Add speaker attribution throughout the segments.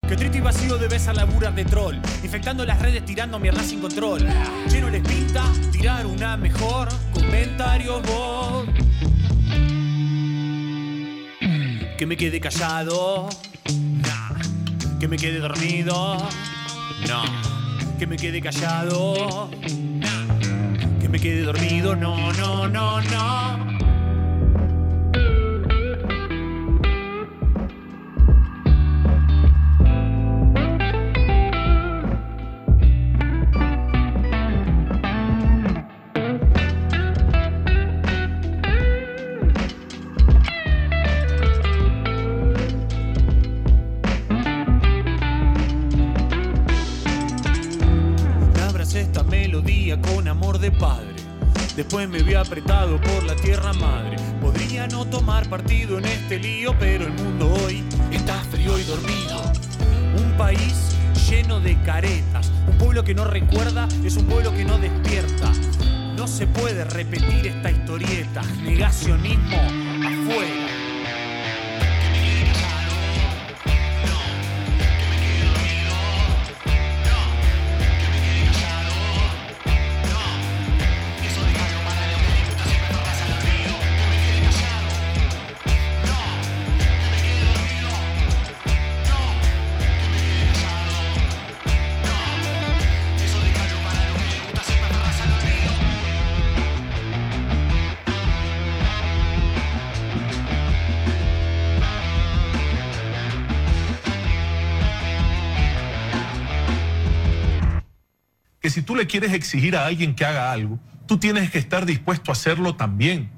Speaker 1: Qué triste y vacío debe ser laburar de troll, infectando las redes, tirando mierda sin control. Lleno les pinta tirar una mejor, comentarios vos. Que me quede callado, nah. Que me quede dormido, no. Que me quede callado, nah. Que me quede dormido, no, no, no, no. Con amor de padre, después me vi apretado por la tierra madre. Podría no tomar partido en este lío, pero el mundo hoy está frío y dormido. Un país lleno de caretas, un pueblo que no recuerda es un pueblo que no despierta. No se puede repetir esta historieta, negacionismo afuera.
Speaker 2: Que si tú le quieres exigir a alguien que haga algo, tú tienes que estar dispuesto a hacerlo también.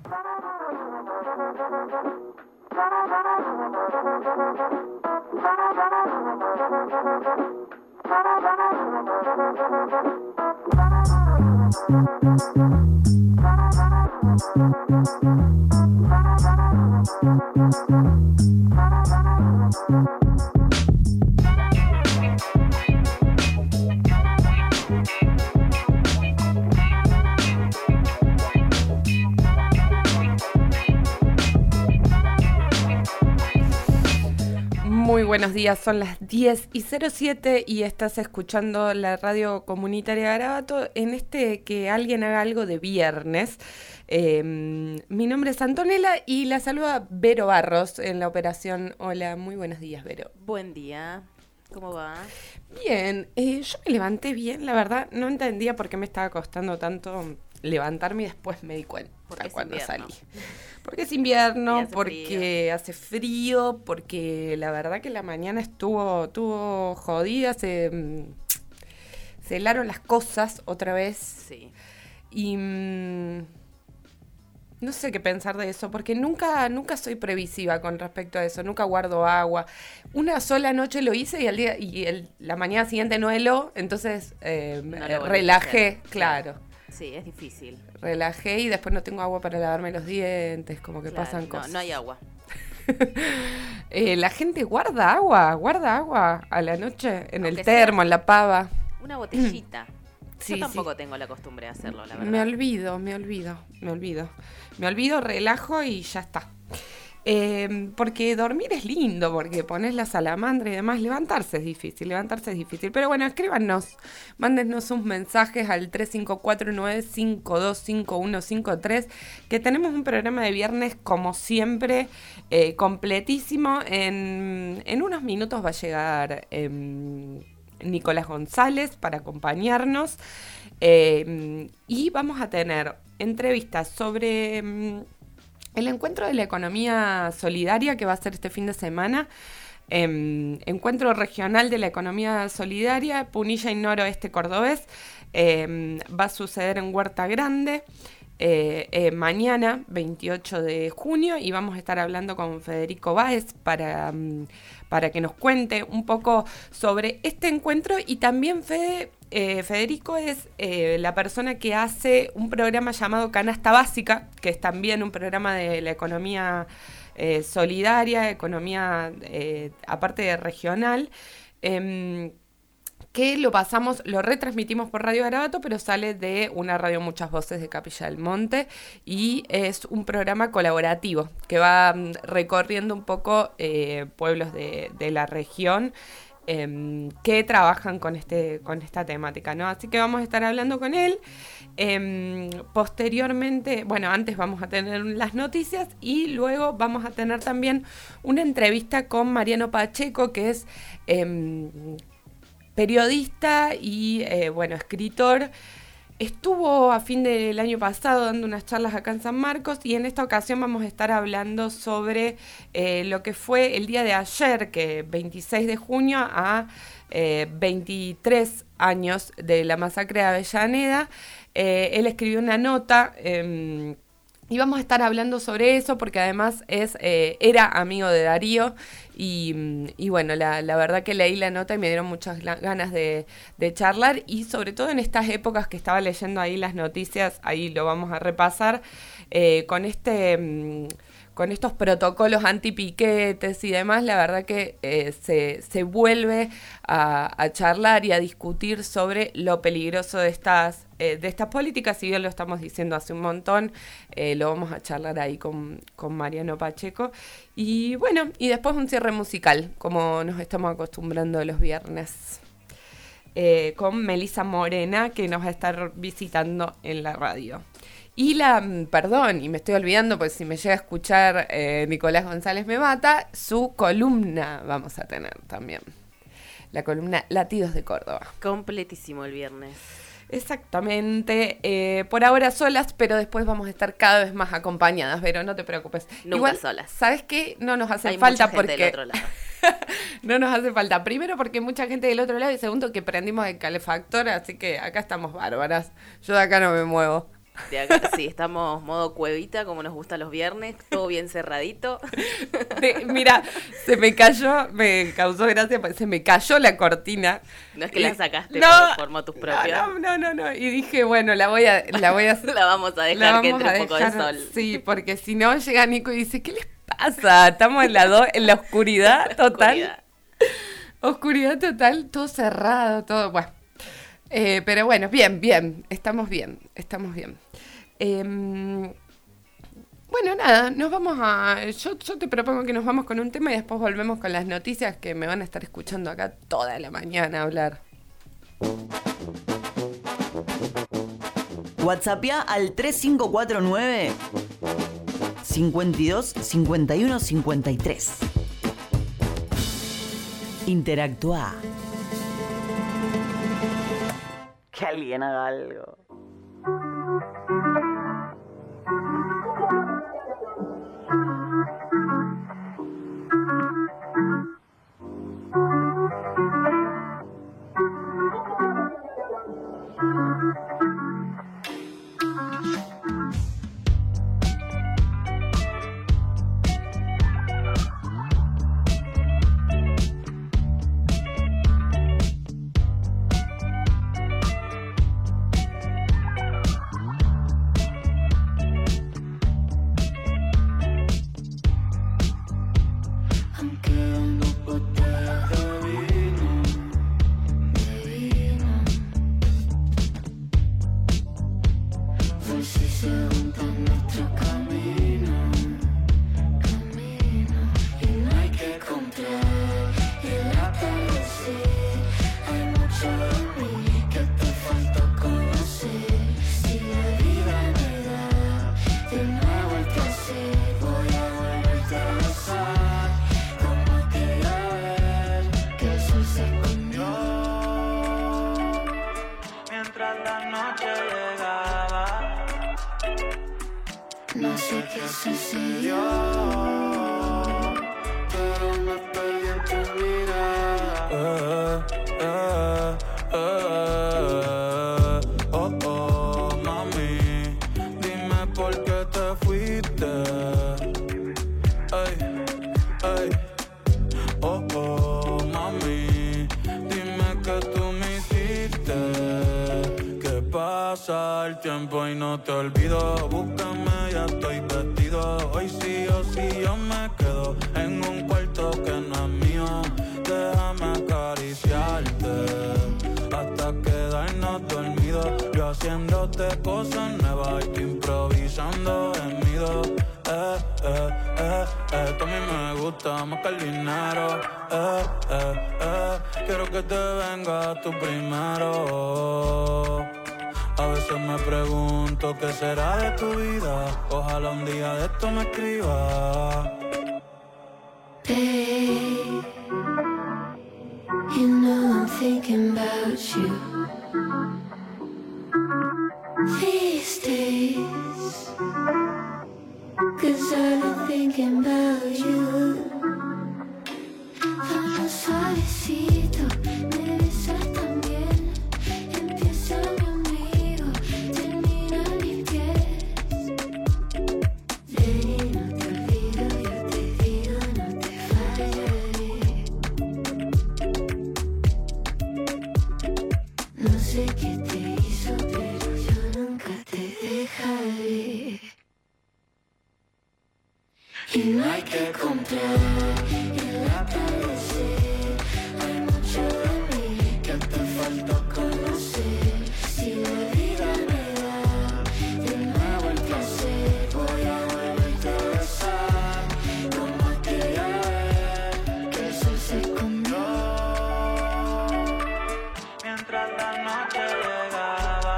Speaker 3: Muy buenos días, son las 10:07 y estás escuchando la radio comunitaria de Garabato en este que alguien haga algo de viernes. Mi nombre es Antonella y la saluda Vero Barros en la operación. Hola, muy buenos días, Vero.
Speaker 4: Buen día, ¿cómo va?
Speaker 3: Bien, yo me levanté bien, la verdad no entendía por qué me estaba costando tanto levantarme y después me di cuenta cuando salí. Porque es invierno, porque hace frío, porque la verdad que la mañana estuvo jodida, se helaron las cosas otra vez.
Speaker 4: Sí.
Speaker 3: Y no sé qué pensar de eso, porque nunca soy previsiva con respecto a eso, nunca guardo agua. Una sola noche lo hice y la mañana siguiente no heló, entonces relajé, claro.
Speaker 4: Sí, es difícil.
Speaker 3: Relajé y después no tengo agua para lavarme los dientes, como que pasan cosas.
Speaker 4: No hay agua.
Speaker 3: La gente guarda agua a la noche en el termo, en la pava.
Speaker 4: Una botellita.
Speaker 3: Sí,
Speaker 4: yo tampoco tengo la costumbre de hacerlo, la verdad.
Speaker 3: Me olvido, relajo y ya está. Porque dormir es lindo, porque pones la salamandra y demás, levantarse es difícil, pero bueno, escríbanos, mándennos sus mensajes al 3549525153, que tenemos un programa de viernes como siempre, completísimo. En unos minutos va a llegar Nicolás González para acompañarnos, y vamos a tener entrevistas sobre el encuentro de la economía solidaria que va a ser este fin de semana. Encuentro regional de la economía solidaria, Punilla y Noroeste Cordobés. Va a suceder en Huerta Grande mañana, 28 de junio, y vamos a estar hablando con Federico Báez para que nos cuente un poco sobre este encuentro. Y también Federico es la persona que hace un programa llamado Canasta Básica, que es también un programa de la economía solidaria, economía aparte de regional, que lo retransmitimos por Radio Garabato, pero sale de una radio Muchas Voces de Capilla del Monte, y es un programa colaborativo que va recorriendo un poco pueblos de la región, que trabajan con esta temática, ¿no? Así que vamos a estar hablando con él. Posteriormente, bueno, antes vamos a tener las noticias y luego vamos a tener también una entrevista con Mariano Pacheco, que es periodista y, escritor. Estuvo a fin del año pasado dando unas charlas acá en San Marcos y en esta ocasión vamos a estar hablando sobre lo que fue el día de ayer, que 26 de junio a 23 años de la masacre de Avellaneda. Él escribió una nota y vamos a estar hablando sobre eso porque además era amigo de Darío y bueno, la verdad que leí la nota y me dieron muchas ganas de charlar y sobre todo en estas épocas que estaba leyendo ahí las noticias, ahí lo vamos a repasar, con estos protocolos antipiquetes y demás, la verdad que se vuelve a charlar y a discutir sobre lo peligroso de estas políticas, si bien lo estamos diciendo hace un montón, lo vamos a charlar ahí con Mariano Pacheco. Y bueno, y después un cierre musical, como nos estamos acostumbrando los viernes, con Melissa Morena, que nos va a estar visitando en la radio. Y perdón, y me estoy olvidando, pues si me llega a escuchar Nicolás González me mata, su columna vamos a tener también. La columna Latidos de Córdoba.
Speaker 4: Completísimo el viernes.
Speaker 3: Exactamente, por ahora solas, pero después vamos a estar cada vez más acompañadas, pero no te preocupes.
Speaker 4: Nunca
Speaker 3: igual,
Speaker 4: solas.
Speaker 3: ¿Sabes qué? No nos hace
Speaker 4: Hay
Speaker 3: falta
Speaker 4: mucha gente
Speaker 3: porque...
Speaker 4: del otro lado.
Speaker 3: No nos hace falta. Primero porque mucha gente del otro lado y segundo que prendimos el calefactor, así que acá estamos bárbaras. Yo de acá no me muevo.
Speaker 4: De acá, sí, estamos modo cuevita, como nos gusta los viernes, todo bien cerradito.
Speaker 3: Mira, me causó gracia, porque se me cayó la cortina.
Speaker 4: No es que la sacaste por motus propios.
Speaker 3: No. Y dije, bueno, la voy a
Speaker 4: la vamos a dejar que entre un poco de sol.
Speaker 3: Sí, porque si no llega Nico y dice, ¿qué les pasa? Estamos en la oscuridad total. Oscuridad total, todo cerrado, todo, bueno. Pero bueno, bien, estamos bien. Bueno, nada, nos vamos yo te propongo que nos vamos con un tema y después volvemos con las noticias que me van a estar escuchando acá toda la mañana hablar.
Speaker 5: WhatsAppea al 3549 52 51 53. Interactúa. Que alguien haga algo.
Speaker 6: No sé qué sucedió, pero me perdí en tu mirada. Mami, dime por qué te fuiste. Mami, dime que tú me hiciste. Que pasa el tiempo y no te olvido. Búscame, ya estoy vestido. Hoy sí o sí yo me quedo en un cuarto que no es mío. Déjame acariciarte hasta quedarnos dormidos. Yo haciéndote cosas nuevas y tú improvisando en mi dos. Esto a mí me gusta más que el dinero. Quiero que te venga tú primero. A veces me pregunto qué será de tu vida. Ojalá un día de esto me escriba.
Speaker 7: Babe, you know I'm thinking about you these days, 'cause I've been thinking about you. Vamos suavecito, me besas también. Empieza mi ombligo, termina mis pies. Ven y no te olvido, yo te digo, no te fallaré. No sé qué te hizo, pero yo nunca te dejaré. Y no hay que comprar el atardecer. Hay mucho de mí que te faltó conocer. Si la vida me da de nuevo el placer, voy a volverte a besar como aquella vez que el sol se escondió.
Speaker 6: Mientras la noche llegaba,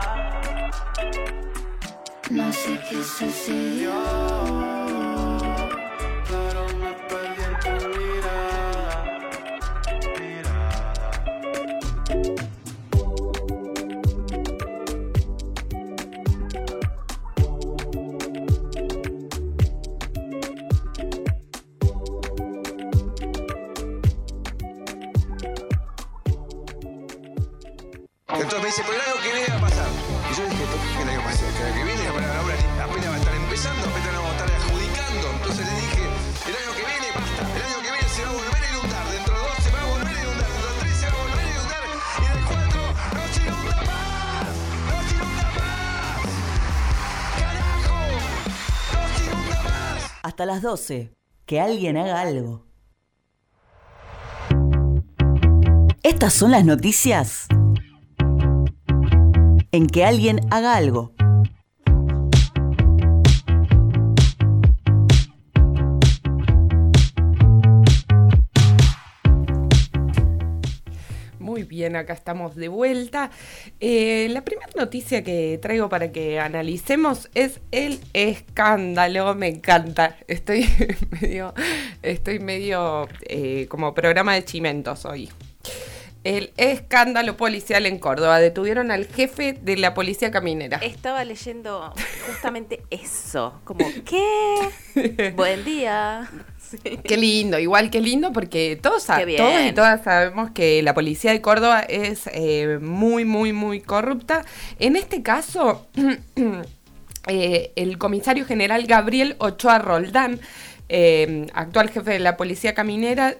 Speaker 7: No sé qué sucedió.
Speaker 6: pero me perdí en tu mirada.
Speaker 8: Entonces me dice, pero el año que viene va a pasar. Y yo dije, ¿por qué el año pasado? Que el año que viene la obra apenas va a estar empezando, apenas la vamos a estar adjudicando. Entonces le dije, el año que viene basta. El año que viene se va a volver a inundar. Dentro de 2 se va a volver a inundar. Dentro de 3 se va a volver a inundar. Y en el 4 no se inunda más. No se inunda más. Carajo. No se inunda más.
Speaker 5: Hasta las 12. Que alguien haga algo. Estas son las noticias en que alguien haga algo.
Speaker 3: Muy bien, acá estamos de vuelta. La primera noticia que traigo para que analicemos es el escándalo. Me encanta. Estoy medio como programa de chimentos hoy. El escándalo policial en Córdoba. Detuvieron al jefe de la policía caminera.
Speaker 4: Estaba leyendo justamente eso. Como, ¿qué? Buen día. Sí.
Speaker 3: Qué lindo, igual que lindo porque todos
Speaker 4: Qué bien.
Speaker 3: y todas sabemos que la policía de Córdoba es muy, muy, muy corrupta. En este caso, el comisario general Gabriel Ochoa Roldán, actual jefe de la policía caminera,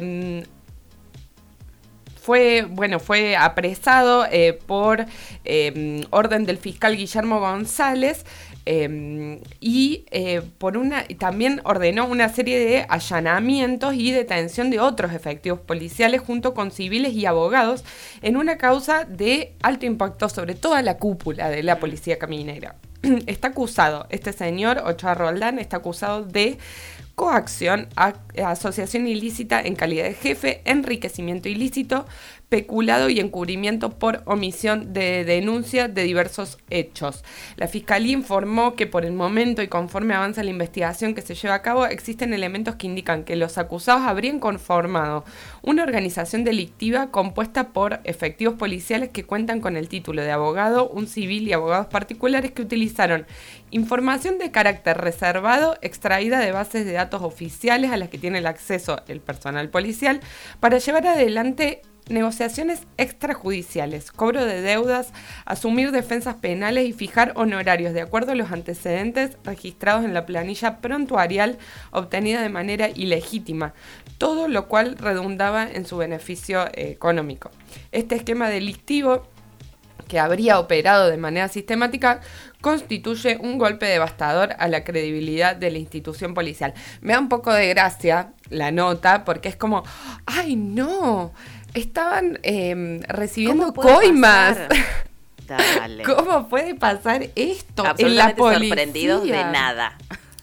Speaker 3: fue apresado por orden del fiscal Guillermo González y también ordenó una serie de allanamientos y detención de otros efectivos policiales junto con civiles y abogados en una causa de alto impacto sobre toda la cúpula de la policía caminera. Está acusado, este señor Ochoa Roldán está acusado de coacción, asociación ilícita en calidad de jefe, enriquecimiento ilícito, peculado y encubrimiento por omisión de denuncia de diversos hechos. La Fiscalía informó que por el momento y conforme avanza la investigación que se lleva a cabo, existen elementos que indican que los acusados habrían conformado una organización delictiva compuesta por efectivos policiales que cuentan con el título de abogado, un civil y abogados particulares que utilizaron información de carácter reservado extraída de bases de datos oficiales a las que tiene el acceso el personal policial para llevar adelante negociaciones extrajudiciales, cobro de deudas, asumir defensas penales y fijar honorarios de acuerdo a los antecedentes registrados en la planilla prontuarial obtenida de manera ilegítima, todo lo cual redundaba en su beneficio económico. Este esquema delictivo, que habría operado de manera sistemática, constituye un golpe devastador a la credibilidad de la institución policial. Me da un poco de gracia la nota porque es como, ¡ay no! Estaban recibiendo coimas.
Speaker 4: Dale.
Speaker 3: ¿Cómo puede pasar esto en la
Speaker 4: Absolutamente
Speaker 3: policía?
Speaker 4: sorprendidos de nada.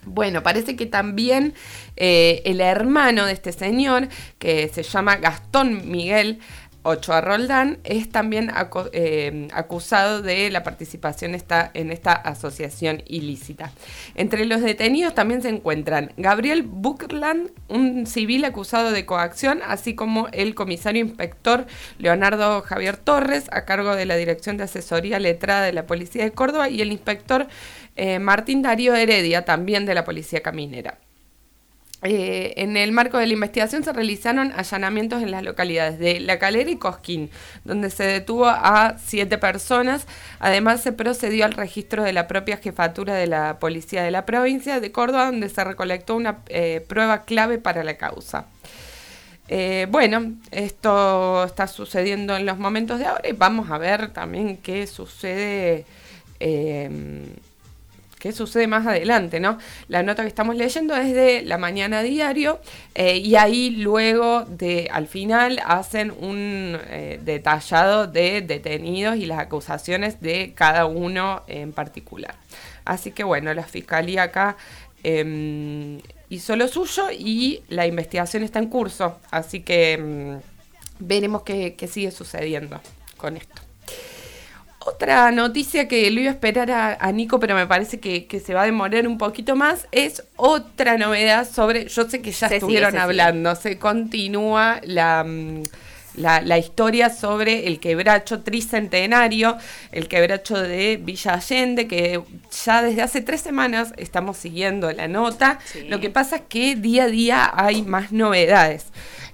Speaker 3: Bueno, parece que también el hermano de este señor, que se llama Gastón Miguel Ochoa Roldán, es también acusado de la participación en esta asociación ilícita. Entre los detenidos también se encuentran Gabriel Buckland, un civil acusado de coacción, así como el comisario inspector Leonardo Javier Torres, a cargo de la Dirección de Asesoría Letrada de la Policía de Córdoba, y el inspector Martín Darío Heredia, también de la Policía Caminera. En el marco de la investigación se realizaron allanamientos en las localidades de La Calera y Cosquín, donde se detuvo a 7 personas. Además, se procedió al registro de la propia jefatura de la policía de la provincia de Córdoba, donde se recolectó una prueba clave para la causa. Bueno, esto está sucediendo en los momentos de ahora y vamos a ver también qué sucede más adelante, ¿no? La nota que estamos leyendo es de La Mañana Diario y ahí luego al final hacen un detallado de detenidos y las acusaciones de cada uno en particular. Así que bueno, la Fiscalía acá hizo lo suyo y la investigación está en curso, así que veremos qué sigue sucediendo con esto. Otra noticia que lo iba a esperar a Nico, pero me parece que se va a demorar un poquito más, es otra novedad sobre, yo sé que ya estuvieron hablando, se continúa la historia sobre el quebracho tricentenario, el quebracho de Villa Allende, que ya desde hace 3 semanas estamos siguiendo la nota. Sí. Lo que pasa es que día a día hay más novedades.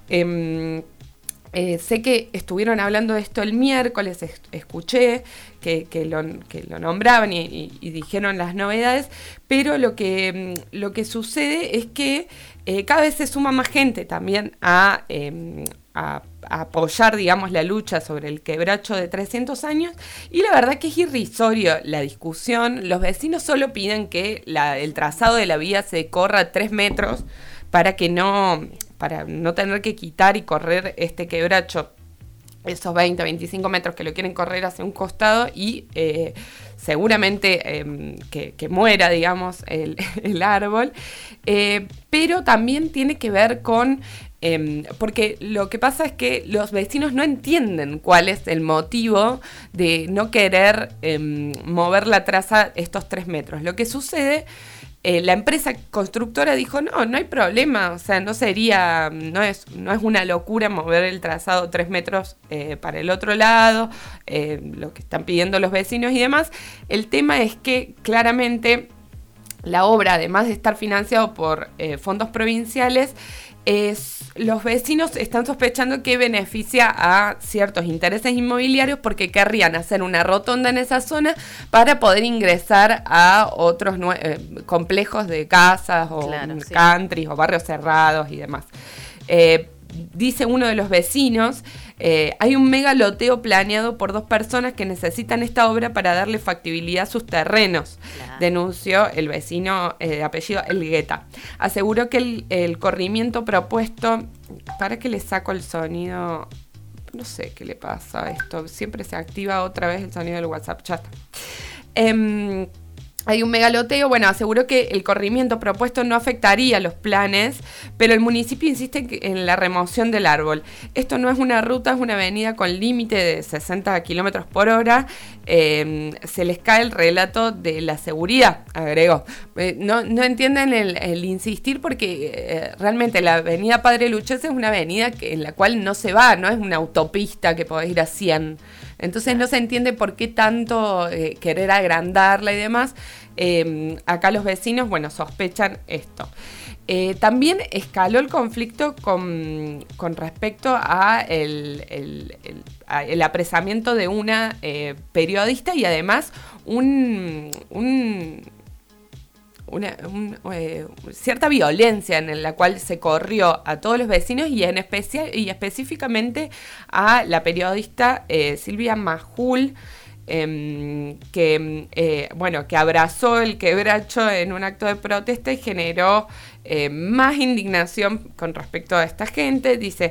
Speaker 3: Sé que estuvieron hablando de esto el miércoles, escuché que lo nombraban y dijeron las novedades, pero lo que sucede es que cada vez se suma más gente también a apoyar, digamos, la lucha sobre el quebracho de 300 años, y la verdad que es irrisorio la discusión. Los vecinos solo piden que el trazado de la vía se corra 3 metros para no tener que quitar y correr este quebracho, esos 20, 25 metros que lo quieren correr hacia un costado y seguramente que muera, digamos, el árbol. Pero también tiene que ver con... porque lo que pasa es que los vecinos no entienden cuál es el motivo de no querer mover la traza estos 3 metros. Lo que sucede... la empresa constructora dijo, no hay problema, o sea, no es una locura mover el trazado 3 metros para el otro lado, lo que están pidiendo los vecinos y demás. El tema es que claramente la obra, además de estar financiado por fondos provinciales, los vecinos están sospechando que beneficia a ciertos intereses inmobiliarios porque querrían hacer una rotonda en esa zona para poder ingresar a otros complejos de casas o countries o barrios cerrados y demás. Dice uno de los vecinos, hay un mega loteo planeado por 2 personas que necesitan esta obra para darle factibilidad a sus terrenos, denunció el vecino de apellido Elgueta. Aseguró que el corrimiento propuesto, para que le saco el sonido, no sé qué le pasa a esto, siempre se activa otra vez el sonido del WhatsApp, ya está. Hay un megaloteo, aseguró que el corrimiento propuesto no afectaría los planes, pero el municipio insiste en la remoción del árbol. Esto no es una ruta, es una avenida con límite de 60 kilómetros por hora. Se les cae el relato de la seguridad, agregó. No entienden el insistir porque realmente la avenida Padre Luchés es una avenida en la cual no se va, no es una autopista que podés ir a 100. Entonces no se entiende por qué tanto querer agrandarla y demás. Acá los vecinos, sospechan esto. También escaló el conflicto con respecto a el apresamiento de una periodista y además cierta violencia en la cual se corrió a todos los vecinos y en especial y específicamente a la periodista Silvia Majul, que abrazó el quebracho en un acto de protesta y generó más indignación con respecto a esta gente. Dice,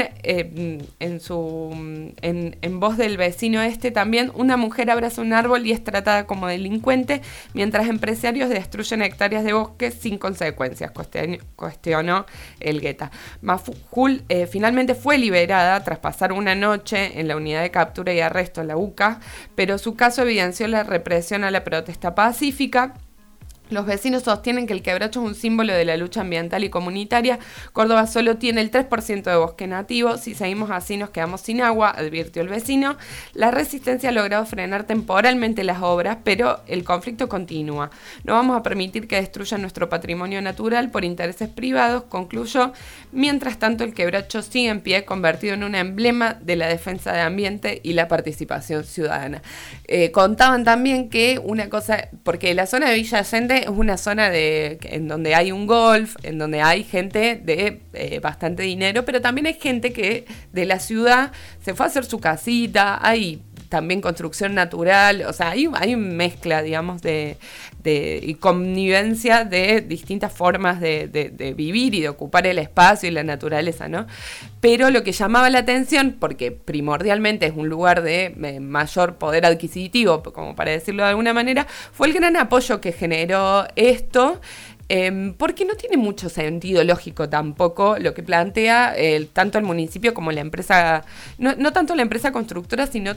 Speaker 3: en voz del vecino también, una mujer abraza un árbol y es tratada como delincuente, mientras empresarios destruyen hectáreas de bosque sin consecuencias, cuestionó Elgueta. Majul finalmente fue liberada tras pasar una noche en la unidad de captura y arresto, la UCA, pero su caso evidenció la represión a la protesta pacífica. Los vecinos sostienen que el quebracho es un símbolo de la lucha ambiental y comunitaria. Córdoba solo tiene el 3% de bosque nativo. Si seguimos así nos quedamos sin agua, advirtió el vecino. La resistencia ha logrado frenar temporalmente las obras, pero el conflicto continúa. No vamos a permitir que destruyan nuestro patrimonio natural por intereses privados, concluyó. Mientras tanto, el quebracho sigue en pie, convertido en un emblema de la defensa del ambiente y la participación ciudadana. Contaban también que una cosa, porque la zona de Villa Allende es una zona en donde hay un golf, en donde hay gente de bastante dinero, pero también hay gente que de la ciudad se fue a hacer su casita, hay también construcción natural, o sea, hay mezcla, digamos, y connivencia de distintas formas de vivir y de ocupar el espacio y la naturaleza, ¿no? Pero lo que llamaba la atención, porque primordialmente es un lugar de mayor poder adquisitivo, como para decirlo de alguna manera, fue el gran apoyo que generó esto, porque no tiene mucho sentido lógico tampoco lo que plantea tanto el municipio como la empresa, no tanto la empresa constructora, sino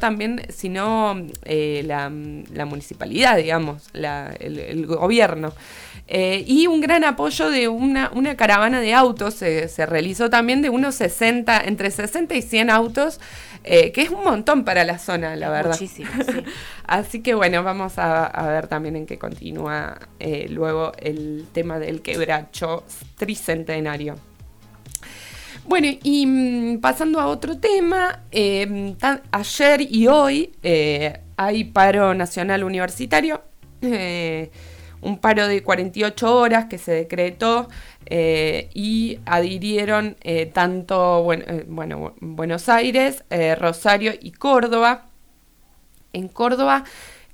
Speaker 3: la municipalidad, digamos, el gobierno. Y un gran apoyo de una caravana de autos se realizó también de unos entre 60 y 100 autos, que es un montón para la zona, la verdad.
Speaker 4: Muchísimo, sí.
Speaker 3: Así que bueno, vamos a ver también en qué continúa luego el tema del quebracho tricentenario. Bueno, y pasando a otro tema, ayer y hoy hay paro nacional universitario, un paro de 48 horas que se decretó y adhirieron tanto Buenos Aires, Rosario y Córdoba. En Córdoba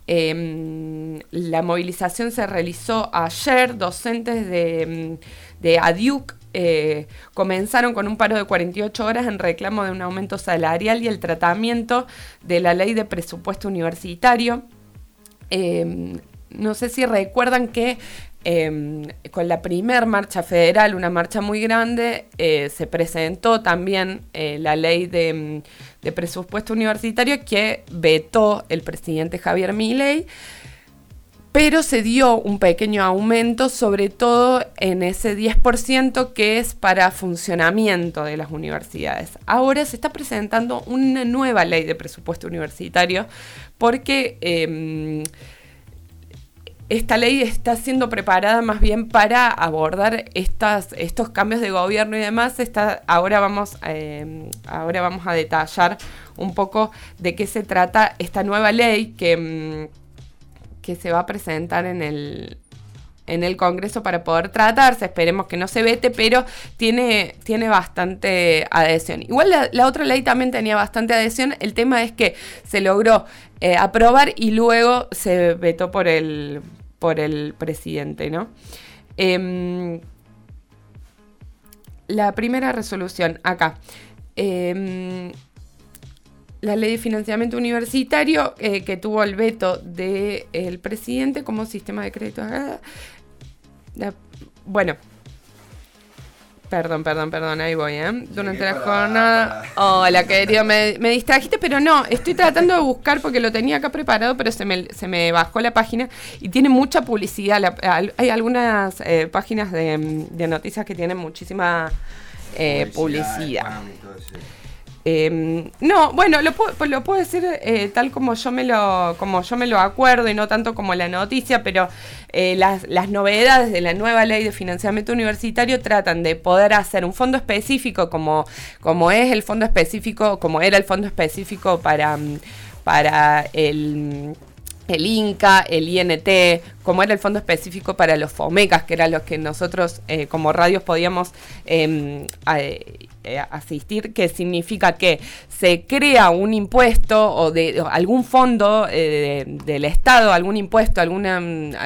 Speaker 3: la movilización se realizó ayer. Docentes de ADIUC comenzaron con un paro de 48 horas en reclamo de un aumento salarial y el tratamiento de la ley de presupuesto universitario. No sé si recuerdan que con la primer marcha federal, una marcha muy grande, se presentó también la ley de presupuesto universitario que vetó el presidente Javier Milei, pero se dio un pequeño aumento, sobre todo en ese 10% que es para funcionamiento de las universidades. Ahora se está presentando una nueva ley de presupuesto universitario porque esta ley está siendo preparada más bien para abordar estos cambios de gobierno y demás. Ahora vamos a detallar un poco de qué se trata esta nueva ley que se va a presentar en el Congreso para poder tratarse. Esperemos que no se vete, pero tiene bastante adhesión. Igual la otra ley también tenía bastante adhesión. El tema es que se logró aprobar y luego se vetó por el presidente, ¿no? La primera resolución, acá. La ley de financiamiento universitario que tuvo el veto del presidente como sistema de crédito. Bueno. Perdón, ahí voy, durante la jornada. Hola, querido, me distrajiste, pero no, estoy tratando de buscar porque lo tenía acá preparado, pero se me bajó la página y tiene mucha publicidad. Hay algunas páginas de noticias que tienen muchísima publicidad. No, bueno, lo puedo decir tal como yo me lo acuerdo y no tanto como la noticia, pero las novedades de la nueva ley de financiamiento universitario tratan de poder hacer un fondo específico como es el fondo específico, como era el fondo específico para el INCA, el INT, como era el fondo específico para los FOMECAS, que eran los que nosotros como radios podíamos asistir, que significa que se crea un impuesto o algún fondo del Estado, algún impuesto, alguna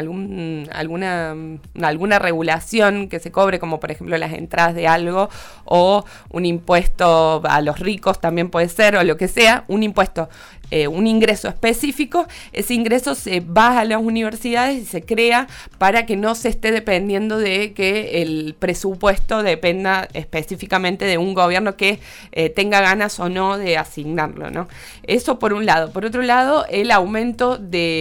Speaker 3: regulación que se cobre, como por ejemplo las entradas de algo, o un impuesto a los ricos también puede ser, o lo que sea, un impuesto, un ingreso específico. Ese ingreso se va a las universidades y se crea para que no se esté dependiendo de que el presupuesto dependa específicamente de un gobierno que tenga ganas o no de asignarlo, ¿no? Eso por un lado. Por otro lado, el aumento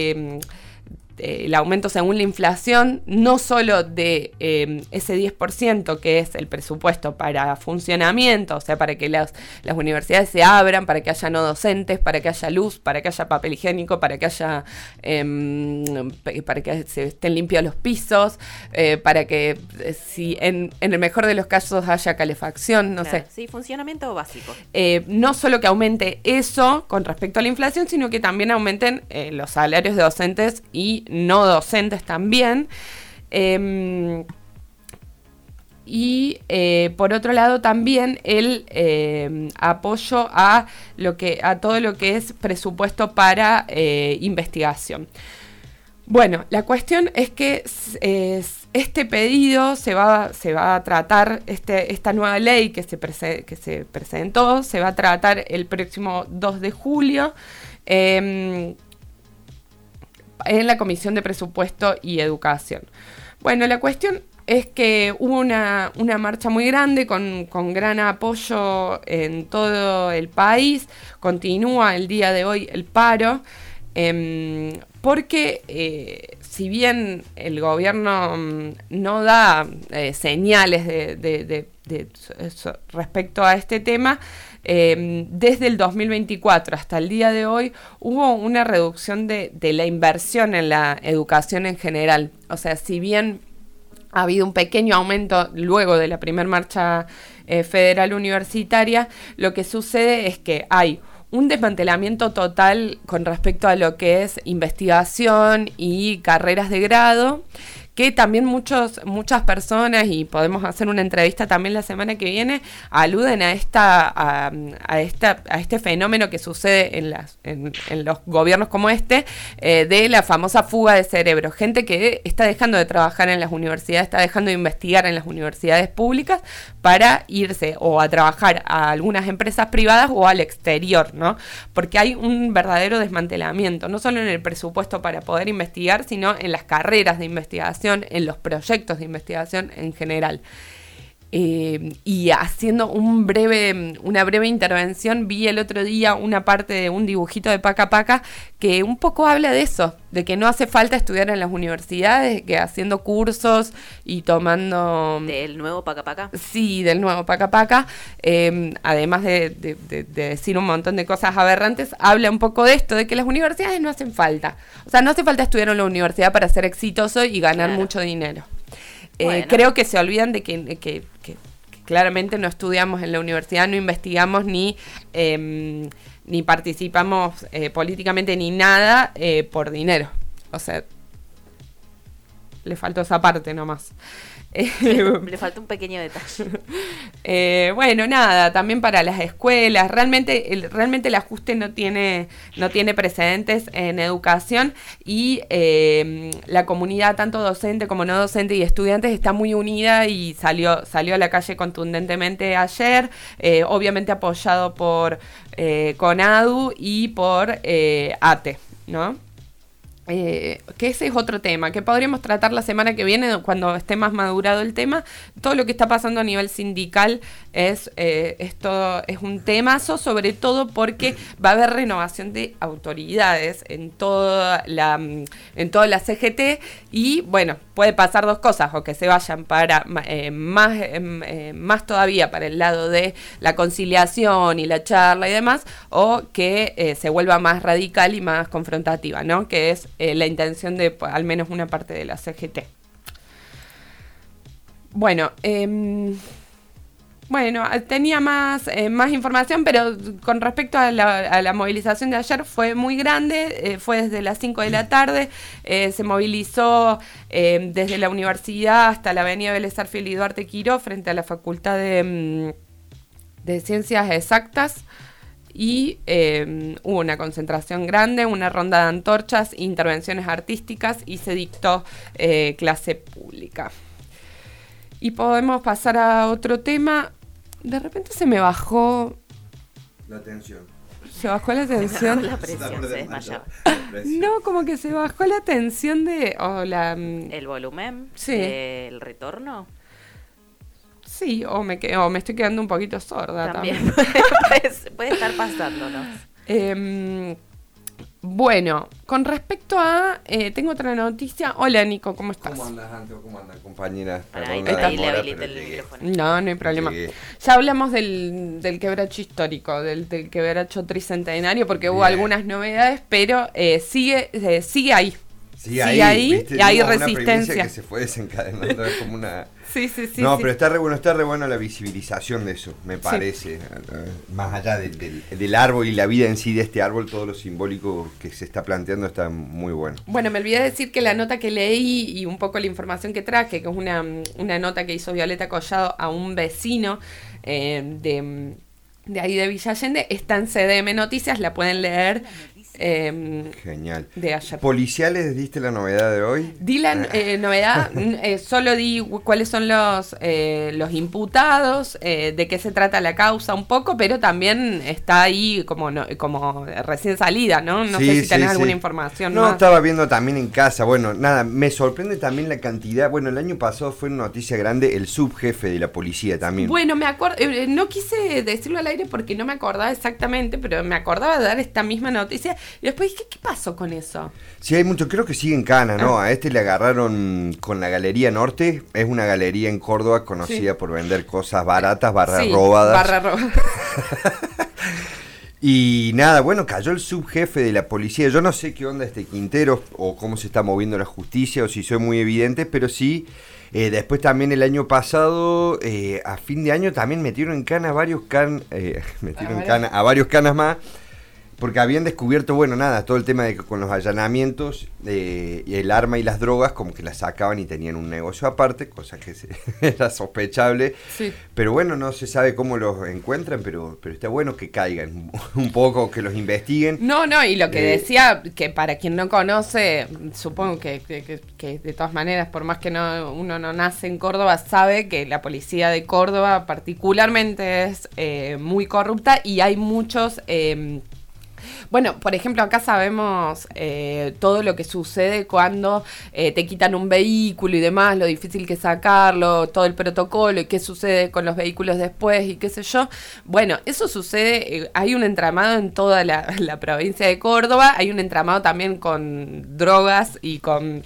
Speaker 3: según la inflación, no solo de ese 10% que es el presupuesto para funcionamiento, o sea, para que las universidades se abran, para que haya no docentes, para que haya luz, para que haya papel higiénico, para que haya para que se estén limpios los pisos, para que si en el mejor de los casos haya calefacción, no sé.
Speaker 4: Sí, funcionamiento básico.
Speaker 3: No solo que aumente eso con respecto a la inflación, sino que también aumenten los salarios de docentes y no docentes también. Por otro lado también el apoyo a todo lo que es presupuesto para investigación. Bueno, la cuestión es que este pedido se va a tratar, esta nueva ley que se presentó, se va a tratar el próximo 2 de julio en la Comisión de Presupuesto y Educación. Bueno, la cuestión es que hubo una marcha muy grande con gran apoyo en todo el país. Continúa el día de hoy el paro, porque si bien el gobierno no da señales de respecto a este tema, desde el 2024 hasta el día de hoy hubo una reducción de la inversión en la educación en general. O sea, si bien ha habido un pequeño aumento luego de la primera marcha federal universitaria, lo que sucede es que hay un desmantelamiento total con respecto a lo que es investigación y carreras de grado, que también muchas personas, y podemos hacer una entrevista también la semana que viene, aluden a este fenómeno que sucede en los gobiernos como de la famosa fuga de cerebro. Gente que está dejando de trabajar en las universidades, está dejando de investigar en las universidades públicas para irse o a trabajar a algunas empresas privadas o al exterior, ¿no? Porque hay un verdadero desmantelamiento, no solo en el presupuesto para poder investigar, sino en las carreras de investigación, en los proyectos de investigación en general. Y haciendo una breve intervención, vi el otro día una parte de un dibujito de Paca Paca que un poco habla de eso, de que no hace falta estudiar en las universidades, que haciendo cursos y tomando...
Speaker 4: ¿Del nuevo Paca Paca?
Speaker 3: Sí, del nuevo Paca Paca, además de decir un montón de cosas aberrantes, habla un poco de esto, de que las universidades no hacen falta. O sea, no hace falta estudiar en la universidad para ser exitoso y ganar mucho dinero. Bueno. Creo que se olvidan de que claramente no estudiamos en la universidad, no investigamos ni participamos políticamente ni nada por dinero. O sea, le faltó esa parte nomás.
Speaker 4: Le falta un pequeño detalle.
Speaker 3: Bueno, nada, también para las escuelas. Realmente el ajuste no tiene precedentes en educación y la comunidad, tanto docente como no docente y estudiantes, está muy unida y salió a la calle contundentemente ayer, obviamente apoyado por CONADU y por ATE, ¿no? Que ese es otro tema que podríamos tratar la semana que viene cuando esté más madurado el tema. Todo lo que está pasando a nivel sindical esto es un temazo, sobre todo porque va a haber renovación de autoridades en toda la CGT y bueno, puede pasar dos cosas, o que se vayan para más todavía para el lado de la conciliación y la charla y demás, o que se vuelva más radical y más confrontativa, ¿no? Que es la intención de al menos una parte de la CGT. Bueno, tenía más información, pero con respecto a la movilización de ayer fue muy grande, fue desde las 5 de la tarde, se movilizó desde la universidad hasta la avenida Vélez Sarsfield y Duarte Quiró frente a la Facultad de de ciencias exactas y hubo una concentración grande, una ronda de antorchas, intervenciones artísticas y se dictó clase pública. Y podemos pasar a otro tema. De repente se me bajó...
Speaker 9: La tensión.
Speaker 3: Se bajó la tensión.
Speaker 4: La presión se desmayaba.
Speaker 3: No, como que se bajó la tensión de...
Speaker 4: El volumen,
Speaker 3: Sí.
Speaker 4: el retorno.
Speaker 3: Sí, o me estoy quedando un poquito sorda también.
Speaker 4: Puede estar pasándonos.
Speaker 3: Bueno, con respecto a... tengo otra noticia. Hola, Nico, ¿cómo estás?
Speaker 9: ¿Cómo andas, Anto? ¿Cómo andas, compañera?
Speaker 4: Para
Speaker 9: Perdón
Speaker 4: ahí,
Speaker 9: la
Speaker 4: ahí le
Speaker 9: demora,
Speaker 4: habilita
Speaker 9: pero
Speaker 4: el
Speaker 9: llegué.
Speaker 4: micrófono.
Speaker 3: No hay problema.
Speaker 9: Llegué.
Speaker 3: Ya hablamos del quebracho histórico, del quebracho tricentenario, porque hubo
Speaker 9: Bien.
Speaker 3: algunas novedades, pero sigue ahí.
Speaker 9: Sí,
Speaker 3: Sigue
Speaker 9: ahí,
Speaker 3: ahí
Speaker 9: ¿viste?
Speaker 3: y hay
Speaker 9: Dimos una
Speaker 3: resistencia.
Speaker 9: primicia que se fue desencadenando, es como una...
Speaker 3: Sí.
Speaker 9: No,
Speaker 3: sí.
Speaker 9: pero está re bueno la visibilización de eso, me parece. Más allá del árbol y la vida en sí de este árbol, todo lo simbólico que se está planteando está muy bueno.
Speaker 3: Bueno, me olvidé de decir que la nota que leí y un poco la información que traje, que es una nota que hizo Violeta Collado a un vecino de ahí de Villa Allende, está en CDM Noticias, la pueden leer.
Speaker 9: Genial.
Speaker 3: De ayer.
Speaker 9: ¿Policiales diste la novedad de hoy?
Speaker 3: Di la novedad, solo di cuáles son los imputados, de qué se trata la causa un poco, pero también está ahí como recién salida, ¿no? No sé si tenés alguna información
Speaker 9: No,
Speaker 3: más.
Speaker 9: estaba viendo también en casa. Bueno, nada, me sorprende también la cantidad. Bueno, el año pasado fue una noticia grande el subjefe de la policía también.
Speaker 3: Bueno, me acuerdo, no quise decirlo al aire porque no me acordaba exactamente, pero me acordaba de dar esta misma noticia y después dije, ¿qué pasó con eso?
Speaker 9: Sí, hay mucho, creo que sigue en Cana, ¿no? A este le agarraron con la Galería Norte, es una galería en Córdoba conocida por vender cosas baratas, robadas. Y nada, bueno, cayó el subjefe de la policía. Yo no sé qué onda este Quintero o cómo se está moviendo la justicia o si soy muy evidente, pero sí, después también el año pasado, a fin de año también metieron en Cana a varios canas más. Porque habían descubierto, bueno, nada, todo el tema de que con los allanamientos, y el arma y las drogas, como que las sacaban y tenían un negocio aparte, cosa que era sospechable.
Speaker 3: Sí.
Speaker 9: Pero bueno, no se sabe cómo los encuentran, pero está bueno que caigan un poco, que los investiguen.
Speaker 3: No, y lo que decía, que para quien no conoce, supongo que de todas maneras, por más que uno no nace en Córdoba, sabe que la policía de Córdoba particularmente es muy corrupta y hay muchos... Bueno, por ejemplo, acá sabemos todo lo que sucede cuando te quitan un vehículo y demás, lo difícil que es sacarlo, todo el protocolo y qué sucede con los vehículos después y qué sé yo. Bueno, eso sucede, hay un entramado en toda la provincia de Córdoba, hay un entramado también con drogas y con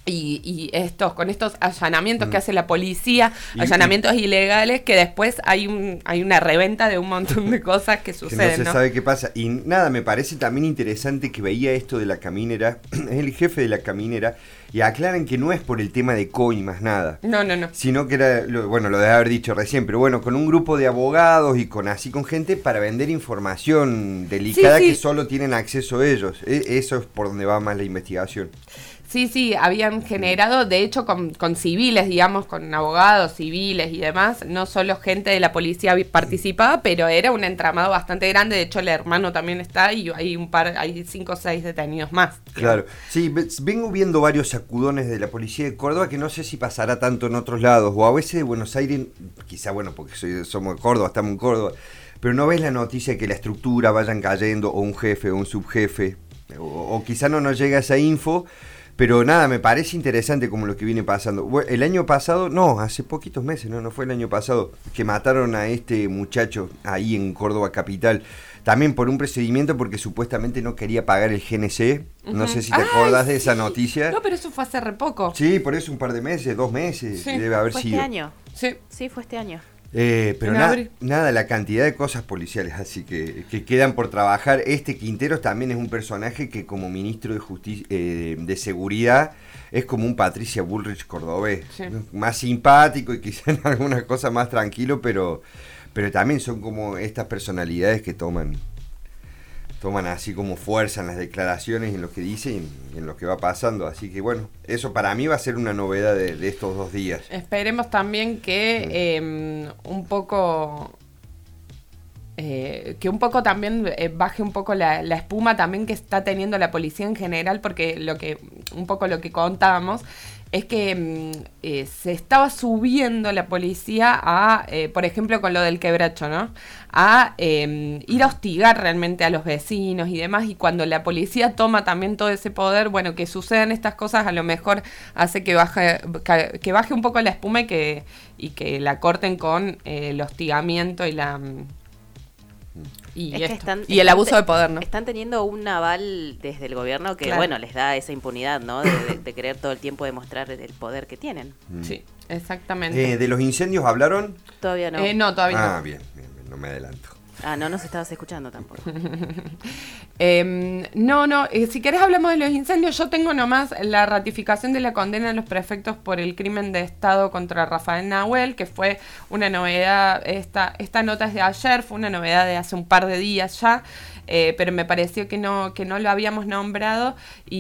Speaker 3: con estos allanamientos que hace la policía, allanamientos ilegales, que después hay una reventa de un montón de cosas que suceden,
Speaker 9: que no se sabe qué pasa. Y nada, me parece también interesante que veía esto de la caminera, es el jefe de la caminera, y aclaran que no es por el tema de COI más nada.
Speaker 3: No.
Speaker 9: Sino que era, lo debe haber dicho recién, pero bueno, con un grupo de abogados y con gente para vender información delicada que solo tienen acceso ellos. Eso es por donde va más la investigación.
Speaker 3: Sí, habían generado, de hecho, con civiles, digamos, con abogados civiles y demás, no solo gente de la policía participaba, pero era un entramado bastante grande. De hecho, el hermano también está y hay 5 o 6 detenidos más.
Speaker 9: Claro, sí, vengo viendo varios sacudones de la policía de Córdoba que no sé si pasará tanto en otros lados, o a veces de Buenos Aires, quizá porque somos de Córdoba, estamos en Córdoba, pero no ves la noticia que la estructura vayan cayendo, o un jefe o un subjefe, o quizá no nos llega esa info. Pero nada, me parece interesante como lo que viene pasando. Bueno, el año pasado, hace poquitos meses, no fue el año pasado, que mataron a este muchacho ahí en Córdoba capital, también por un procedimiento porque supuestamente no quería pagar el GNC. No sé si te acordás de esa noticia.
Speaker 3: No, pero eso fue hace re poco.
Speaker 9: Sí, por eso un par de meses, 2 meses, debe haber sido.
Speaker 4: ¿Fue este año?
Speaker 3: Sí,
Speaker 4: fue este año.
Speaker 9: Pero nada, la cantidad de cosas policiales así que quedan por trabajar. Este Quinteros también es un personaje que como ministro de Justicia, de Seguridad, es como un Patricia Bullrich cordobés, ¿no? Más simpático y quizá en algunas cosas más tranquilo, pero también son como estas personalidades que toman así como fuerza en las declaraciones, en lo que dicen y en lo que va pasando. Así que bueno, eso para mí va a ser una novedad de estos 2 días.
Speaker 3: Esperemos también que un poco que un poco también baje un poco la espuma también que está teniendo la policía en general, porque un poco lo que contábamos es que se estaba subiendo la policía a, por ejemplo, con lo del quebracho, ¿no? A ir a hostigar realmente a los vecinos y demás, y cuando la policía toma también todo ese poder, bueno, que sucedan estas cosas a lo mejor hace que baje un poco la espuma y que la corten con el hostigamiento y la... Y el abuso de poder, ¿no?
Speaker 4: Están teniendo un aval desde el gobierno que, bueno, les da esa impunidad, ¿no? De querer todo el tiempo demostrar el poder que tienen.
Speaker 3: Sí, exactamente.
Speaker 9: ¿De los incendios hablaron?
Speaker 4: Todavía no.
Speaker 3: No, todavía no.
Speaker 9: Ah, bien, no me adelanto.
Speaker 4: No nos estabas escuchando tampoco.
Speaker 3: Si querés hablamos de los incendios. Yo tengo nomás la ratificación de la condena de los prefectos por el crimen de Estado contra Rafael Nahuel, que fue una novedad. Esta nota es de ayer, fue una novedad de hace un par de días ya, pero me pareció que no lo habíamos nombrado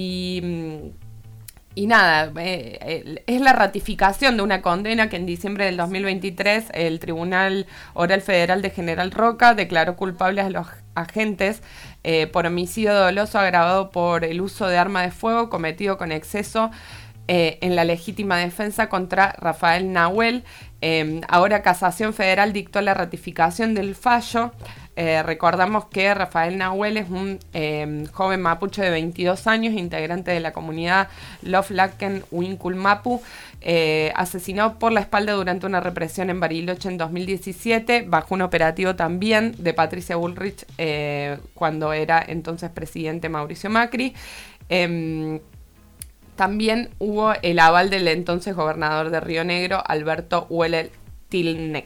Speaker 3: y nada, es la ratificación de una condena que en diciembre del 2023 el Tribunal Oral Federal de General Roca declaró culpables a los agentes por homicidio doloso agravado por el uso de arma de fuego cometido con exceso en la legítima defensa contra Rafael Nahuel. Ahora Casación Federal dictó la ratificación del fallo. Recordamos que Rafael Nahuel es un joven mapuche de 22 años, integrante de la comunidad Loflaken Winkul Mapu, asesinado por la espalda durante una represión en Bariloche en 2017, bajo un operativo también de Patricia Bullrich, cuando era entonces presidente Mauricio Macri. También hubo el aval del entonces gobernador de Río Negro, Alberto Hueler Tilnec.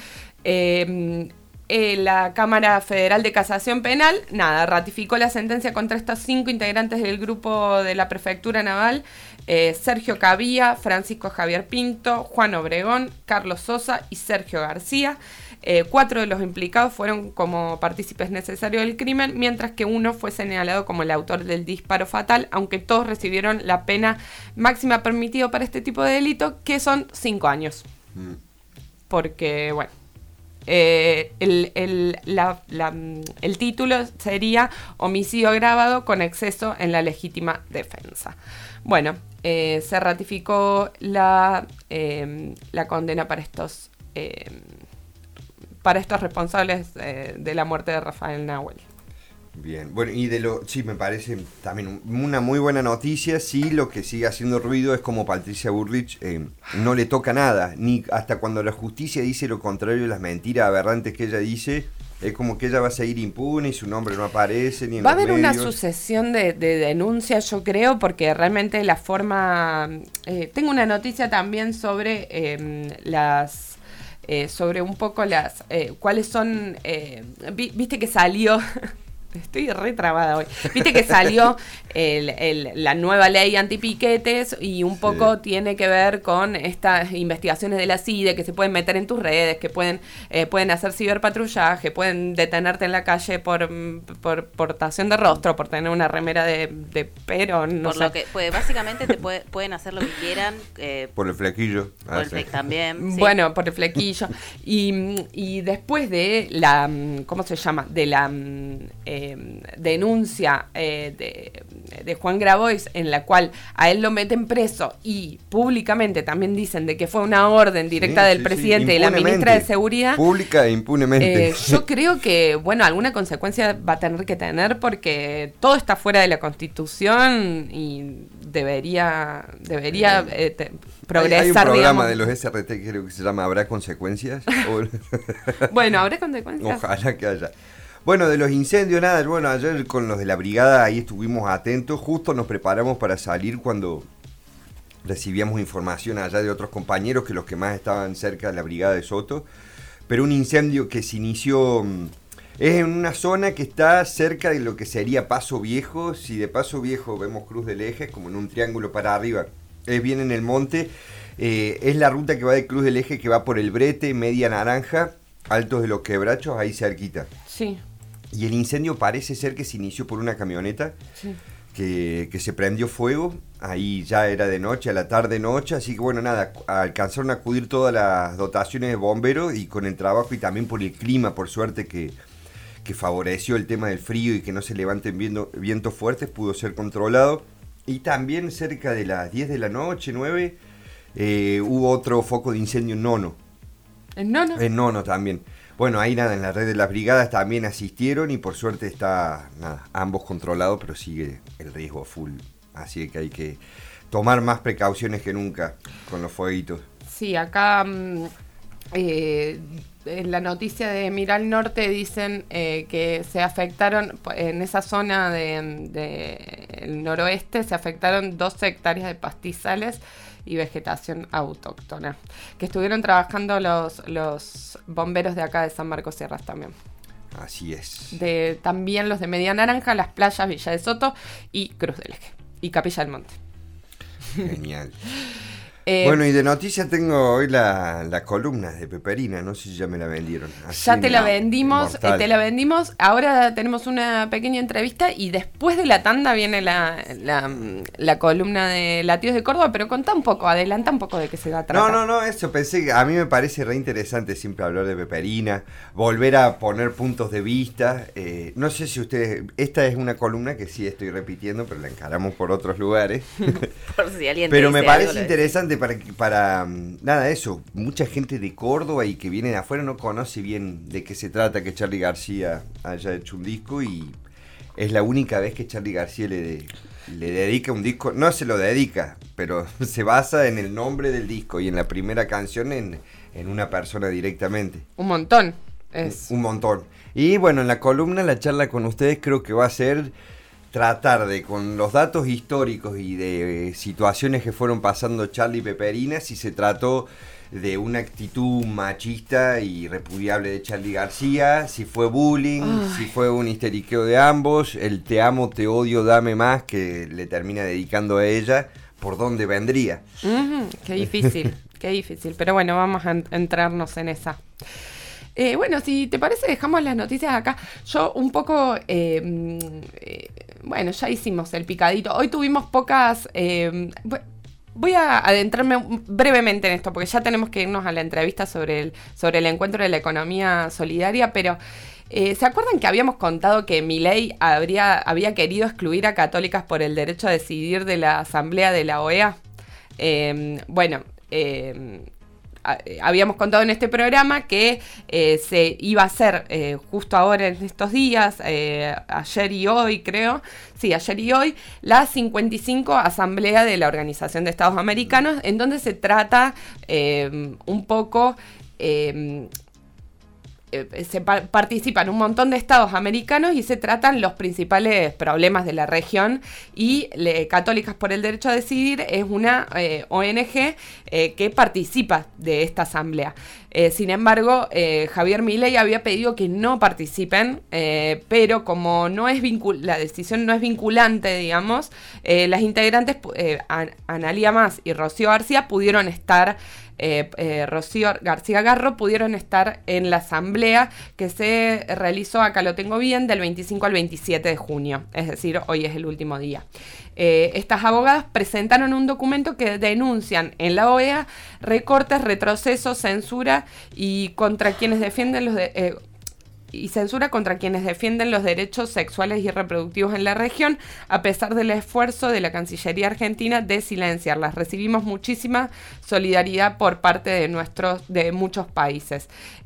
Speaker 3: La Cámara Federal de Casación Penal, ratificó la sentencia contra estos 5 integrantes del grupo de la Prefectura Naval, Sergio Cabía, Francisco Javier Pinto, Juan Obregón, Carlos Sosa y Sergio García. 4 de los implicados fueron como partícipes necesarios del crimen, mientras que uno fue señalado como el autor del disparo fatal, aunque todos recibieron la pena máxima permitida para este tipo de delito, que son 5 años. Porque, bueno, el título sería homicidio agravado con exceso en la legítima defensa. Bueno, se ratificó la condena para estos responsables de la muerte de Rafael Nahuel.
Speaker 9: Bien, bueno, y sí, me parece también una muy buena noticia. Sí, lo que sigue haciendo ruido es como Patricia Bullrich no le toca nada, ni hasta cuando la justicia dice lo contrario de las mentiras aberrantes que ella dice, es como que ella va a seguir impune y su nombre no aparece ni en los medios.
Speaker 3: Va a haber una sucesión de denuncias, yo creo, porque realmente la forma... tengo una noticia también sobre sobre un poco cuáles son... viste que salió... Estoy retrabada hoy. Viste que salió la nueva ley antipiquetes y un poco tiene que ver con estas investigaciones de la CIDE que se pueden meter en tus redes, que pueden hacer ciberpatrullaje, pueden detenerte en la calle por portación de rostro, por tener una remera de Perón, no
Speaker 4: por
Speaker 3: sé.
Speaker 4: Lo que, pues básicamente pueden hacer lo que quieran.
Speaker 9: Por el flequillo.
Speaker 4: Por el flequillo también. Sí.
Speaker 3: Bueno, por el flequillo. Y después de la, ¿cómo se llama? De la denuncia de Juan Grabois, en la cual a él lo meten preso y públicamente también dicen de que fue una orden directa del presidente y de la ministra de Seguridad.
Speaker 9: Pública e impunemente.
Speaker 3: Yo creo que, bueno, alguna consecuencia va a tener que tener porque todo está fuera de la Constitución y debería progresar.
Speaker 9: Hay un programa
Speaker 3: digamos.
Speaker 9: de los SRT que creo que se llama ¿Habrá consecuencias?
Speaker 3: Bueno, ¿habrá consecuencias?
Speaker 9: Ojalá que haya. Bueno, de los incendios, nada, bueno, ayer con los de la brigada ahí estuvimos atentos, justo nos preparamos para salir cuando recibíamos información allá de otros compañeros que los que más estaban cerca de la brigada de Soto, pero un incendio que se inició, es en una zona que está cerca de lo que sería Paso Viejo. Si de Paso Viejo vemos Cruz del Eje, como en un triángulo para arriba, es bien en el monte, es la ruta que va de Cruz del Eje que va por el Brete, Media Naranja, Altos de los Quebrachos, ahí cerquita.
Speaker 3: Sí.
Speaker 9: Y el incendio parece ser que se inició por una camioneta que se prendió fuego. Ahí ya era de noche, a la tarde-noche. Así que bueno, nada, alcanzaron a acudir todas las dotaciones de bomberos y con el trabajo y también por el clima, por suerte, que que favoreció el tema del frío y que no se levanten vientos fuertes, pudo ser controlado. Y también cerca de las 10 de la noche, 9, hubo otro foco de incendio en Nono.
Speaker 3: ¿En Nono?
Speaker 9: En Nono también. Bueno, ahí nada, en la red de las brigadas también asistieron y por suerte está, nada, ambos controlados, pero sigue el riesgo full. Así que hay que tomar más precauciones que nunca con los fueguitos.
Speaker 3: Sí, acá en la noticia de Miral Norte dicen que se afectaron, en esa zona del noroeste, se afectaron 12 hectáreas de pastizales y vegetación autóctona, que estuvieron trabajando los bomberos de acá de San Marcos Sierras también.
Speaker 9: Así es.
Speaker 3: También los de Media Naranja, Las Playas, Villa de Soto y Cruz del Eje y Capilla del Monte.
Speaker 9: Genial. Bueno, y de noticias tengo hoy la columna de Peperina, no sé si ya me la vendieron. Así
Speaker 3: ya te la vendimos, ahora tenemos una pequeña entrevista y después de la tanda viene la columna de Latidos de Córdoba, pero contá un poco, adelanta un poco de qué se va a tratar.
Speaker 9: No, eso pensé que a mí me parece re interesante siempre hablar de Peperina, volver a poner puntos de vista, no sé si ustedes, esta es una columna que sí estoy repitiendo, pero la encaramos por otros lugares.
Speaker 4: Por si alguien
Speaker 9: pero
Speaker 4: te
Speaker 9: me
Speaker 4: dice
Speaker 9: parece
Speaker 4: algo,
Speaker 9: interesante para nada, eso, mucha gente de Córdoba y que viene de afuera no conoce bien de qué se trata, que Charly García haya hecho un disco y es la única vez que Charly García le dedica un disco, no se lo dedica, pero se basa en el nombre del disco y en la primera canción en una persona directamente.
Speaker 3: Un montón.
Speaker 9: Un montón. Y bueno, en la columna, la charla con ustedes creo que va a ser tratar de, con los datos históricos y de situaciones que fueron pasando Charly y Peperina, si se trató de una actitud machista y repudiable de Charly García, si fue bullying, si fue un histeriqueo de ambos, el te amo, te odio, dame más, que le termina dedicando a ella, ¿por dónde vendría?
Speaker 3: Qué difícil, qué difícil, pero bueno, vamos a entrarnos en esa. Bueno, si te parece, dejamos las noticias acá. Yo un poco, bueno, ya hicimos el picadito. Hoy tuvimos pocas... voy a adentrarme brevemente en esto, porque ya tenemos que irnos a la entrevista sobre el encuentro de la economía solidaria, pero... ¿se acuerdan que habíamos contado que Milei había querido excluir a católicas por el derecho a decidir de la asamblea de la OEA? Habíamos contado en este programa que se iba a hacer justo ahora en estos días, ayer y hoy creo, sí, ayer y hoy, la 55 Asamblea de la Organización de Estados Americanos, en donde se trata un poco... participan un montón de estados americanos y se tratan los principales problemas de la región y Católicas por el Derecho a Decidir es una ONG que participa de esta asamblea. Sin embargo, Javier Milei había pedido que no participen, pero como no es la decisión no es vinculante, digamos, las integrantes Analía Mas y Rocío García pudieron estar Rocío García Garro pudieron estar en la asamblea que se realizó, acá lo tengo bien, del 25 al 27 de junio, es decir, hoy es el último día. Estas abogadas presentaron un documento que denuncian en la OEA recortes, retrocesos, censura y contra quienes defienden los derechos sexuales y reproductivos en la región, a pesar del esfuerzo de la Cancillería Argentina de silenciarlas. Recibimos muchísima solidaridad por parte de muchos países.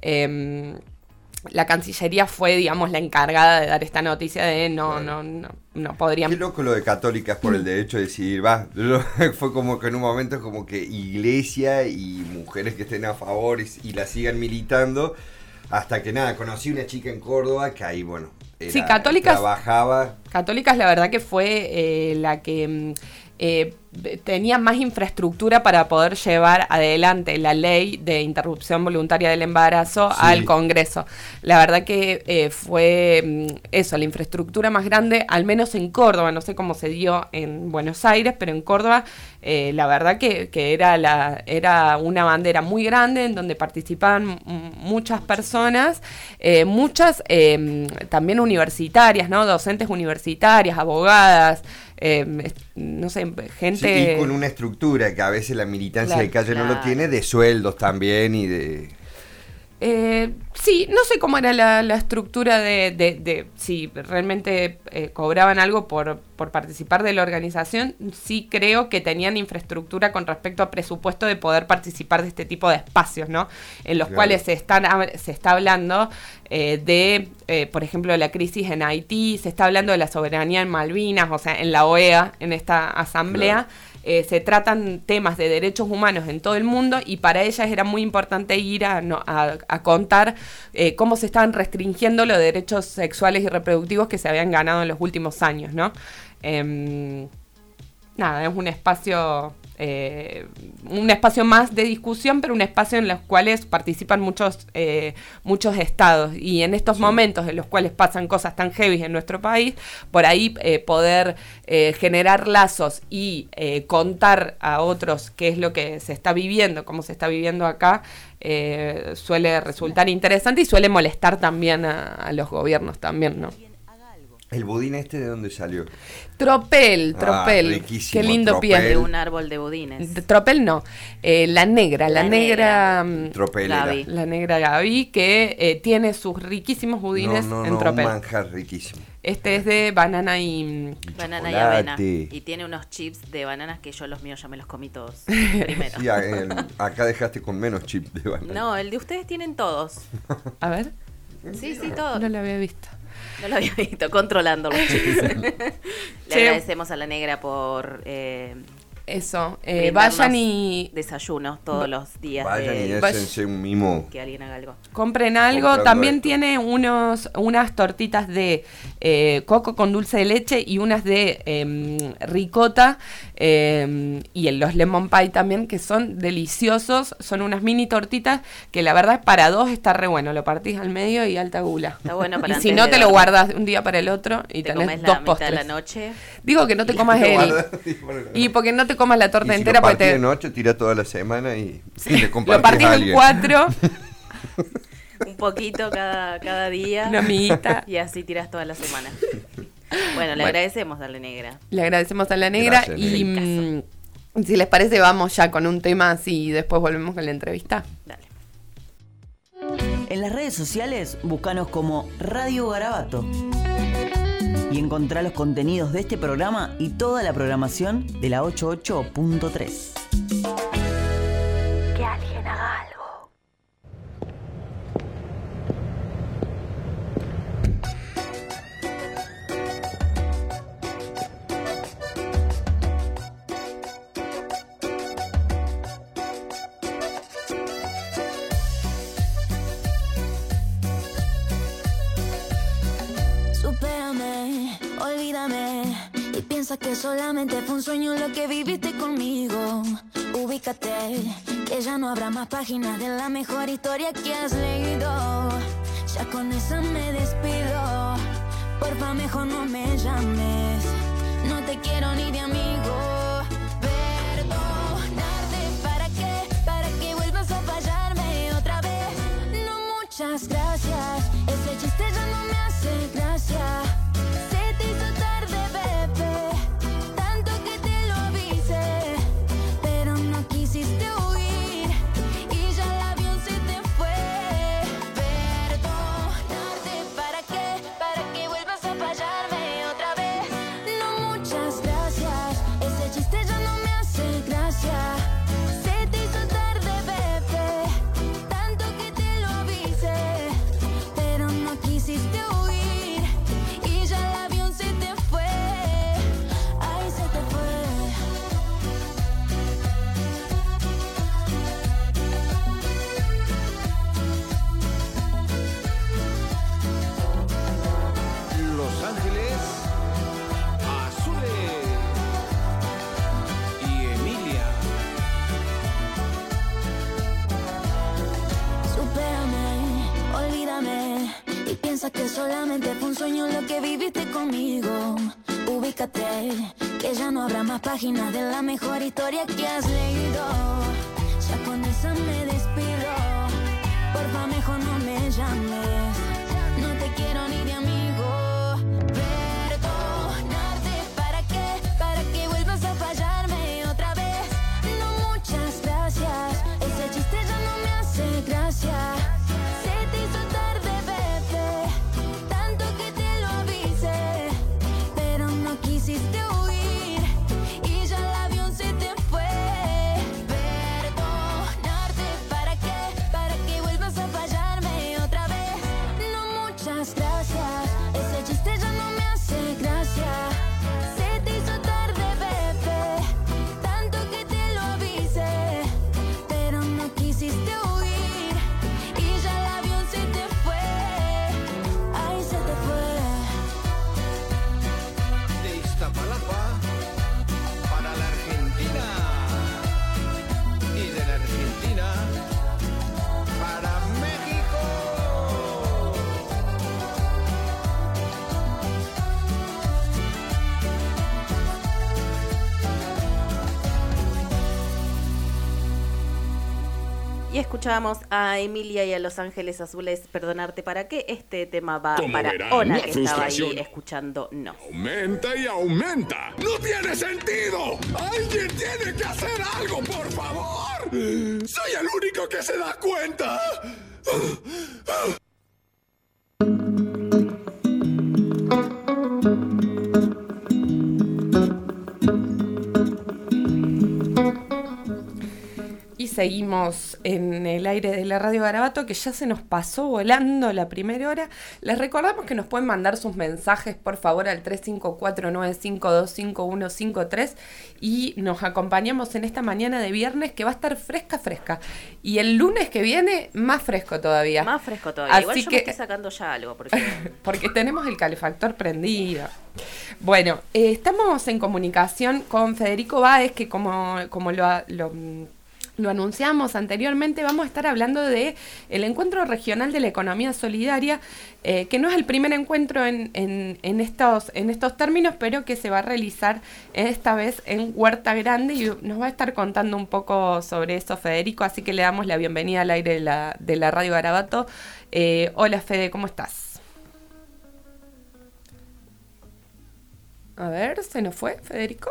Speaker 3: La Cancillería fue, digamos, la encargada de dar esta noticia de no podrían...
Speaker 9: Qué loco lo de Católicas por el derecho a decidir, fue como que en un momento es como que iglesia y mujeres que estén a favor y la sigan militando. Hasta que nada, conocí una chica en Córdoba que ahí, bueno, trabajaba. Católicas,
Speaker 3: la verdad que fue la que tenía más infraestructura para poder llevar adelante la ley de interrupción voluntaria del embarazo al Congreso. La verdad que fue eso, la infraestructura más grande, al menos en Córdoba, no sé cómo se dio en Buenos Aires, pero en Córdoba la verdad que era una bandera muy grande en donde participaban muchas personas, muchas también universitarias, ¿no? Docentes universitarias, abogadas, no sé, gente...
Speaker 9: Sí, y con una estructura que a veces la militancia de calle no lo tiene, de sueldos también y de
Speaker 3: Sí, no sé cómo era la estructura de si realmente cobraban algo por participar de la organización. Sí creo que tenían infraestructura con respecto a presupuesto de poder participar de este tipo de espacios, ¿no? En los cuales se está hablando por ejemplo, la crisis en Haití, se está hablando de la soberanía en Malvinas, o sea, en la OEA, en esta asamblea. Se tratan temas de derechos humanos en todo el mundo y para ellas era muy importante ir a contar cómo se estaban restringiendo los derechos sexuales y reproductivos que se habían ganado en los últimos años, ¿no? Nada, es un espacio más de discusión, pero un espacio en los cuales participan muchos estados, y en estos momentos en los cuales pasan cosas tan heavy en nuestro país, por ahí poder generar lazos y contar a otros qué es lo que se está viviendo, cómo se está viviendo acá, suele resultar interesante y suele molestar también a los gobiernos también, ¿no?
Speaker 9: ¿El budín ¿de dónde salió?
Speaker 3: Tropel.
Speaker 9: Riquísimo.
Speaker 3: Qué lindo
Speaker 9: Tropel.
Speaker 3: pie.
Speaker 4: De un árbol de budines.
Speaker 3: Tropel no. La negra.
Speaker 9: Tropelera.
Speaker 4: Gaby.
Speaker 3: La negra Gaby, que tiene sus riquísimos budines en Tropel.
Speaker 9: Un manjar riquísimo.
Speaker 3: Este es de banana y
Speaker 4: avena. Y tiene unos chips de bananas que yo los míos ya me los comí todos primero.
Speaker 9: Sí, acá dejaste con menos chips de banana.
Speaker 4: No, el de ustedes tienen todos.
Speaker 3: A ver.
Speaker 4: Sí, todos.
Speaker 3: No lo había visto.
Speaker 4: No lo había visto, controlando los chips. Le agradecemos a la negra por
Speaker 3: eso.
Speaker 4: brindarnos
Speaker 3: Vayan y
Speaker 4: desayunos todos los días.
Speaker 9: Vayan y déjense un mimo.
Speaker 4: Que alguien haga algo.
Speaker 3: Compren algo.
Speaker 9: Comprando
Speaker 3: También
Speaker 9: esto.
Speaker 3: tiene unas tortitas de coco con dulce de leche y unas de ricota y los lemon pie también, que son deliciosos. Son unas mini tortitas que la verdad para dos está re bueno. Lo partís al medio y alta gula.
Speaker 4: Está bueno para
Speaker 3: y si
Speaker 4: antes
Speaker 3: no
Speaker 4: de
Speaker 3: te lo
Speaker 4: dormir.
Speaker 3: guardas de un día para el otro y
Speaker 4: Te
Speaker 3: tenés
Speaker 4: comes
Speaker 3: dos
Speaker 4: la mitad
Speaker 3: postres.
Speaker 4: de la noche.
Speaker 3: Digo que no te comas y porque no te comas la torta
Speaker 9: Y si
Speaker 3: entera
Speaker 9: lo
Speaker 3: porque
Speaker 9: partís
Speaker 3: te
Speaker 9: de noche, tira toda la semana y le
Speaker 3: lo
Speaker 9: compartís
Speaker 3: partís
Speaker 9: a
Speaker 3: en
Speaker 9: alguien.
Speaker 3: 4.
Speaker 4: Un poquito cada día.
Speaker 3: Una amiguita.
Speaker 4: Y así tiras toda la semana. Bueno, le agradecemos a la negra.
Speaker 3: Le agradecemos a la negra.
Speaker 9: Gracias,
Speaker 3: Y si les parece, vamos ya con un tema así y después volvemos con la entrevista.
Speaker 4: Dale.
Speaker 5: En las redes sociales, búscanos como Radio Garabato. Y encontrá los contenidos de este programa y toda la programación de la 88.3.
Speaker 7: Que alguien haga algo.
Speaker 10: Supérame, olvídame y piensa que solamente fue un sueño lo que viviste conmigo. Ubícate, que ya no habrá más páginas de la mejor historia que has leído. Ya con esa me despido, porfa mejor no me llames. No te quiero ni de amigo. Perdonarte, para que vuelvas a fallarme otra vez. No, muchas gracias, ese chiste ya no me hace gracia. Se te hizo tarde, bebé, tanto que te lo avisé, pero no quisiste huir y ya el avión se te fue. Perdonarte, para que vuelvas a fallarme otra vez. No, muchas gracias, ese chiste ya no me hace gracia. Se te hizo tarde, bebé, tanto que te lo avisé, pero no quisiste huir y ya el avión se te fue. Ay, se te fue.
Speaker 8: Los Ángeles Azules y Emilia.
Speaker 10: Supérame, olvídame y piensa que solamente fue un sueño lo que viviste conmigo. Ubícate, que ya no habrá más páginas de la mejor historia que has leído. Ya con esa me despido, porfa mejor no me llames. No te quiero ni de amigo. Perdonarte, para que vuelvas a fallarme otra vez. No, muchas gracias, ese chiste ya no me hace gracia.
Speaker 4: escuchábamos a Emilia y a Los Ángeles Azules, Perdonarte para qué. Este tema va
Speaker 11: Como
Speaker 4: para
Speaker 11: verán,
Speaker 4: Ona,
Speaker 11: la
Speaker 4: que estaba ahí
Speaker 11: frustración
Speaker 4: escuchando No.
Speaker 11: aumenta y aumenta. ¡No tiene sentido! ¡Alguien tiene que hacer algo, por favor! ¡Soy el único que se da cuenta!
Speaker 3: Y seguimos en el aire de la Radio Garabato, que ya se nos pasó volando la primera hora. Les recordamos que nos pueden mandar sus mensajes, por favor, al 354-952-5153 y nos acompañamos en esta mañana de viernes que va a estar fresca. Y el lunes que viene, más fresco todavía.
Speaker 4: Más fresco todavía.
Speaker 3: Así
Speaker 4: Igual yo
Speaker 3: que
Speaker 4: me estoy sacando ya algo.
Speaker 3: porque tenemos el calefactor prendido. Bueno, estamos en comunicación con Federico Báez, que como lo anunciamos anteriormente, vamos a estar hablando de el Encuentro Regional de la Economía Solidaria, que no es el primer encuentro en estos términos, pero que se va a realizar esta vez en Huerta Grande, y nos va a estar contando un poco sobre eso Federico, así que le damos la bienvenida al aire de la Radio Garabato. Hola Fede, ¿cómo estás? A ver, ¿se nos fue Federico?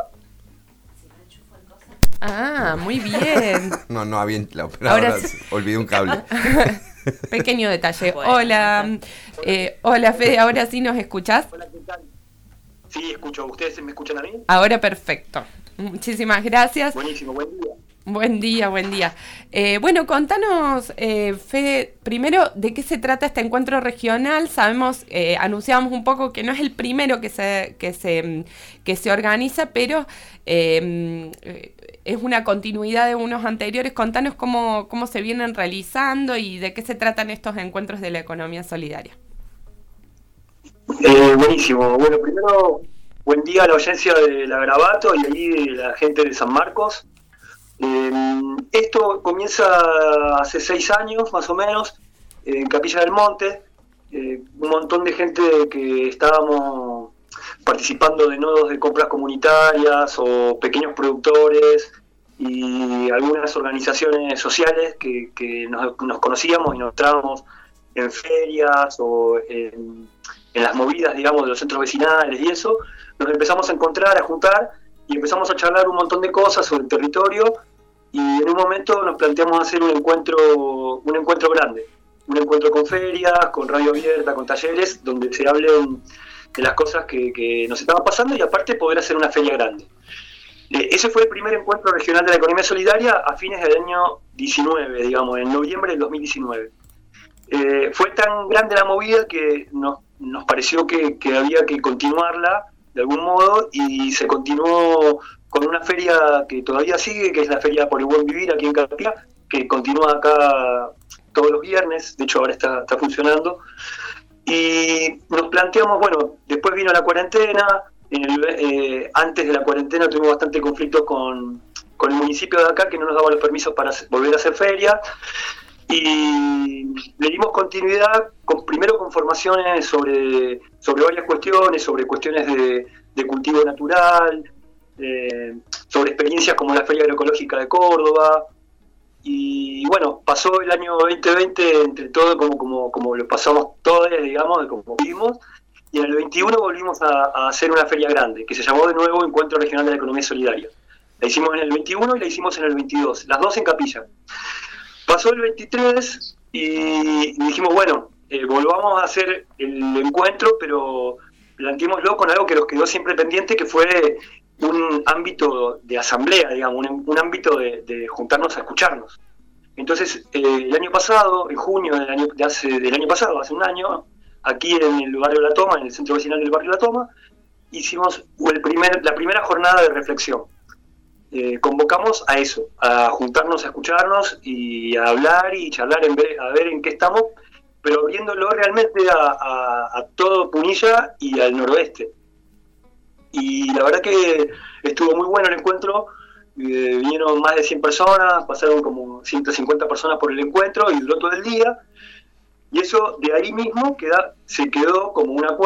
Speaker 3: Ah, muy bien.
Speaker 9: No, la operadora
Speaker 3: Ahora sí.
Speaker 9: olvidé un cable.
Speaker 3: Pequeño detalle.
Speaker 4: Bueno,
Speaker 3: hola Fede, ¿ahora sí nos escuchás?
Speaker 12: Hola, ¿qué tal? Sí, escucho. ¿Ustedes me escuchan a mí?
Speaker 3: Ahora perfecto. Muchísimas gracias.
Speaker 12: Buenísimo, buen día.
Speaker 3: Buen día. Bueno, contanos, Fede, primero, ¿de qué se trata este encuentro regional? Sabemos, anunciábamos un poco que no es el primero que se organiza, pero es una continuidad de unos anteriores. Contanos cómo se vienen realizando y de qué se tratan estos encuentros de la economía solidaria.
Speaker 12: Buenísimo. Bueno, primero, buen día a la audiencia de la Garabato y ahí de la gente de San Marcos. Esto comienza hace 6 años más o menos en Capilla del Monte. Un montón de gente que estábamos participando de nodos de compras comunitarias o pequeños productores y algunas organizaciones sociales que nos conocíamos y nos estábamos en ferias o en las movidas, digamos, de los centros vecinales y eso. Nos empezamos a encontrar, a juntar y empezamos a charlar un montón de cosas sobre el territorio, y en un momento nos planteamos hacer un encuentro grande, un encuentro con ferias, con radio abierta, con talleres, donde se hablen de las cosas que nos estaban pasando y aparte poder hacer una feria grande. Ese fue el primer encuentro regional de la economía solidaria a fines del año 19, digamos, en noviembre del 2019. Fue tan grande la movida que nos pareció que había que continuarla de algún modo, y se continuó con una feria que todavía sigue, que es la Feria por el Buen Vivir aquí en Capilla, que continúa acá todos los viernes, de hecho ahora está funcionando, y nos planteamos, bueno, después vino la cuarentena, antes de la cuarentena tuvimos bastante conflictos con el municipio de acá, que no nos daba los permisos para volver a hacer feria, y le dimos continuidad primero con formaciones sobre varias cuestiones, sobre cuestiones de cultivo natural, sobre experiencias como la Feria Agroecológica de Córdoba, y bueno, pasó el año 2020 entre todo como lo pasamos todos, digamos, como vimos, y en el 21 volvimos a hacer una feria grande, que se llamó de nuevo Encuentro Regional de la Economía Solidaria. La hicimos en el 21 y la hicimos en el 22, las dos en Capilla. Pasó el 23 y dijimos, bueno, volvamos a hacer el encuentro, pero planteémoslo con algo que nos quedó siempre pendiente, que fue un ámbito de asamblea, digamos, un ámbito de juntarnos a escucharnos. Entonces, el año pasado, en junio del año pasado, hace un año, aquí en el barrio La Toma, en el centro vecinal del barrio La Toma, hicimos la primera jornada de reflexión. Convocamos a eso, a juntarnos, a escucharnos y a hablar y charlar, a ver en qué estamos, pero abriéndolo realmente a todo Punilla y al noroeste. Y la verdad que estuvo muy bueno el encuentro, vinieron más de 100 personas, pasaron como 150 personas por el encuentro y duró todo el día, y eso de ahí mismo se quedó como un acuerdo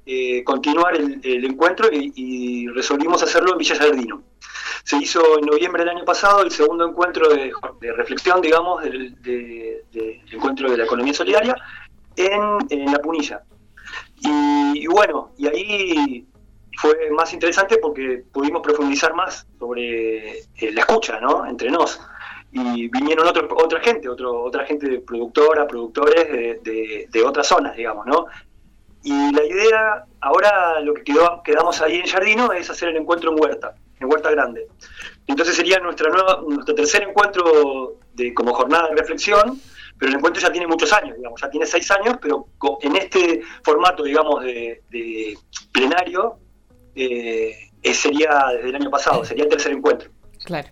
Speaker 12: continuar el encuentro y resolvimos hacerlo en Villa Giardino. Se hizo en noviembre del año pasado el segundo encuentro de reflexión, digamos, del encuentro de la economía solidaria en La Punilla. Y bueno, y ahí fue más interesante porque pudimos profundizar más sobre la escucha, ¿no? Entre nos. Y vinieron otra gente productores de otras zonas, digamos, ¿no? Y la idea, ahora lo que quedamos ahí en Giardino es hacer el encuentro en Huerta Grande. Entonces sería nuestro tercer encuentro como jornada de reflexión, pero el encuentro ya tiene muchos años, digamos, ya tiene 6 años, pero en este formato, digamos, de plenario, sería desde el año pasado, sería el tercer encuentro.
Speaker 3: Claro.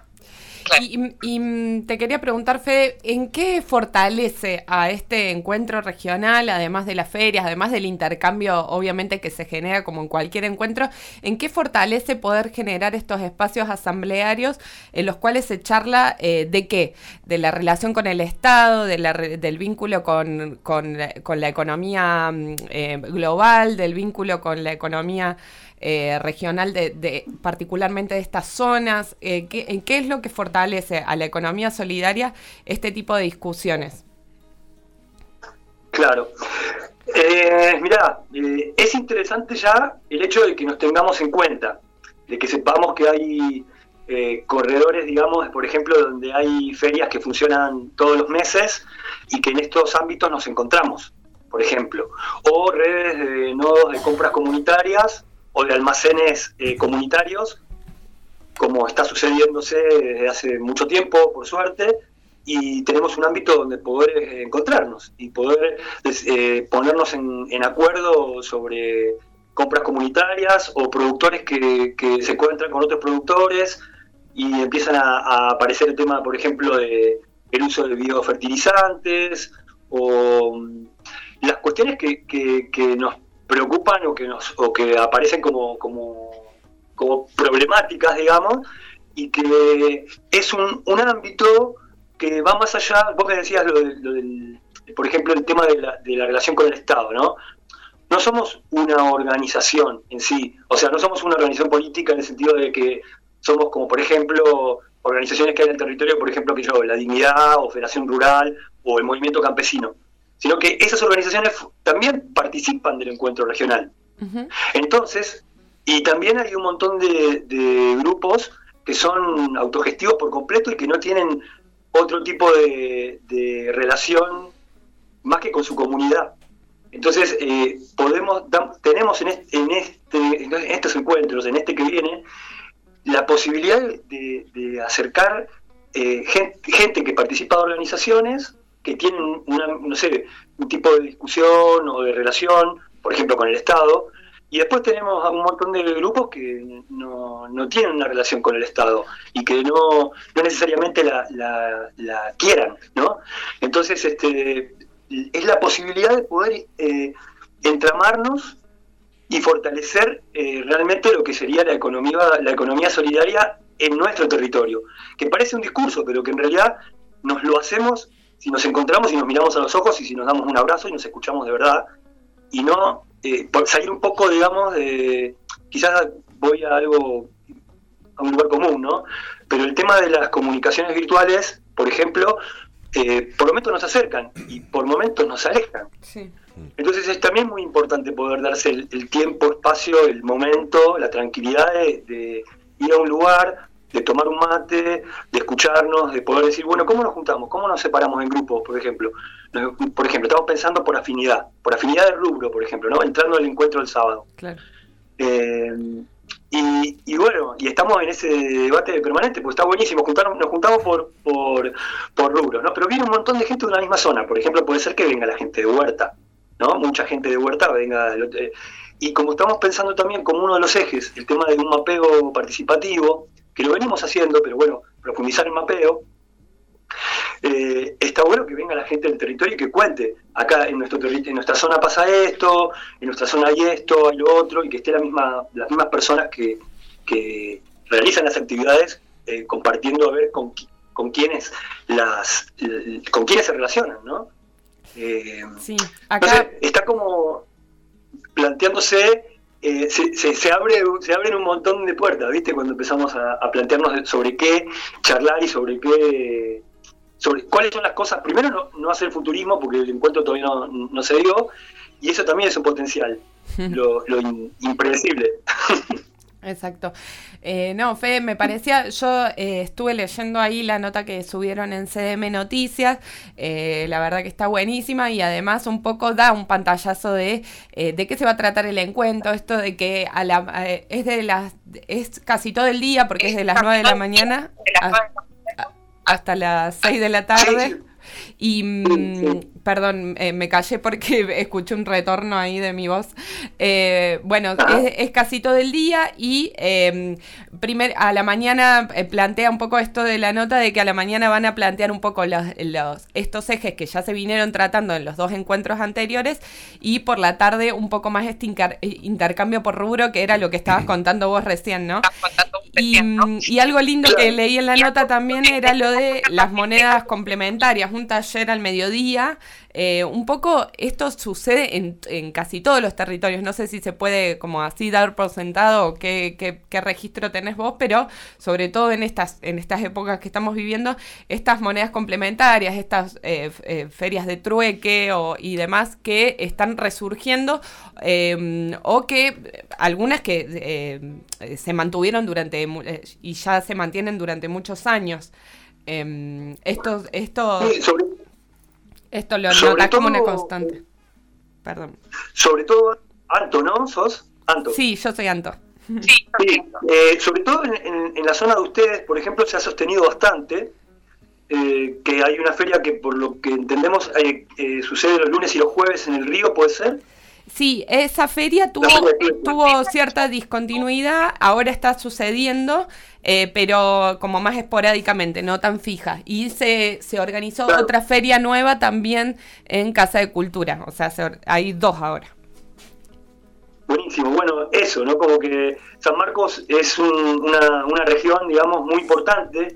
Speaker 3: Y te quería preguntar, Fede, ¿en qué fortalece a este encuentro regional, además de las ferias, además del intercambio, obviamente, que se genera como en cualquier encuentro, en qué fortalece poder generar estos espacios asamblearios en los cuales se charla de qué? De la relación con el Estado, del vínculo con la economía global, del vínculo con la economía regional particularmente de estas zonas. ¿En qué es lo que fortalece a la economía solidaria este tipo de discusiones?
Speaker 12: Claro. Mirá, es interesante ya el hecho de que nos tengamos en cuenta, de que sepamos que hay corredores, digamos, por ejemplo, donde hay ferias que funcionan todos los meses y que en estos ámbitos nos encontramos, por ejemplo, o redes de nodos de compras comunitarias o de almacenes comunitarios, como está sucediéndose desde hace mucho tiempo, por suerte, y tenemos un ámbito donde poder encontrarnos y poder ponernos en acuerdo sobre compras comunitarias o productores que se encuentran con otros productores y empiezan a aparecer el tema, por ejemplo, de el uso de biofertilizantes o las cuestiones que nos preocupan o que aparecen como problemáticas, digamos, y que es un ámbito que va más allá. Vos me decías por ejemplo, el tema de la relación con el Estado, ¿no? No somos una organización en sí, o sea, no somos una organización política en el sentido de que somos como, por ejemplo, organizaciones que hay en el territorio, por ejemplo, La Dignidad, o Federación Rural, o el Movimiento Campesino, sino que esas organizaciones también participan del encuentro regional. Uh-huh. Entonces, y también hay un montón de grupos que son autogestivos por completo y que no tienen otro tipo de relación más que con su comunidad. Entonces, tenemos en estos encuentros, en este que viene, la posibilidad de acercar gente que participa de organizaciones que tienen un tipo de discusión o de relación, por ejemplo, con el Estado, y después tenemos a un montón de grupos que no tienen una relación con el Estado y que no necesariamente la quieran, ¿no? Entonces, es la posibilidad de poder entramarnos y fortalecer realmente lo que sería la economía solidaria en nuestro territorio, que parece un discurso, pero que en realidad nos lo hacemos si nos encontramos y nos miramos a los ojos y si nos damos un abrazo y nos escuchamos de verdad, y no por salir un poco, digamos, quizás voy a un lugar común, ¿no? Pero el tema de las comunicaciones virtuales, por ejemplo, por momentos nos acercan y por momentos nos alejan. Sí. Entonces es también muy importante poder darse el tiempo, espacio, el momento, la tranquilidad de ir a un lugar, de tomar un mate, de escucharnos, de poder decir, bueno, ¿cómo nos juntamos? ¿Cómo nos separamos en grupos, por ejemplo? Por ejemplo, estamos pensando por afinidad de rubro, por ejemplo, ¿no? Entrando al encuentro del sábado. Claro. Y bueno, y estamos en ese debate permanente, pues está buenísimo, nos juntamos por rubros, ¿no? Pero viene un montón de gente de una misma zona, por ejemplo, puede ser que venga la gente de Huerta, ¿no? Mucha gente de Huerta venga... Y como estamos pensando también como uno de los ejes, el tema de un mapeo participativo, que lo venimos haciendo, pero bueno, profundizar el mapeo, está bueno que venga la gente del territorio y que cuente, acá en nuestra zona pasa esto, en nuestra zona hay esto, hay lo otro, y que esté las mismas personas que realizan las actividades compartiendo a ver con quiénes se relacionan, ¿no? Sí, acá... Entonces, está como... planteándose, se abren un montón de puertas, ¿viste? Cuando empezamos a plantearnos sobre qué charlar y sobre cuáles son las cosas. Primero, no hacer futurismo, porque el encuentro todavía no se dio, y eso también es un potencial, lo impredecible.
Speaker 3: Exacto. No, Fede, me parecía, yo estuve leyendo ahí la nota que subieron en CDM Noticias, la verdad que está buenísima y además un poco da un pantallazo de qué se va a tratar el encuentro, esto de que es casi todo el día, porque es de las 9 de la mañana hasta las 6 de la tarde. Y, perdón, me callé porque escuché un retorno ahí de mi voz. Bueno, es casi todo el día y a la mañana plantea un poco esto de la nota de que a la mañana van a plantear un poco estos ejes que ya se vinieron tratando en los dos encuentros anteriores y por la tarde un poco más este intercambio por rubro, que era lo que estabas contando vos recién, ¿no? Y algo lindo que leí en la nota también era lo de las monedas complementarias, un taller al mediodía. Un poco esto sucede en casi todos los territorios, no sé si se puede como así dar por sentado o qué registro tenés vos, pero sobre todo en estas épocas que estamos viviendo, estas monedas complementarias, estas ferias de trueque y demás que están resurgiendo, o que algunas que se mantuvieron y ya se mantienen durante muchos años. Esto lo notas como una constante. Perdón.
Speaker 12: Sobre todo, Anto, ¿no? ¿Sos Anto?
Speaker 3: Sí, yo soy Anto.
Speaker 12: Sí, sobre todo en la zona de ustedes, por ejemplo, se ha sostenido bastante, que hay una feria que, por lo que entendemos, sucede los lunes y los jueves en el Río, ¿puede ser?
Speaker 3: Sí, esa feria tuvo cierta discontinuidad, ahora está sucediendo, pero como más esporádicamente, no tan fija. Y se organizó otra feria nueva también en Casa de Cultura, o sea, hay dos ahora.
Speaker 12: Buenísimo, bueno, eso, ¿no? Como que San Marcos es una región, digamos, muy importante,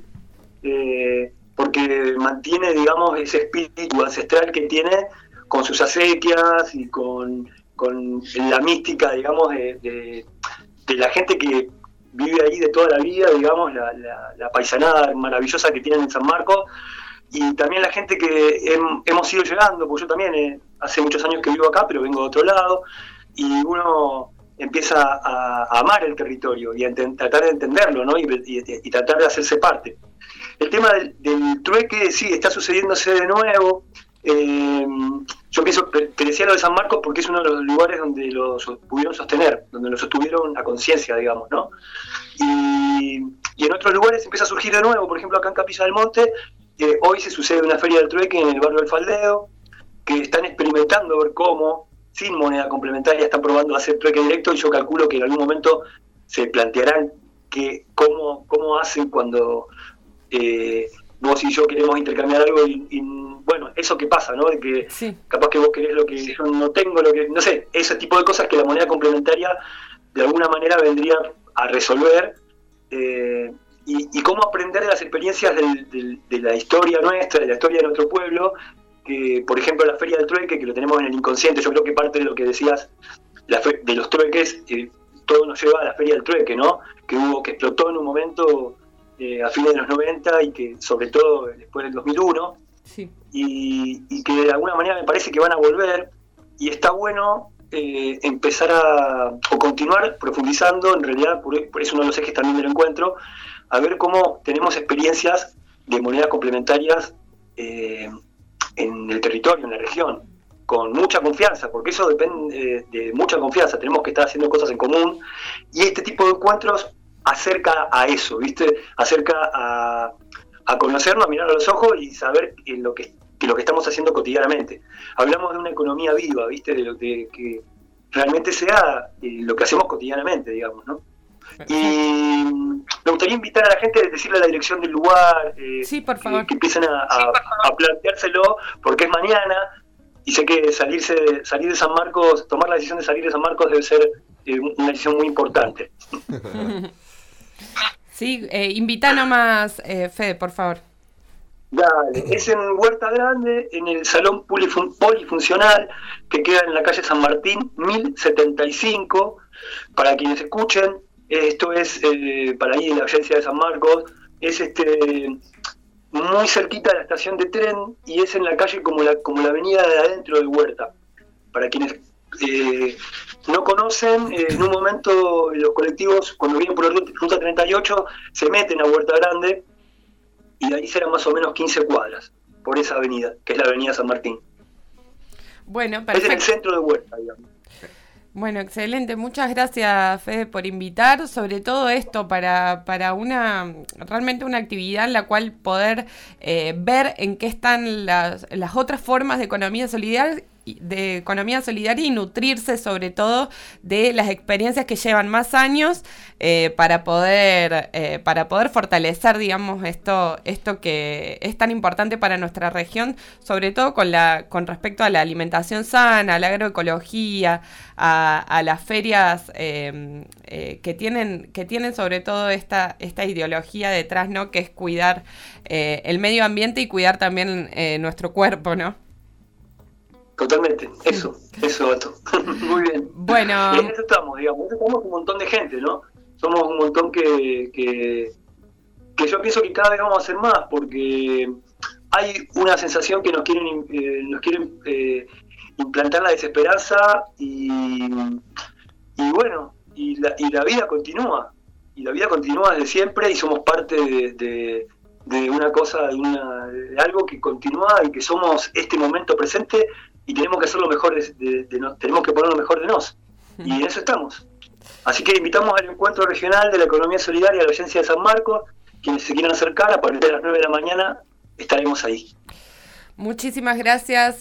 Speaker 12: porque mantiene, digamos, ese espíritu ancestral que tiene con sus acequias y con la mística, digamos, de la gente que vive ahí de toda la vida, digamos, la paisanada maravillosa que tienen en San Marcos, y también la gente que hemos ido llegando, porque yo también hace muchos años que vivo acá, pero vengo de otro lado, y uno empieza a amar el territorio y a tratar de entenderlo, ¿no? Y tratar de hacerse parte. El tema del trueque, sí, está sucediéndose de nuevo. Yo pienso que decía lo de San Marcos porque es uno de los lugares donde lo pudieron sostener, donde lo sostuvieron a conciencia, digamos, ¿no? Y en otros lugares empieza a surgir de nuevo, por ejemplo acá en Capilla del Monte, hoy se sucede una feria del trueque en el barrio del Faldeo, que están experimentando ver cómo, sin moneda complementaria, están probando hacer trueque directo, y yo calculo que en algún momento se plantearán cómo hacen cuando vos y yo queremos intercambiar algo y bueno, eso que pasa, ¿no? De que capaz que vos querés lo que yo no tengo, no sé, ese tipo de cosas que la moneda complementaria de alguna manera vendría a resolver, y cómo aprender de las experiencias de la historia nuestra, de la historia de nuestro pueblo, que por ejemplo la Feria del Trueque, que lo tenemos en el inconsciente, yo creo que parte de lo que decías de los trueques, todo nos lleva a la Feria del Trueque, ¿no? Que explotó en un momento a fines de los 90 y que sobre todo después del 2001,
Speaker 3: sí.
Speaker 12: Y que de alguna manera me parece que van a volver, y está bueno empezar o continuar profundizando, en realidad por eso uno de los ejes también del encuentro, a ver cómo tenemos experiencias de monedas complementarias en el territorio, en la región, con mucha confianza, porque eso depende de mucha confianza, tenemos que estar haciendo cosas en común, y este tipo de encuentros acerca a eso, ¿viste? Acerca a conocernos, a mirar a los ojos y saber lo que estamos haciendo cotidianamente. Hablamos de una economía viva, ¿viste? De lo que realmente sea lo que hacemos cotidianamente, digamos, ¿no? Y me gustaría invitar a la gente a decirle la dirección del lugar,
Speaker 3: sí, por favor.
Speaker 12: Que empiecen a planteárselo, porque es mañana, y sé que salir de San Marcos, tomar la decisión de salir de San Marcos debe ser una decisión muy importante.
Speaker 3: Sí, invita nomás, Fede, por favor.
Speaker 12: Dale, es en Huerta Grande, en el salón polifuncional que queda en la calle San Martín 1075. Para quienes escuchen, esto es para ir de la agencia de San Marcos, es muy cerquita de la estación de tren y es en la calle como la avenida de adentro de Huerta. Para quienes no conocen, en un momento los colectivos cuando vienen por la ruta 38 se meten a Huerta Grande y de ahí serán más o menos 15 cuadras por esa avenida, que es la avenida San Martín.
Speaker 3: Bueno, perfecto.
Speaker 12: Es en el centro de Huerta, digamos.
Speaker 3: Bueno, excelente. Muchas gracias, Fede, por invitar, sobre todo esto, para realmente una actividad en la cual poder ver en qué están las otras formas de economía solidaria y nutrirse sobre todo de las experiencias que llevan más años para poder fortalecer, digamos, esto que es tan importante para nuestra región, sobre todo con respecto a la alimentación sana, a la agroecología, a las ferias que tienen sobre todo esta ideología detrás, ¿no? Que es cuidar el medio ambiente y cuidar también nuestro cuerpo, ¿no?
Speaker 12: Totalmente, eso, Bato. Muy bien.
Speaker 3: Bueno.
Speaker 12: Y en eso estamos, digamos, somos un montón de gente, ¿no? Somos un montón que yo pienso que cada vez vamos a hacer más, porque hay una sensación que nos quieren implantar la desesperanza y bueno, y la vida continúa, desde siempre y somos parte de una cosa, de algo que continúa y que somos este momento presente y tenemos que hacer lo mejor tenemos que poner lo mejor de nos. Y en eso estamos. Así que invitamos al encuentro regional de la economía solidaria de la agencia de San Marcos. Quienes se quieran acercar, a partir de las 9 de la mañana estaremos ahí.
Speaker 3: Muchísimas gracias.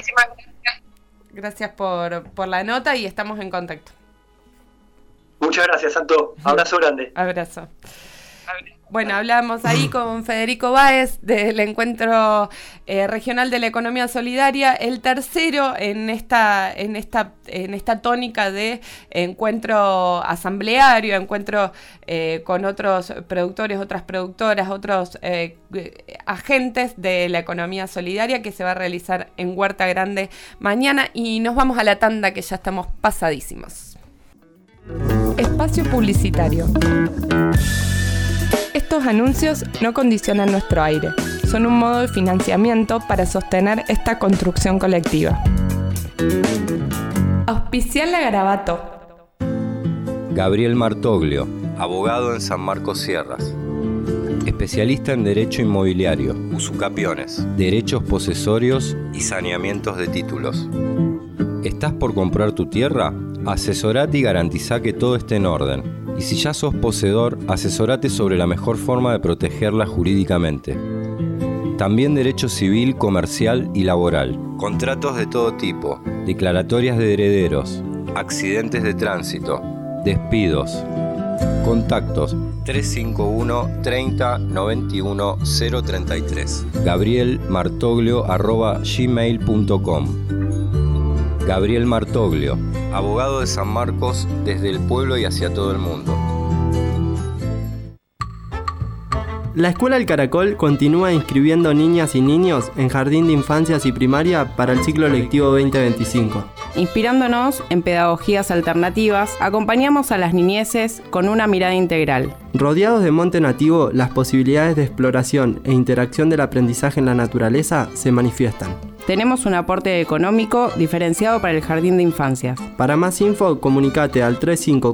Speaker 3: Gracias por la nota y estamos en contacto.
Speaker 12: Muchas gracias, Santo. Abrazo grande.
Speaker 3: Abrazo. Bueno, hablamos ahí con Federico Báez del Encuentro Regional de la Economía Solidaria, el tercero en esta tónica de encuentro asambleario, encuentro con otros productores, otras productoras, otros agentes de la economía solidaria que se va a realizar en Huerta Grande mañana, y nos vamos a la tanda que ya estamos pasadísimos. Espacio publicitario. Estos anuncios no condicionan nuestro aire, son un modo de financiamiento para sostener esta construcción colectiva. Auspiciar la Garabato.
Speaker 13: Gabriel Martoglio, abogado en San Marcos Sierras. Especialista en Derecho Inmobiliario, usucapiones, derechos posesorios y saneamientos de títulos. ¿Estás por comprar tu tierra? Asesorate y garantizá que todo esté en orden. Y si ya sos poseedor, asesorate sobre la mejor forma de protegerla jurídicamente. También derecho civil, comercial y laboral. Contratos de todo tipo, declaratorias de herederos, accidentes de tránsito, despidos. Contactos 351 30 91 033. gabrielmartoglio@gmail.com. Gabriel Martoglio, abogado de San Marcos desde el pueblo y hacia todo el mundo.
Speaker 14: La Escuela El Caracol continúa inscribiendo niñas y niños en jardín de infancias y primaria para el ciclo lectivo 2025.
Speaker 15: Inspirándonos en pedagogías alternativas, acompañamos a las niñeces con una mirada integral.
Speaker 14: Rodeados de monte nativo, las posibilidades de exploración e interacción del aprendizaje en la naturaleza se manifiestan.
Speaker 15: Tenemos un aporte económico diferenciado para el jardín de infancias.
Speaker 14: Para más info, comunicate al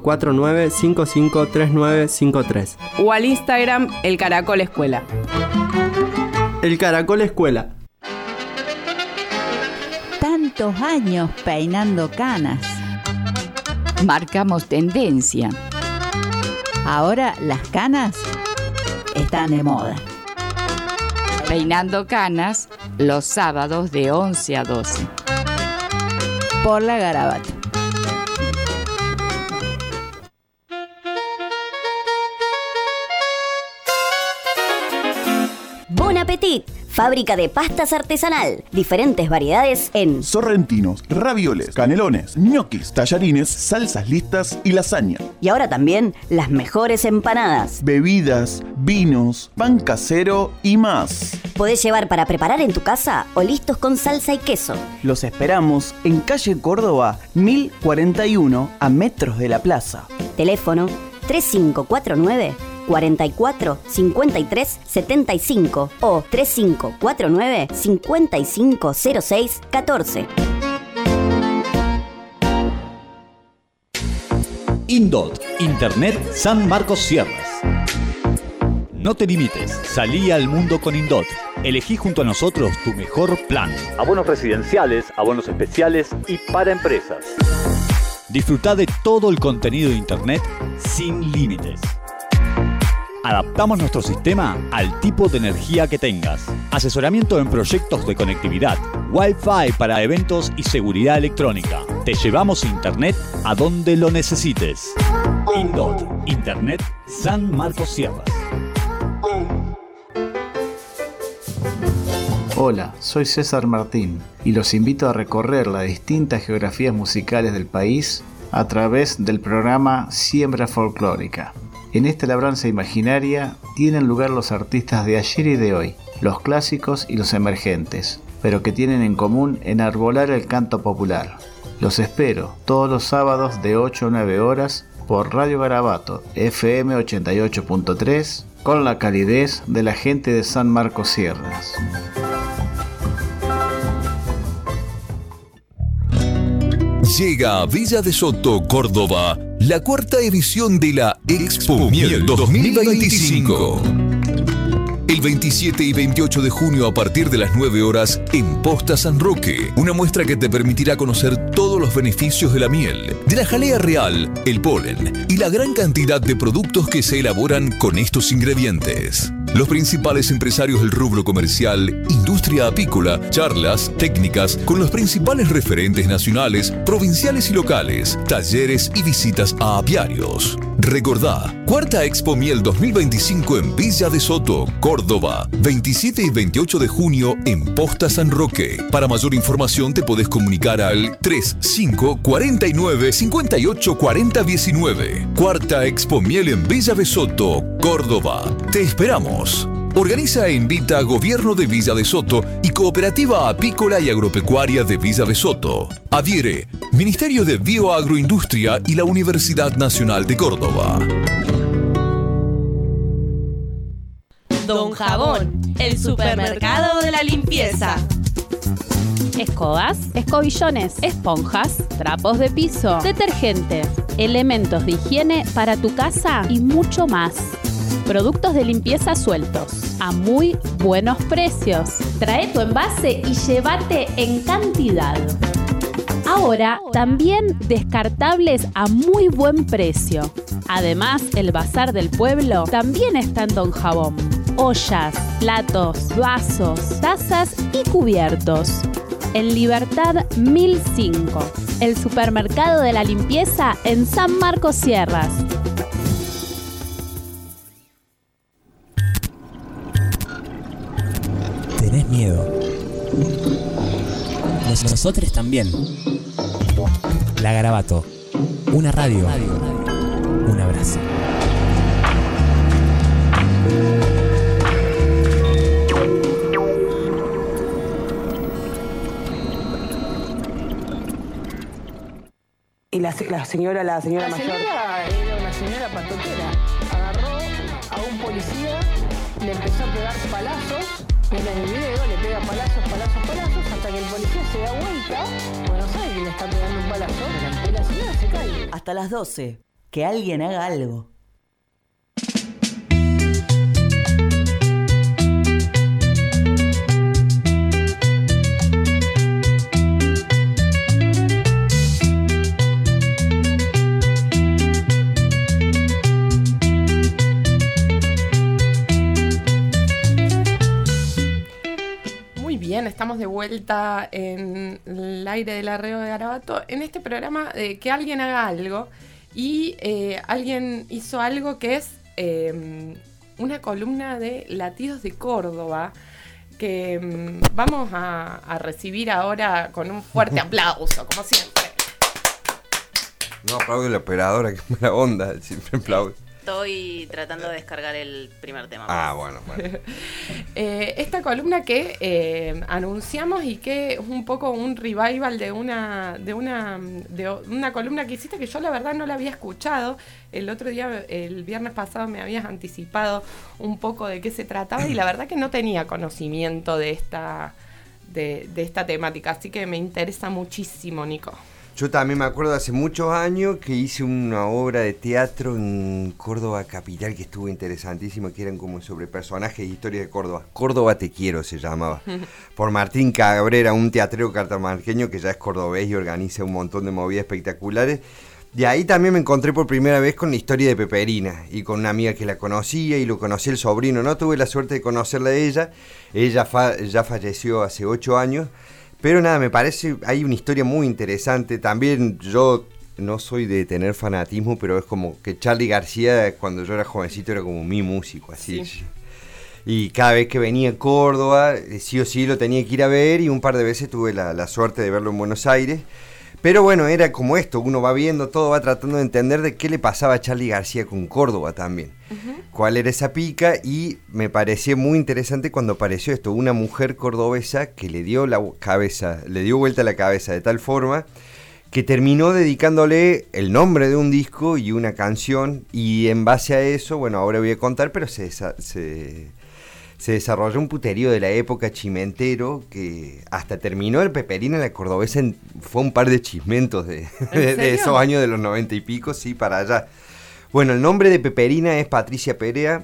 Speaker 14: 3549-553953
Speaker 15: o al Instagram El Caracol Escuela.
Speaker 14: El Caracol Escuela.
Speaker 16: Tantos años peinando canas. Marcamos tendencia. Ahora las canas están de moda. Peinando canas los sábados de 11 a 12. Por la Garabato.
Speaker 17: Bon appétit! Fábrica de pastas artesanal. Diferentes variedades en
Speaker 18: sorrentinos, ravioles, canelones, ñoquis, tallarines, salsas listas y lasaña.
Speaker 17: Y ahora también las mejores empanadas.
Speaker 18: Bebidas, vinos, pan casero y más.
Speaker 17: Podés llevar para preparar en tu casa o listos con salsa y queso.
Speaker 5: Los esperamos en calle Córdoba 1041 a metros de la plaza.
Speaker 17: Teléfono 3549 44 53 75 o 3549 5506 14.
Speaker 19: Indot, Internet San Marcos Sierras. No te limites, salí al mundo con Indot. Elegí junto a nosotros tu mejor plan. Abonos residenciales, abonos especiales y para empresas. Disfrutá de todo el contenido de Internet sin límites. Adaptamos nuestro sistema al tipo de energía que tengas. Asesoramiento en proyectos de conectividad, Wi-Fi para eventos y seguridad electrónica. Te llevamos Internet a donde lo necesites. Indot, Internet San Marcos Sierras.
Speaker 20: Hola, soy César Martín y los invito a recorrer las distintas geografías musicales del país a través del programa Siembra Folclórica. En esta labranza imaginaria tienen lugar los artistas de ayer y de hoy, los clásicos y los emergentes, pero que tienen en común enarbolar el canto popular. Los espero todos los sábados de 8 a 9 horas por Radio Garabato, FM 88.3, con la calidez de la gente de San Marcos Sierras.
Speaker 21: Llega a Villa de Soto, Córdoba, la cuarta edición de la Expo Miel 2025. El 27 y 28 de junio a partir de las 9 horas en Posta San Roque. Una muestra que te permitirá conocer todos los beneficios de la miel, de la jalea real, el polen y la gran cantidad de productos que se elaboran con estos ingredientes. Los principales empresarios del rubro comercial, industria apícola, charlas, técnicas con los principales referentes nacionales, provinciales y locales, talleres y visitas a apiarios. Recordá, Cuarta Expo Miel 2025 en Villa de Soto, Córdoba, 27 y 28 de junio en Posta San Roque. Para mayor información te podés comunicar al 3549 58 40 19. Cuarta Expo Miel en Villa de Soto, Córdoba. Te esperamos. Organiza e invita a Gobierno de Villa de Soto y Cooperativa Apícola y Agropecuaria de Villa de Soto. Adhiere Ministerio de Bioagroindustria y la Universidad Nacional de Córdoba.
Speaker 22: Don Jabón, el supermercado de la limpieza.
Speaker 23: Escobas, escobillones, esponjas, trapos de piso, detergentes, elementos de higiene para tu casa y mucho más. Productos de limpieza sueltos, a muy buenos precios. Trae tu envase y llévate en cantidad. Ahora, también descartables a muy buen precio. Además, el Bazar del Pueblo también está en Don Jabón. Ollas, platos, vasos, tazas y cubiertos. En Libertad 1005, el supermercado de la limpieza en San Marcos Sierras.
Speaker 24: ¿Tenés miedo? Nosotros también. La Garabato. Una radio. Un abrazo.
Speaker 25: Y la señora mayor.
Speaker 26: Era una señora patotera. Agarró a un policía, le empezó a pegar palazos. En el video le pega palazos, hasta que el policía se da vuelta. Bueno, sabe que le está pegando un palazo. Y la señora se cae.
Speaker 5: Hasta las 12. Que alguien haga algo.
Speaker 3: Bien, estamos de vuelta en el aire de la Radio de Garabato en este programa de que alguien haga algo y alguien hizo algo que es una columna de Latidos de Córdoba que vamos a recibir ahora con un fuerte aplauso, como siempre.
Speaker 9: No aplaude la operadora, que mala onda, siempre aplaude.
Speaker 4: Estoy tratando de descargar el primer tema.
Speaker 9: Bueno.
Speaker 3: Esta columna que anunciamos y que es un poco un revival de una columna que hiciste que yo la verdad no la había escuchado. El otro día, el viernes pasado, me habías anticipado un poco de qué se trataba y la verdad que no tenía conocimiento de esta temática, así que me interesa muchísimo, Nico.
Speaker 9: Yo también me acuerdo hace muchos años que hice una obra de teatro en Córdoba Capital que estuvo interesantísima, que eran como sobre personajes y historias de Córdoba. Córdoba te quiero se llamaba. Por Martín Cabrera, un teatrero catamarqueño que ya es cordobés y organiza un montón de movidas espectaculares. De ahí también me encontré por primera vez con la historia de Peperina y con una amiga que la conocía y lo conocí el sobrino. No tuve la suerte de conocerla a ella. Ella ya falleció hace 8 años. Pero nada, me parece, hay una historia muy interesante. También yo no soy de tener fanatismo, pero es como que Charly García, cuando yo era jovencito, era como mi músico, así. Sí. Y cada vez que venía a Córdoba, sí o sí lo tenía que ir a ver, y un par de veces tuve la suerte de verlo en Buenos Aires. Pero bueno, era como esto, uno va viendo todo, va tratando de entender de qué le pasaba a Charly García con Córdoba también. Cuál era esa pica, y me pareció muy interesante cuando apareció esto, una mujer cordobesa que le dio vuelta la cabeza de tal forma que terminó dedicándole el nombre de un disco y una canción, y en base a eso, bueno, ahora voy a contar, pero se desarrolló un puterío de la época chimentero que hasta terminó el Peperina en la Cordobesa, fue un par de chismentos de esos años de los 90 y pico, sí, para allá. Bueno, el nombre de Peperina es Patricia Perea.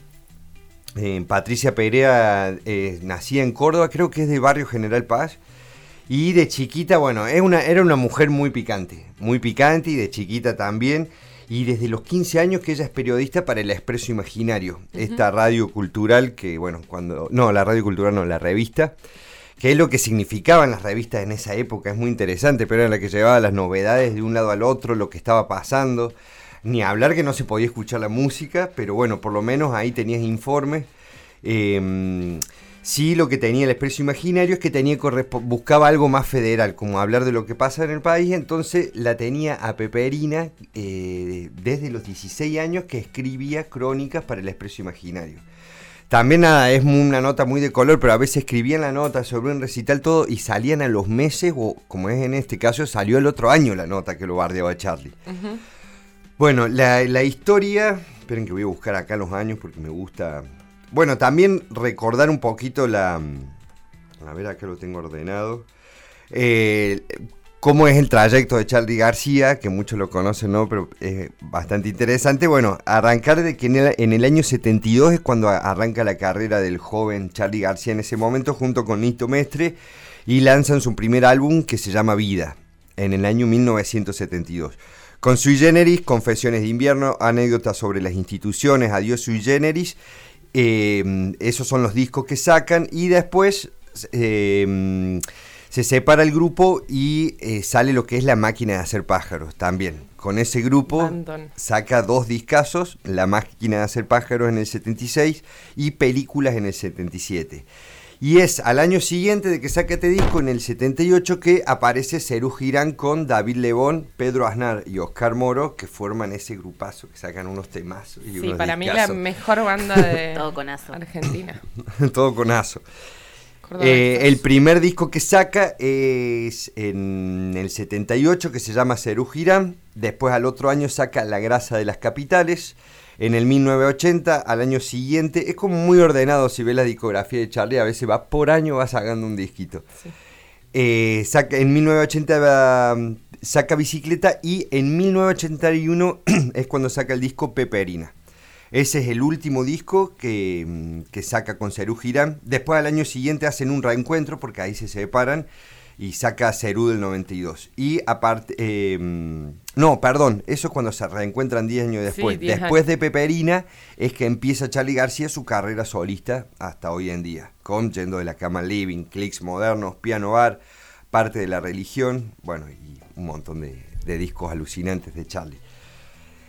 Speaker 9: Patricia Perea nacía en Córdoba, creo que es de barrio General Paz. Y de chiquita, bueno, era una mujer muy picante y de chiquita también. Y desde los 15 años que ella es periodista para El Expreso Imaginario, esta radio cultural que, bueno, la radio cultural no, la revista, que es lo que significaban las revistas en esa época, es muy interesante, pero era la que llevaba las novedades de un lado al otro, lo que estaba pasando. Ni hablar que no se podía escuchar la música, pero bueno, por lo menos ahí tenías informes. Sí, lo que tenía El Expreso Imaginario es que buscaba algo más federal, como hablar de lo que pasa en el país, entonces la tenía a Peperina desde los 16 años que escribía crónicas para El Expreso Imaginario. También nada, es una nota muy de color, pero a veces escribían la nota sobre un recital todo y salían a los meses, o como es en este caso, salió el otro año la nota que lo bardeaba a Charly. Bueno, la historia, esperen que voy a buscar acá los años porque me gusta. Bueno, también recordar un poquito a ver, acá lo tengo ordenado, cómo es el trayecto de Charly García, que muchos lo conocen, ¿no? Pero es bastante interesante. Bueno, arrancar de que en el año 72 es cuando arranca la carrera del joven Charly García en ese momento, junto con Nito Mestre, y lanzan su primer álbum que se llama Vida, en el año 1972. Con Sui Generis, Confesiones de Invierno, Anécdotas sobre las instituciones, Adiós Sui Generis. Esos son los discos que sacan, y después se separa el grupo y sale lo que es La Máquina de Hacer Pájaros también. Con ese grupo saca 2 discazos, La Máquina de Hacer Pájaros en el 76 y Películas en el 77. Y es al año siguiente de que saca este disco, en el 78, que aparece Serú Girán con David Lebón, Pedro Aznar y Oscar Moro, que forman ese grupazo, que sacan unos temazos y unos
Speaker 3: para
Speaker 9: discazos.
Speaker 3: mí la mejor banda de
Speaker 4: Todo con aso.
Speaker 3: Argentina.
Speaker 9: Todo con aso. El primer disco que saca es en el 78, que se llama Serú Girán. Después al otro año saca La Grasa de las Capitales. En el 1980, al año siguiente, es como muy ordenado si ves la discografía de Charly, a veces va por año, va sacando un disquito. Sí. En 1980 saca Bicicleta, y en 1981 es cuando saca el disco Peperina. Ese es el último disco que saca con Serú Girán. Después al año siguiente hacen un reencuentro, porque ahí se separan, y saca Serú del 92. Y aparte, eso es cuando se reencuentran 10 años después. Sí, después de Peperina es que empieza Charly García su carrera solista hasta hoy en día, con Yendo de la Cama al Living, Clics Modernos, Piano Bar, Parte de la Religión, bueno, y un montón de discos alucinantes de Charly.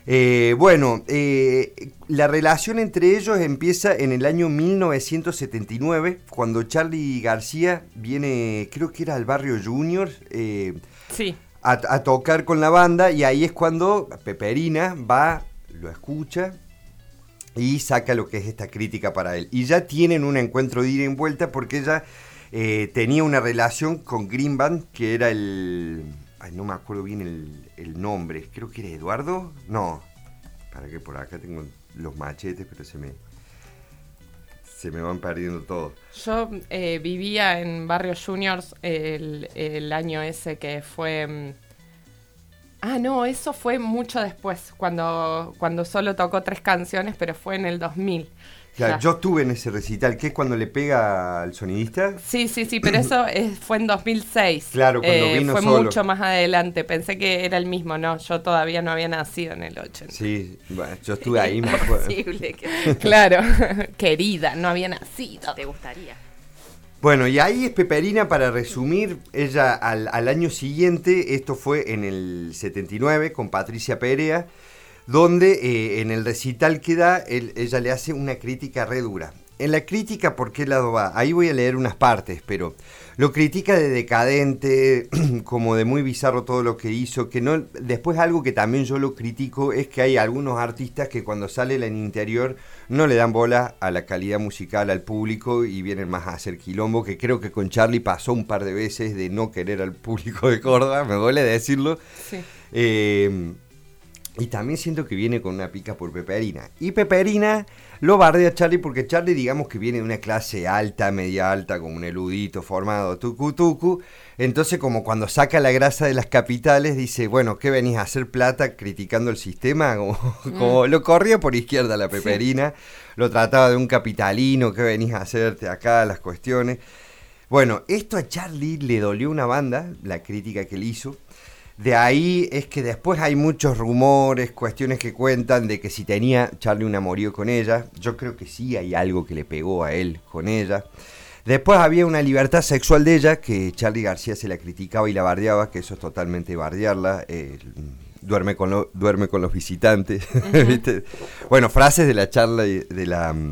Speaker 9: La relación entre ellos empieza en el año 1979, cuando Charly García viene, creo que era al Barrio Junior,
Speaker 3: sí,
Speaker 9: a tocar con la banda, y ahí es cuando Peperina va, lo escucha y saca lo que es esta crítica para él. Y ya tienen un encuentro de ida y vuelta porque ella tenía una relación con Green Band, que era no me acuerdo bien el nombre, creo que era Eduardo, no, para que por acá tengo los machetes, pero se me van perdiendo todos.
Speaker 3: Yo vivía en Barrio Juniors el año ese que fue... no, eso fue mucho después, cuando solo tocó 3 canciones, pero fue en el 2000.
Speaker 9: Claro, yo estuve en ese recital, que es cuando le pega al sonidista.
Speaker 3: Sí, pero eso fue en 2006.
Speaker 9: Claro, cuando vino
Speaker 3: fue
Speaker 9: solo.
Speaker 3: mucho más adelante, pensé que era el mismo, no, yo todavía no había nacido en el 80.
Speaker 9: Sí, bueno, yo estuve ahí.
Speaker 4: Imposible que...
Speaker 3: Claro, querida, no había nacido.
Speaker 4: Te gustaría.
Speaker 9: Bueno, y ahí es Peperina, para resumir, ella al año siguiente, esto fue en el 79, con Patricia Perea, donde en el recital que da, ella le hace una crítica re dura. En la crítica, ¿por qué lado va? Ahí voy a leer unas partes, pero lo critica de decadente, como de muy bizarro todo lo que hizo, que no. Después algo que también yo lo critico es que hay algunos artistas que cuando salen en interior no le dan bola a la calidad musical, al público, y vienen más a hacer quilombo, que creo que con Charly pasó un par de veces de no querer al público de Córdoba, me duele decirlo.
Speaker 3: Sí.
Speaker 9: Y también siento que viene con una pica por Peperina. Y Peperina lo bardea a Charly porque Charly, digamos que viene de una clase alta, media alta, como un erudito formado, tucu. Entonces, como cuando saca la grasa de las capitales, dice, bueno, ¿qué venís a hacer plata criticando el sistema? Como lo corría por izquierda la Peperina, sí. Lo trataba de un capitalino, ¿qué venís a hacerte acá? Las cuestiones. Bueno, esto a Charly le dolió una banda, la crítica que le hizo. De ahí es que después hay muchos rumores, cuestiones que cuentan de que si tenía Charly un amorío con ella. Yo creo que sí hay algo que le pegó a él con ella. Después había una libertad sexual de ella, que Charly García se la criticaba y la bardeaba, que eso es totalmente bardearla. Duerme con los visitantes. Uh-huh. ¿Viste? Bueno, frases de la charla de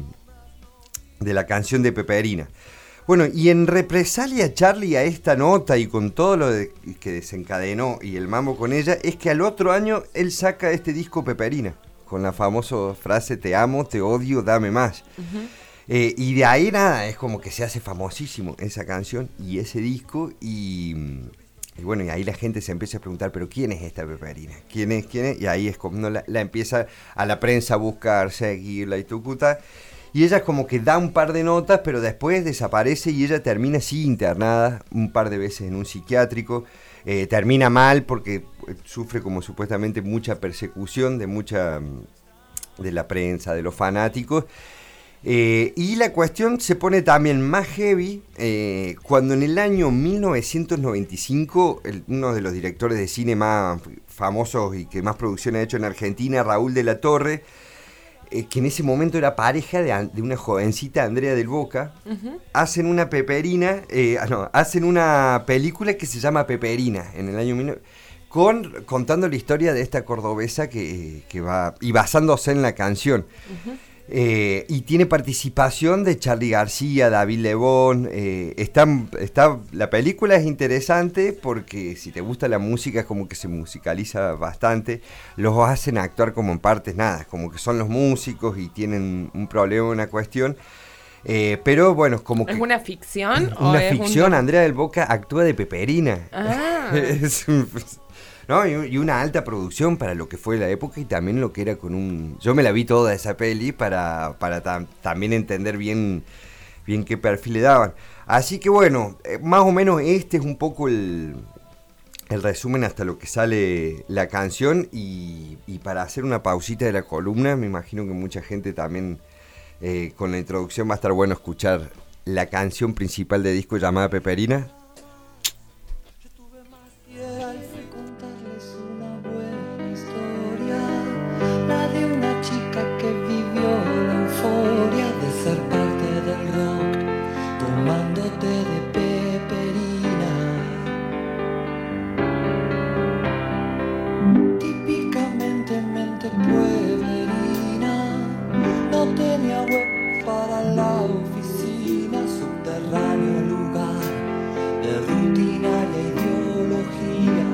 Speaker 9: la canción de Peperina. Bueno, y en represalia Charly a esta nota y con todo lo que desencadenó y el mambo con ella, es que al otro año él saca este disco Peperina, con la famosa frase te amo, te odio, dame más. Uh-huh. Y de ahí nada, es como que se hace famosísimo esa canción y ese disco, y bueno, y ahí la gente se empieza a preguntar, pero ¿quién es esta Peperina? ¿Quién es? Y ahí es como la empieza a la prensa a buscar, seguirla y tucuta. Y ella como que da un par de notas, pero después desaparece y ella termina así internada un par de veces en un psiquiátrico. Termina mal porque sufre como supuestamente mucha persecución de la prensa, de los fanáticos. Y la cuestión se pone también más heavy cuando en el año 1995 uno de los directores de cine más famosos y que más producción ha hecho en Argentina, Raúl de la Torre, que en ese momento era pareja de una jovencita, Andrea del Boca, uh-huh. Hacen una hacen una película que se llama Peperina, en el año contando la historia de esta cordobesa que va, y basándose en la canción. Uh-huh. Y tiene participación de Charly García, David Lebón. La película es interesante porque si te gusta la música es como que se musicaliza bastante. Los hacen actuar como en partes nada, como que son los músicos y tienen un problema, una cuestión. Pero bueno, como que...
Speaker 3: ¿Es una ficción?
Speaker 9: Una ficción, Andrea del Boca actúa de Peperina.
Speaker 3: Ah.
Speaker 9: ¿No? Y una alta producción para lo que fue la época y también lo que era con un... Yo me la vi toda esa peli para también entender bien qué perfil le daban. Así que bueno, más o menos este es un poco el resumen hasta lo que sale la canción y para hacer una pausita de la columna, me imagino que mucha gente también con la introducción va a estar bueno escuchar la canción principal del disco llamada Peperina.
Speaker 1: no tenía web para la oficina, subterráneo lugar de rutinaria ideología.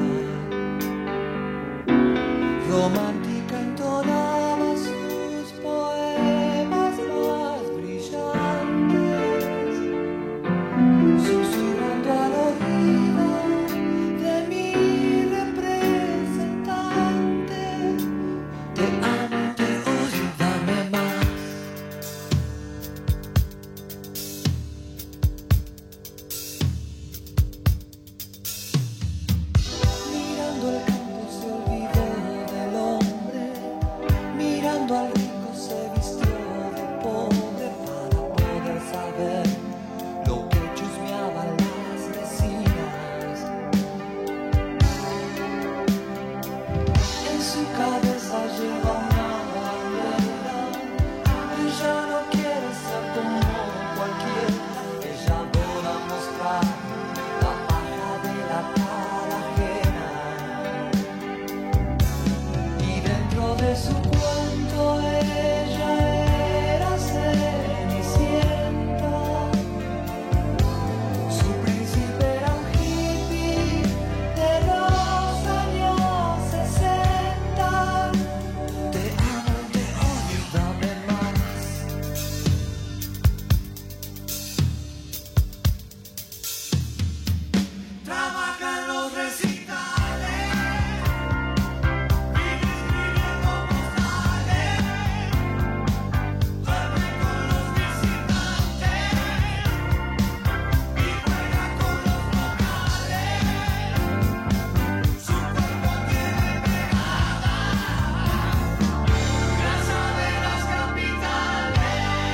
Speaker 1: Romántica entonaba sus poemas más brillantes, susurrando al oído de mi representante. Te amo, te odio, dame más. Mirando el campo se olvidó del hombre, mirando al rico se vistió de pobre para poder saber lo que chusmeaban las vecinas. En su cabeza lleva una bandera, ella no quiere ser como cualquiera, ella adora mostrar la paja de la cara ajena. Y dentro de su cuento ella era Cenicienta. Su príncipe era un hippie de los años 60. Te amo, te odio, dame más. Trabaja en los recitales, vive escribiendo postales, duerme con los visitantes y juega con los vocales. Su cuerpo tiene pegada grasa de las capitales.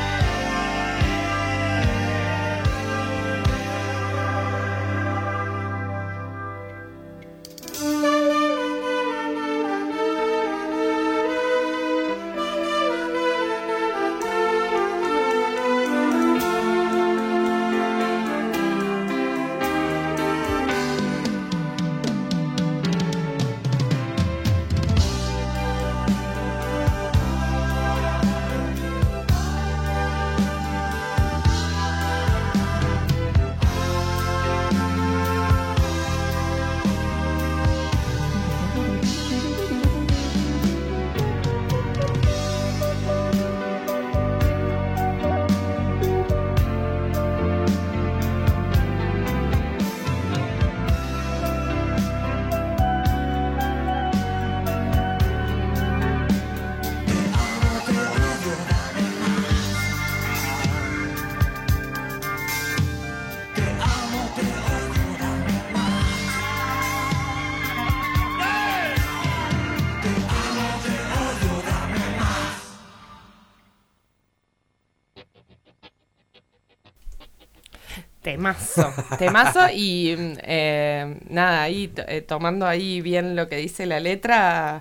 Speaker 3: Temazo y nada, ahí tomando ahí bien lo que dice la letra,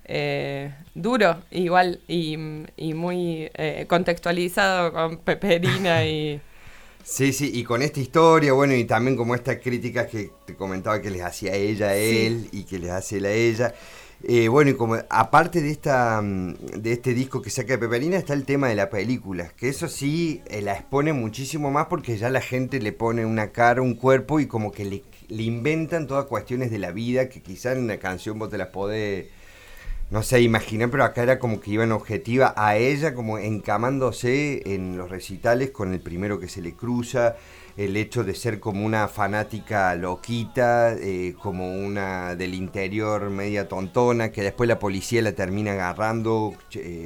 Speaker 3: duro igual y muy contextualizado con Peperina y...
Speaker 9: Sí, sí, y con esta historia, bueno, y también como estas críticas que te comentaba que les hacía ella a él y que les hace él a ella. Bueno, y como aparte de este disco que saca de Peperina está el tema de la película, que eso sí la expone muchísimo más porque ya la gente le pone una cara, un cuerpo y como que le inventan todas cuestiones de la vida que quizás en una canción vos te las podés, no sé, imaginar, pero acá era como que iban objetiva a ella como encamándose en los recitales con el primero que se le cruza, el hecho de ser como una fanática loquita, como una del interior media tontona, que después la policía la termina agarrando.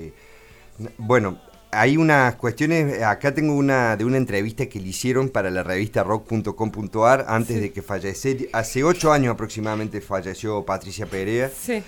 Speaker 9: Bueno, hay unas cuestiones, acá tengo una de una entrevista que le hicieron para la revista rock.com.ar antes de que falleciera, hace 8 años aproximadamente falleció Patricia Perea.
Speaker 3: Sí.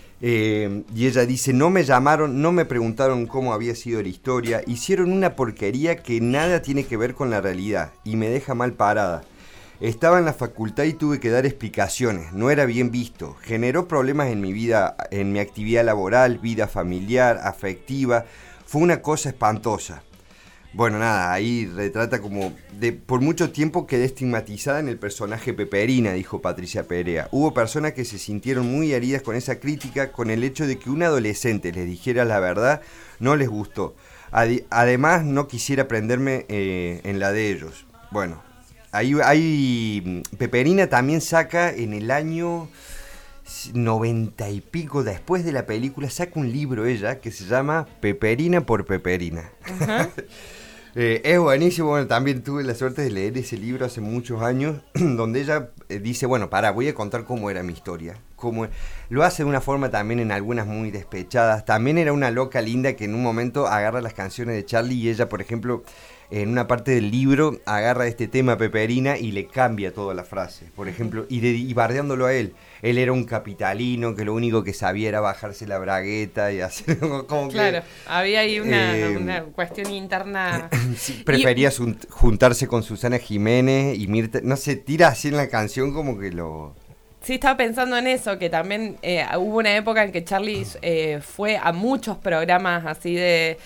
Speaker 9: Y ella dice, no me llamaron, no me preguntaron cómo había sido la historia, hicieron una porquería que nada tiene que ver con la realidad y me deja mal parada. Estaba en la facultad y tuve que dar explicaciones, no era bien visto, generó problemas en mi vida, en mi actividad laboral, vida familiar, afectiva, fue una cosa espantosa. Bueno, nada, ahí retrata como por mucho tiempo quedé estigmatizada en el personaje Peperina, dijo Patricia Perea. Hubo personas que se sintieron muy heridas con esa crítica, con el hecho de que un adolescente les dijera la verdad, no les gustó. Además, no quisiera prenderme en la de ellos. Bueno, hay Peperina también saca en el año 90 y pico, después de la película, saca un libro ella que se llama Peperina por Peperina. Es buenísimo. Bueno, también tuve la suerte de leer ese libro hace muchos años, donde ella dice, bueno, voy a contar cómo era mi historia. Lo hace de una forma también en algunas muy despechadas. También era una loca linda que en un momento agarra las canciones de Charlie y ella, por ejemplo, en una parte del libro agarra este tema Peperina y le cambia toda la frase, por ejemplo, y bardeándolo a él. Él era un capitalino que lo único que sabía era bajarse la bragueta y hacer como
Speaker 3: claro, había ahí una cuestión interna.
Speaker 9: Sí, prefería juntarse con Susana Jiménez y Mirta, no sé, tira así en la canción como que lo...
Speaker 3: Sí, estaba pensando en eso, que también hubo una época en que Charlie fue a muchos programas así de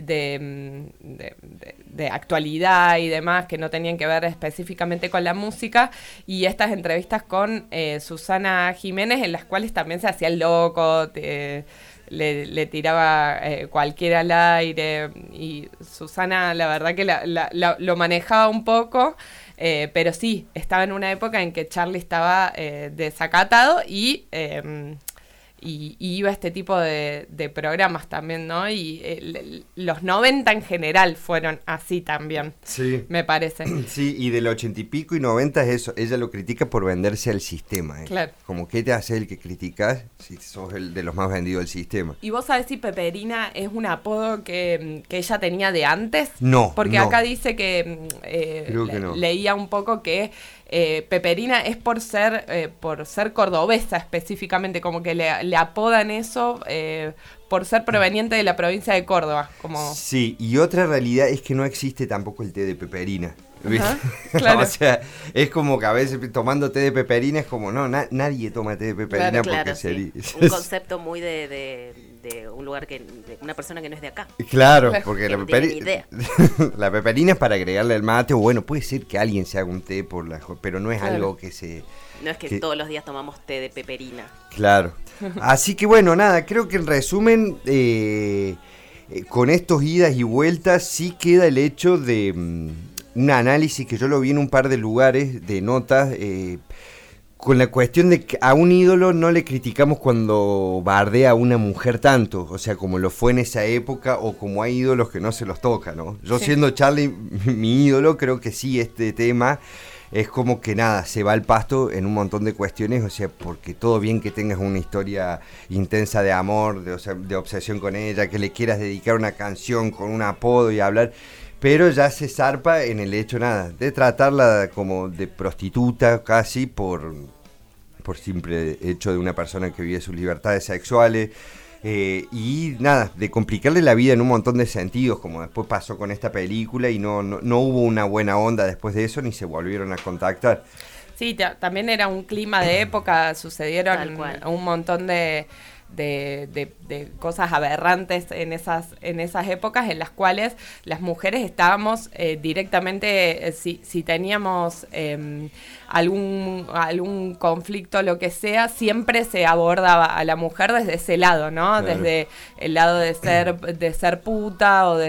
Speaker 3: actualidad y demás, que no tenían que ver específicamente con la música, y estas entrevistas con Susana Jiménez, en las cuales también se hacía el loco, le tiraba cualquiera al aire, y Susana la verdad que lo manejaba un poco. Pero sí, estaba en una época en que Charlie estaba desacatado y iba a este tipo de programas también, ¿no? Y los 90 en general fueron así también,
Speaker 9: sí,
Speaker 3: me parece.
Speaker 9: Sí, y del 80 y pico y 90 es eso, ella lo critica por venderse al sistema.
Speaker 3: Claro.
Speaker 9: Como que te hace el que criticas si sos el de los más vendidos del sistema.
Speaker 3: ¿Y vos sabés si Peperina es un apodo que ella tenía de antes?
Speaker 9: No,
Speaker 3: porque
Speaker 9: no.
Speaker 3: Acá dice que,
Speaker 9: creo que no.
Speaker 3: Leía un poco que Peperina es por ser cordobesa específicamente, como que le apodan eso por ser proveniente de la provincia de Córdoba. Como...
Speaker 9: Sí, y otra realidad es que no existe tampoco el té de peperina.
Speaker 3: Ajá, claro.
Speaker 9: O sea, es como que a veces tomando té de peperina es como, no, nadie toma té de peperina porque
Speaker 4: sí. Un concepto muy de un lugar de una persona que no es de acá.
Speaker 9: Claro, porque
Speaker 4: la
Speaker 9: la peperina es para agregarle al mate, o bueno, puede ser que alguien se haga un té pero no es algo que se...
Speaker 4: No es que todos los días tomamos té de peperina.
Speaker 9: Claro. Así que bueno, nada, creo que en resumen, con estos idas y vueltas sí queda el hecho de un análisis que yo lo vi en un par de lugares, de notas, con la cuestión de que a un ídolo no le criticamos cuando bardea a una mujer tanto, o sea, como lo fue en esa época, o como hay ídolos que no se los toca, ¿no? Yo siendo Charlie mi ídolo, creo que sí, este tema es como que nada, se va al pasto en un montón de cuestiones, o sea, porque todo bien que tengas una historia intensa de amor, de obsesión con ella, que le quieras dedicar una canción con un apodo y hablar, pero ya se zarpa en el hecho, nada, de tratarla como de prostituta casi por simple hecho de una persona que vive sus libertades sexuales. Y nada, de complicarle la vida en un montón de sentidos, como después pasó con esta película, y no hubo una buena onda después de eso, ni se volvieron a contactar.
Speaker 3: Sí, también era un clima de época, sucedieron un montón de cosas aberrantes en esas épocas, en las cuales las mujeres estábamos directamente, si teníamos algún conflicto, lo que sea, siempre se abordaba a la mujer desde ese lado, ¿no? Claro. Desde el lado de ser puta, o de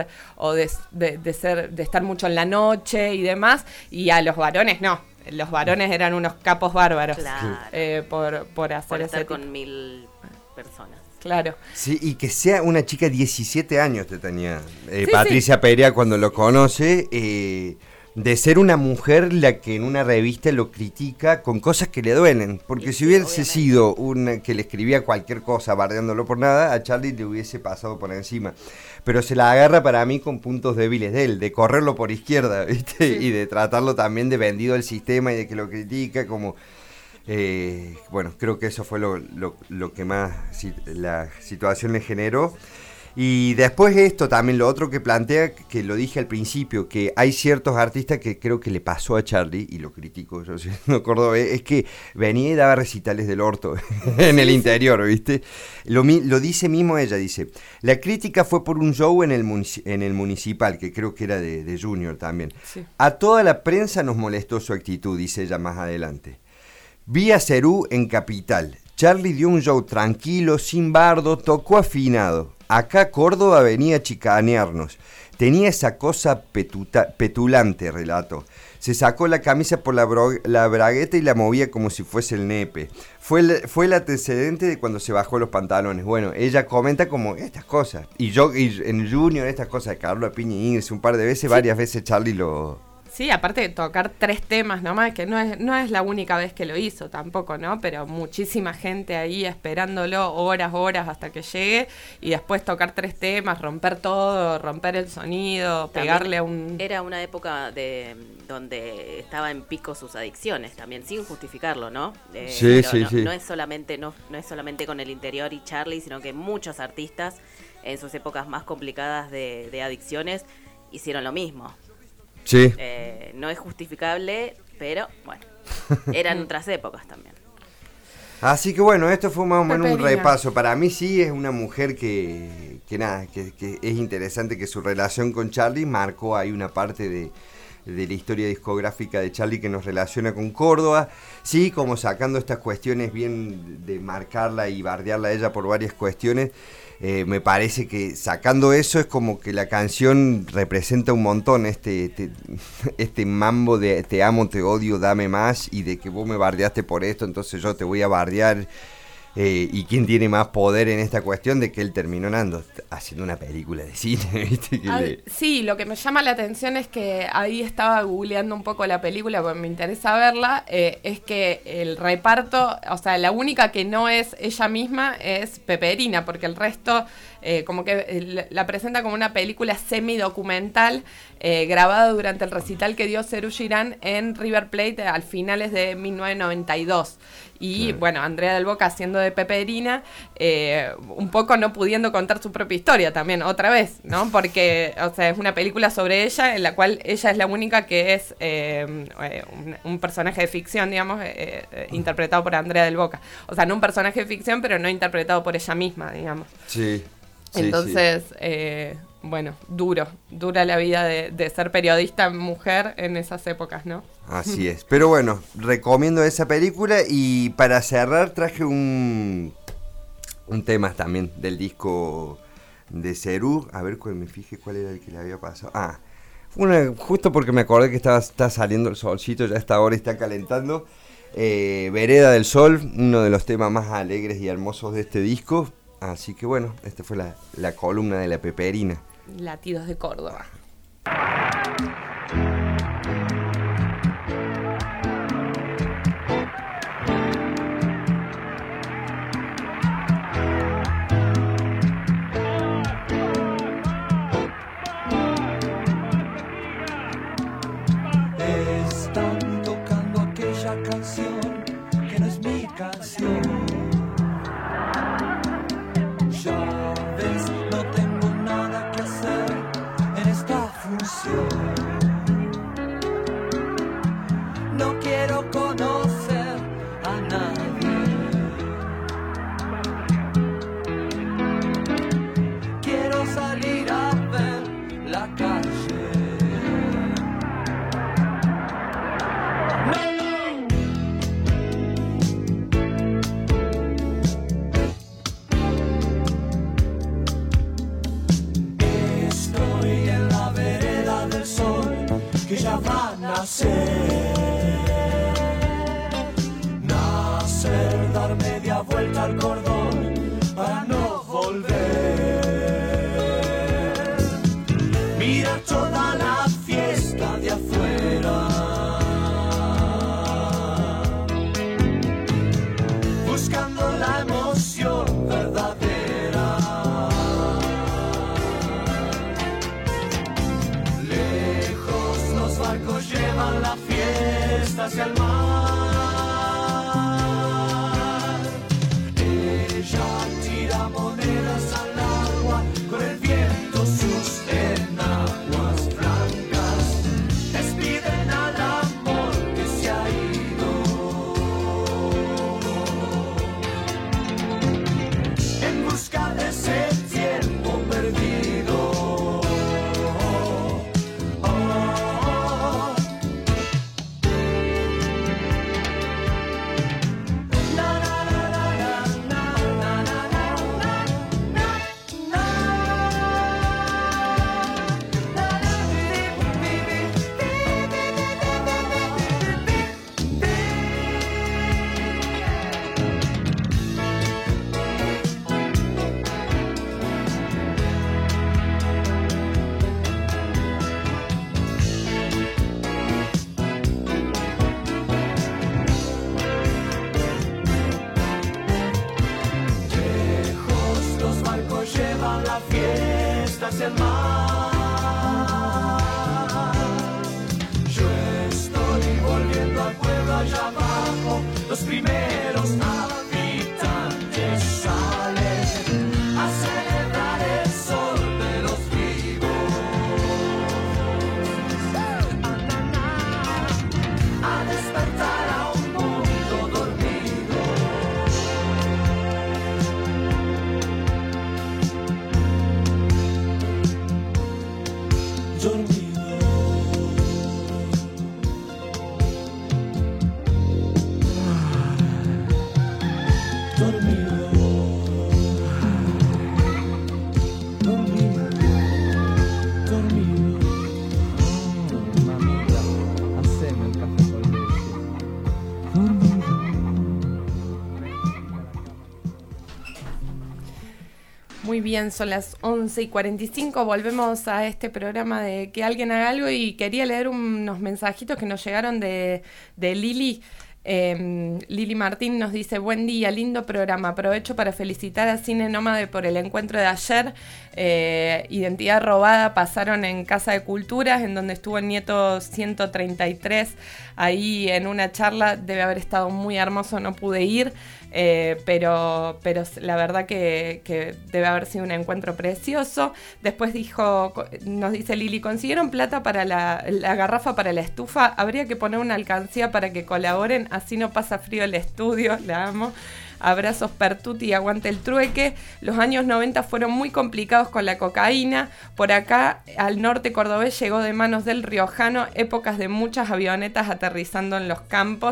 Speaker 3: estar mucho en la noche y demás, y a los varones no. Los varones eran unos capos bárbaros,
Speaker 4: claro.
Speaker 3: por hacer
Speaker 4: por estar
Speaker 3: ese
Speaker 4: con 1000 personas.
Speaker 3: Claro.
Speaker 9: Sí, y que sea una chica, 17 años te tenía Patricia Perea cuando lo conoce, de ser una mujer la que en una revista lo critica con cosas que le duelen, porque si hubiese sido una que le escribía cualquier cosa bardeándolo por nada, a Charlie le hubiese pasado por encima, pero se la agarra para mí con puntos débiles de él, de correrlo por izquierda, ¿viste? Y de tratarlo también de vendido al sistema y de que lo critica como... bueno, creo que eso fue lo que más la situación le generó. Y después esto también, lo otro que plantea, que lo dije al principio, que hay ciertos artistas que creo que le pasó a Charlie, y lo critico yo siendo cordobés, es que venía y daba recitales del orto en el interior, ¿viste? Lo dice mismo ella, dice, la crítica fue por un show en el Municipal, que creo que era de Junior también. Sí. A toda la prensa nos molestó su actitud, dice ella más adelante. Vi a Cerú en Capital. Charlie dio un show tranquilo, sin bardo, tocó afinado. acá Córdoba venía a chicanearnos. Tenía esa cosa petulante, relató. Se sacó la camisa por la bragueta y la movía como si fuese el nepe. Fue el antecedente de cuando se bajó los pantalones. Bueno, ella comenta como estas cosas. Y en Junior, estas cosas de Carlos Piña y Ingrid, un par de veces, varias veces Charly lo...
Speaker 3: Sí, aparte de tocar 3 temas nomás, que no es la única vez que lo hizo tampoco, ¿no? Pero muchísima gente ahí esperándolo horas hasta que llegue, y después tocar 3 temas, romper todo, romper el sonido,
Speaker 4: También
Speaker 3: pegarle a un...
Speaker 4: Era una época donde estaba en pico sus adicciones también, sin justificarlo, ¿no?
Speaker 9: Sí.
Speaker 4: No es solamente con el Interior y Charly, sino que muchos artistas en sus épocas más complicadas de adicciones hicieron lo mismo.
Speaker 9: Sí.
Speaker 4: No es justificable, pero bueno, eran otras épocas también.
Speaker 9: Así que bueno, esto fue más o menos un
Speaker 3: Peperina.
Speaker 9: repaso. Para mí sí es una mujer que es interesante, que su relación con Charly marcó ahí una parte de la historia discográfica de Charly que nos relaciona con Córdoba. Sí, como sacando estas cuestiones bien de marcarla y bardearla a ella por varias cuestiones. Me parece que sacando eso es como que la canción representa un montón este mambo de te amo, te odio, dame más, y de que vos me bardeaste por esto, entonces yo te voy a bardear. Y quién tiene más poder en esta cuestión de que él terminó haciendo una película de cine, ¿viste?
Speaker 3: Sí, lo que me llama la atención es que ahí estaba googleando un poco la película porque me interesa verla, es que el reparto, o sea, la única que no es ella misma es Peperina, porque el resto como que la presenta como una película semidocumental grabada durante el recital que dio Serú Girán en River Plate a finales de 1992. Y bueno, Andrea del Boca haciendo de Peperina, un poco no pudiendo contar su propia historia también, otra vez, ¿no? Porque, o sea, es una película sobre ella, en la cual ella es la única que es un personaje de ficción, digamos, interpretado por Andrea del Boca. O sea, no un personaje de ficción, pero no interpretado por ella misma, digamos.
Speaker 9: Sí.
Speaker 3: Entonces, bueno, dura la vida de ser periodista mujer en esas épocas, ¿no?
Speaker 9: Así es. Pero bueno, recomiendo esa película, y para cerrar traje un tema también del disco de Serú. A ver, me fijé cuál era el que le había pasado. Justo porque me acordé que está saliendo el solcito, ya a esta hora está calentando. Vereda del Sol, uno de los temas más alegres y hermosos de este disco. Así que bueno, esta fue la columna de la Peperina.
Speaker 3: Latidos de Córdoba.
Speaker 1: Están tocando aquella canción que no es mi canción. Ya ves, no tengo nada que hacer en esta función. No quiero conocer a nadie. Quiero salir a ver la calle. Estoy en la vereda del sol que ya va a nacer. Nacer, dar media vuelta al cordón para no volver. Mira toda la fiesta de afuera. Buscando la emoción verdadera. Lejos los barcos llevan la fiesta hacia el mar. Ella tira monedas al agua con el viento, sus enaguas blancas despiden al amor que se ha ido. En busca de ese tiempo perdido. hacia el mar. Yo estoy volviendo al pueblo allá abajo, los primeros habitantes salen a celebrar el sol de los vivos, a despertar a un mundo dormido.
Speaker 3: Muy bien, son las 11:45, volvemos a este programa de Que Alguien Haga Algo y quería leer unos mensajitos que nos llegaron de Lili. Lili Martín nos dice: buen día, lindo programa, aprovecho para felicitar a Cine Nómade por el encuentro de ayer. Identidad Robada pasaron en Casa de Culturas, en donde estuvo el nieto 133 ahí en una charla. Debe haber estado muy hermoso, no pude ir, pero la verdad que debe haber sido un encuentro precioso. Después nos dice Lili: consiguieron plata para la garrafa para la estufa, habría que poner una alcancía para que colaboren, así no pasa frío el estudio. La amo. Abrazos Pertuti y aguante el trueque. Los años 90 fueron muy complicados con la cocaína. Por acá, al norte cordobés, llegó de manos del riojano, épocas de muchas avionetas aterrizando en los campos.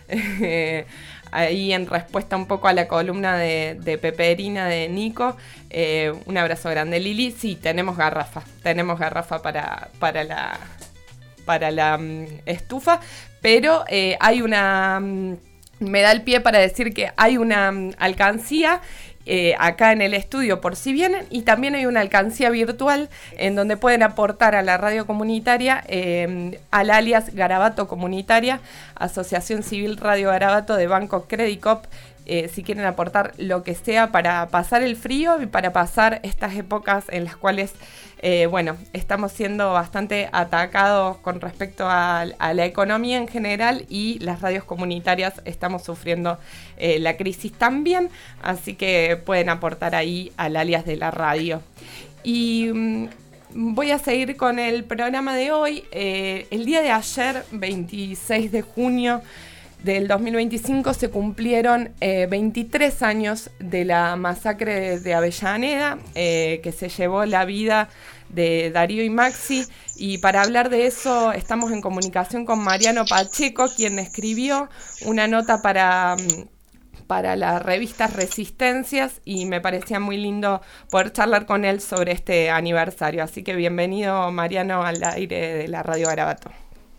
Speaker 3: Ahí en respuesta un poco a la columna de Peperina de Nico. Un abrazo grande, Lili. Sí, tenemos garrafa para la estufa, pero hay una... me da el pie para decir que hay una alcancía acá en el estudio por si vienen, y también hay una alcancía virtual en donde pueden aportar a la radio comunitaria al alias Garabato Comunitaria, Asociación Civil Radio Garabato de Banco Credicop. Si quieren aportar lo que sea para pasar el frío y para pasar estas épocas en las cuales estamos siendo bastante atacados con respecto a la economía en general, y las radios comunitarias estamos sufriendo la crisis también, así que pueden aportar ahí al alias de la radio. Y voy a seguir con el programa de hoy. El día de ayer, 26 de junio del 2025, se cumplieron 23 años de la masacre de Avellaneda, que se llevó la vida de Darío y Maxi, y para hablar de eso estamos en comunicación con Mariano Pacheco, quien escribió una nota para la revista Resistencias, y me parecía muy lindo poder charlar con él sobre este aniversario. Así que bienvenido, Mariano, al aire de la Radio Garabato.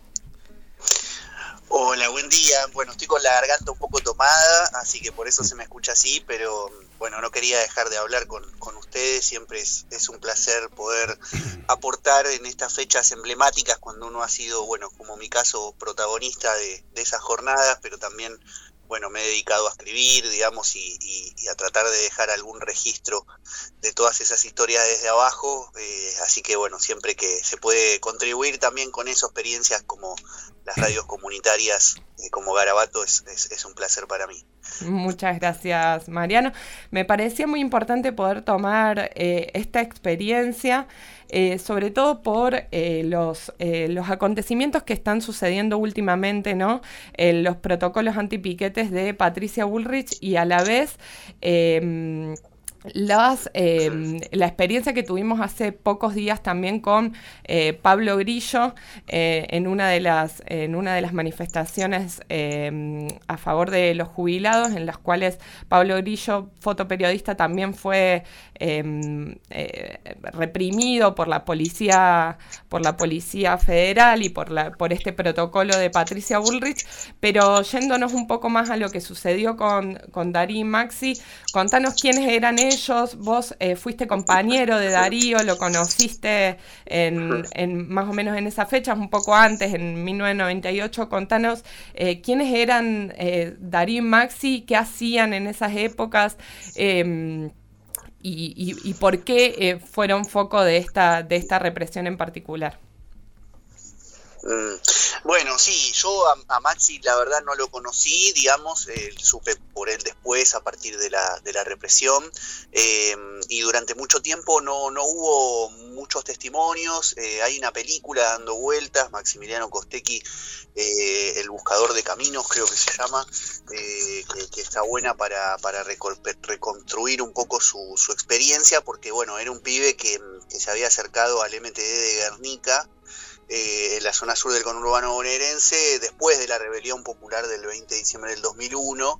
Speaker 2: Hola, buen día. Bueno, estoy con la garganta un poco tomada, así que por eso se me escucha así, pero bueno, no quería dejar de hablar con ustedes. Siempre es un placer poder aportar en estas fechas emblemáticas, cuando uno ha sido, bueno, como mi caso, protagonista de esas jornadas, pero también, bueno, me he dedicado a escribir, digamos, y a tratar de dejar algún registro de todas esas historias desde abajo, así que bueno, siempre que se puede contribuir también con esas experiencias como las radios comunitarias, como Garabato, es un placer para mí.
Speaker 3: Muchas gracias, Mariano. Me parecía muy importante poder tomar esta experiencia, sobre todo por los acontecimientos que están sucediendo últimamente, ¿no? Los protocolos antipiquetes de Patricia Bullrich, y a la vez la experiencia que tuvimos hace pocos días también con Pablo Grillo en una de las manifestaciones a favor de los jubilados, en las cuales Pablo Grillo, fotoperiodista, también fue reprimido por la policía federal y por este protocolo de Patricia Bullrich. Pero yéndonos un poco más a lo que sucedió con Darío y Maxi, contanos quiénes eran ellos. Vos fuiste compañero de Darío, lo conociste en más o menos en esas fechas, un poco antes, en 1998. Contanos quiénes eran Darío y Maxi, qué hacían en esas épocas, y por qué fueron foco de esta represión en particular.
Speaker 2: Bueno, sí, yo a Maxi la verdad no lo conocí, digamos, supe por él después a partir de la represión, y durante mucho tiempo no hubo muchos testimonios. Hay una película dando vueltas, Maximiliano Costecchi, El buscador de caminos creo que se llama, que está buena para reconstruir un poco su experiencia, porque bueno, era un pibe que se había acercado al MTD de Guernica, en la zona sur del conurbano bonaerense, después de la rebelión popular del 20 de diciembre del 2001,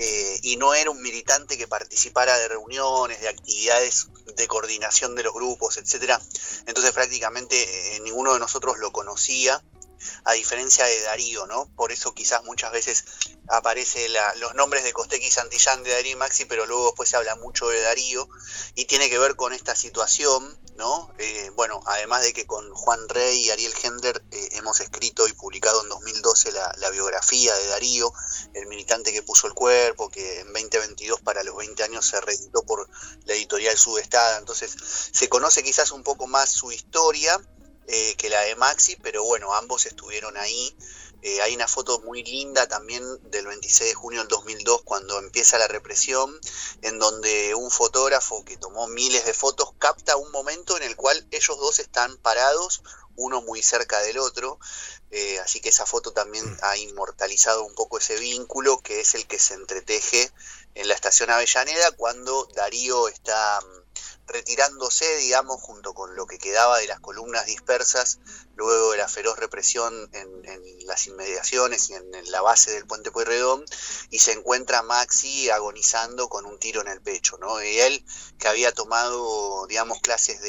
Speaker 2: y no era un militante que participara de reuniones, de actividades de coordinación de los grupos, etcétera. Entonces prácticamente ninguno de nosotros lo conocía, a diferencia de Darío, ¿no? Por eso quizás muchas veces aparece los nombres de Costecchi y Santillán, de Darío y Maxi, pero luego después se habla mucho de Darío, y tiene que ver con esta situación, ¿no? Bueno, además de que con Juan Rey y Ariel Hender hemos escrito y publicado en 2012 la biografía de Darío, el militante que puso el cuerpo, que en 2022 para los 20 años se reeditó por la editorial Sudestada. Entonces se conoce quizás un poco más su historia que la de Maxi, pero bueno, ambos estuvieron ahí. Hay una foto muy linda también del 26 de junio del 2002, cuando empieza la represión, en donde un fotógrafo que tomó miles de fotos capta un momento en el cual ellos dos están parados, uno muy cerca del otro, así que esa foto también ha inmortalizado un poco ese vínculo, que es el que se entreteje en la estación Avellaneda cuando Darío está retirándose, digamos, junto con lo que quedaba de las columnas dispersas luego de la feroz represión en las inmediaciones y en la base del puente Pueyrredón, y se encuentra Maxi agonizando con un tiro en el pecho, ¿no? Y él, que había tomado, digamos, clases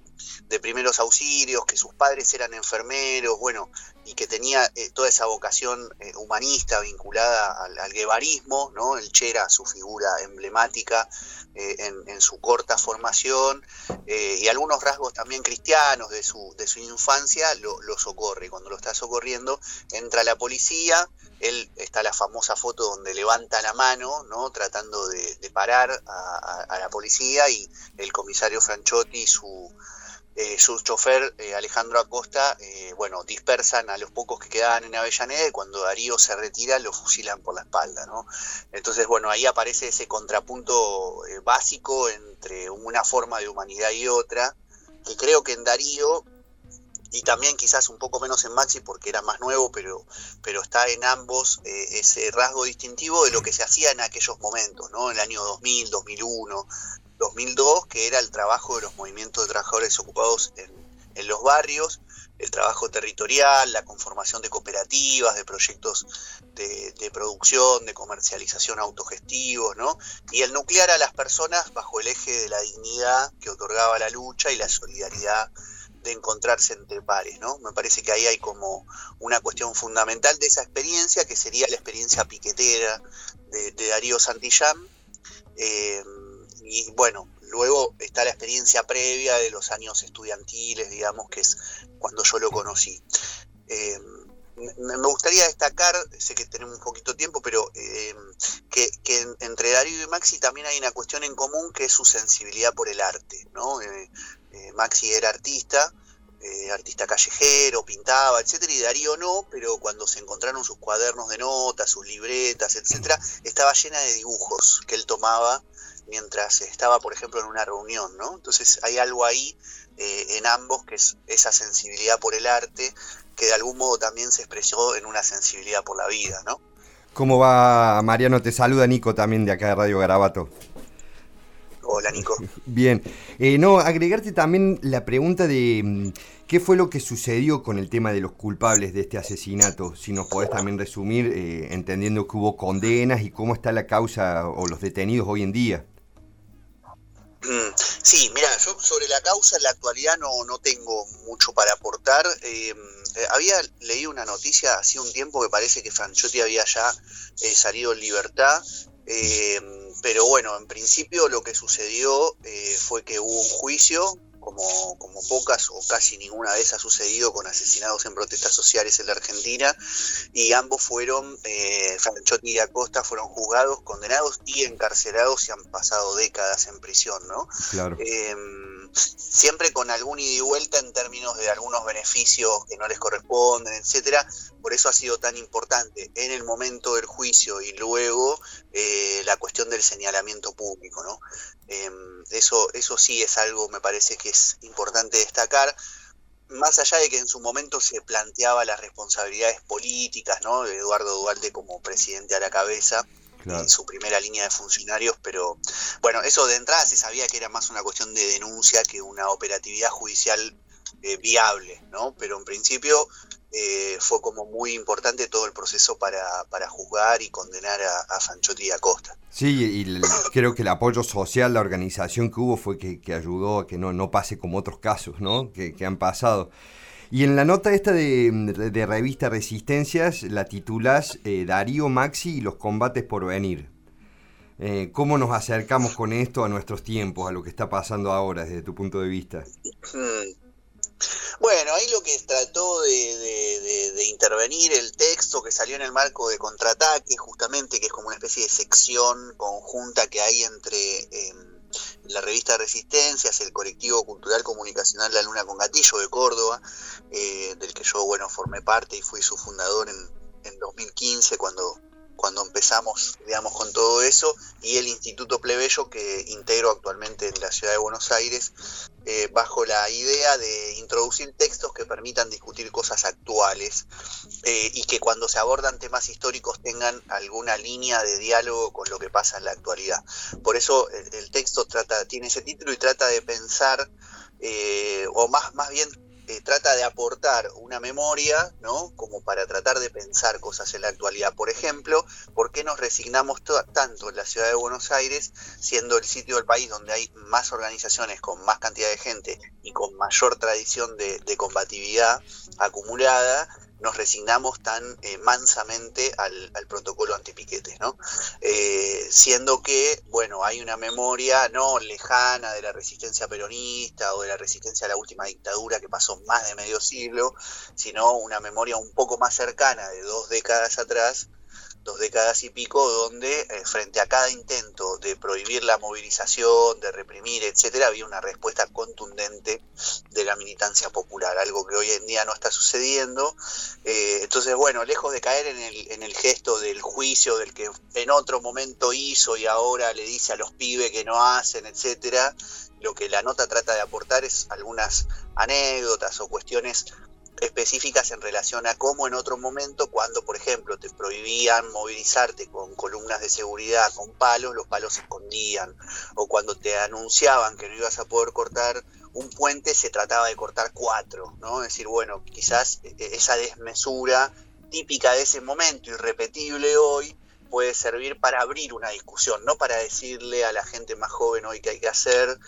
Speaker 2: de primeros auxilios, que sus padres eran enfermeros, bueno, y que tenía toda esa vocación humanista vinculada al guevarismo, ¿no? El Che era su figura emblemática en su corta formación, y algunos rasgos también cristianos de su infancia lo socorre. Cuando lo está socorriendo, entra la policía, él está la famosa foto donde levanta la mano, ¿no? Tratando de parar a la policía, y el comisario Franchotti y su chofer Alejandro Acosta, bueno, dispersan a los pocos que quedaban en Avellaneda, y cuando Darío se retira lo fusilan por la espalda, ¿no? Entonces, bueno, ahí aparece ese contrapunto básico entre una forma de humanidad y otra, que creo que en Darío, y también quizás un poco menos en Maxi porque era más nuevo, pero está en ambos ese rasgo distintivo de lo que se hacía en aquellos momentos, ¿no? En el año 2000, 2001, 2002, que era el trabajo de los movimientos de trabajadores ocupados en los barrios, el trabajo territorial, la conformación de cooperativas, de proyectos de producción, de comercialización autogestivos, ¿no? Y el nuclear a las personas bajo el eje de la dignidad que otorgaba la lucha y la solidaridad de encontrarse entre pares, ¿no? Me parece que ahí hay como una cuestión fundamental de esa experiencia, que sería la experiencia piquetera de Darío Santillán, y bueno, luego está la experiencia previa de los años estudiantiles, digamos, que es cuando yo lo conocí. Me gustaría destacar, sé que tenemos un poquito de tiempo, pero que entre Darío y Maxi también hay una cuestión en común, que es su sensibilidad por el arte, ¿no? Maxi era artista callejero, pintaba, etcétera, y Darío no, pero cuando se encontraron sus cuadernos de notas, sus libretas, etcétera, estaba llena de dibujos que él tomaba mientras estaba, por ejemplo, en una reunión, ¿no? Entonces hay algo ahí en ambos, que es esa sensibilidad por el arte, que de algún modo también se expresó en una sensibilidad por la vida, ¿no?
Speaker 9: ¿Cómo va, Mariano? Te saluda Nico también de acá de Radio Garabato.
Speaker 2: Hola, Nico.
Speaker 9: Bien. No, agregarte también la pregunta de qué fue lo que sucedió con el tema de los culpables de este asesinato. Si nos podés también resumir, entendiendo que hubo condenas y cómo está la causa o los detenidos hoy en día.
Speaker 2: Sí, mira, yo sobre la causa en la actualidad no tengo mucho para aportar. Había leído una noticia hace un tiempo que parece que Franchotti había ya salido en libertad. Pero bueno, en principio lo que sucedió fue que hubo un juicio como pocas o casi ninguna vez ha sucedido con asesinados en protestas sociales en la Argentina, y ambos fueron, Franchotti y Acosta, fueron juzgados, condenados y encarcelados y han pasado décadas en prisión, ¿no?
Speaker 9: Claro.
Speaker 2: Siempre con algún ida y vuelta en términos de algunos beneficios que no les corresponden, etcétera. Por eso ha sido tan importante en el momento del juicio y luego la cuestión del señalamiento público, ¿no? Eso sí es algo, me parece que es importante destacar, más allá de que en su momento se planteaba las responsabilidades políticas, ¿no? De Eduardo Duhalde como presidente a la cabeza, claro, en su primera línea de funcionarios, pero bueno, eso de entrada se sabía que era más una cuestión de denuncia que una operatividad judicial viable, ¿no? Pero en principio fue como muy importante todo el proceso para juzgar y condenar a Franchotti y Acosta.
Speaker 9: Sí, y creo que el apoyo social, la organización que hubo fue que ayudó a que no pase como otros casos, ¿no? Que han pasado. Y en la nota esta de revista Resistencias la titulás Darío, Maxi y los combates por venir. ¿Cómo nos acercamos con esto a nuestros tiempos, a lo que está pasando ahora desde tu punto de vista?
Speaker 2: Bueno, ahí lo que trató de intervenir el texto que salió en el marco de Contraataque, justamente, que es como una especie de sección conjunta que hay entre la revista Resistencias, el colectivo cultural comunicacional La Luna con Gatillo de Córdoba, del que yo, bueno, formé parte y fui su fundador en 2015 cuando empezamos, digamos, con todo eso, y el Instituto Plebeyo, que integro actualmente en la ciudad de Buenos Aires, bajo la idea de introducir textos que permitan discutir cosas actuales y que cuando se abordan temas históricos tengan alguna línea de diálogo con lo que pasa en la actualidad. Por eso el texto tiene ese título y trata de pensar, o más bien trata de aportar una memoria, ¿no? Como para tratar de pensar cosas en la actualidad. Por ejemplo, ¿por qué nos resignamos tanto en la ciudad de Buenos Aires, siendo el sitio del país donde hay más organizaciones, con más cantidad de gente y con mayor tradición de combatividad acumulada? Nos resignamos tan mansamente al protocolo antipiquetes, ¿no? Siendo que, bueno, hay una memoria no lejana de la resistencia peronista o de la resistencia a la última dictadura que pasó más de medio siglo, sino una memoria un poco más cercana de 2 décadas atrás, 2 décadas y pico, donde frente a cada intento de prohibir la movilización, de reprimir, etcétera, había una respuesta contundente de la militancia popular, algo que hoy en día no está sucediendo. Entonces, bueno, lejos de caer en el gesto del juicio del que en otro momento hizo y ahora le dice a los pibes que no hacen, etcétera, lo que la nota trata de aportar es algunas anécdotas o cuestiones específicas en relación a cómo en otro momento, cuando por ejemplo te prohibían movilizarte con columnas de seguridad, con palos, los palos se escondían, o cuando te anunciaban que no ibas a poder cortar un puente, se trataba de cortar 4, ¿no? Es decir, bueno, quizás esa desmesura típica de ese momento, irrepetible hoy, puede servir para abrir una discusión, no para decirle a la gente más joven hoy qué hay que hacer,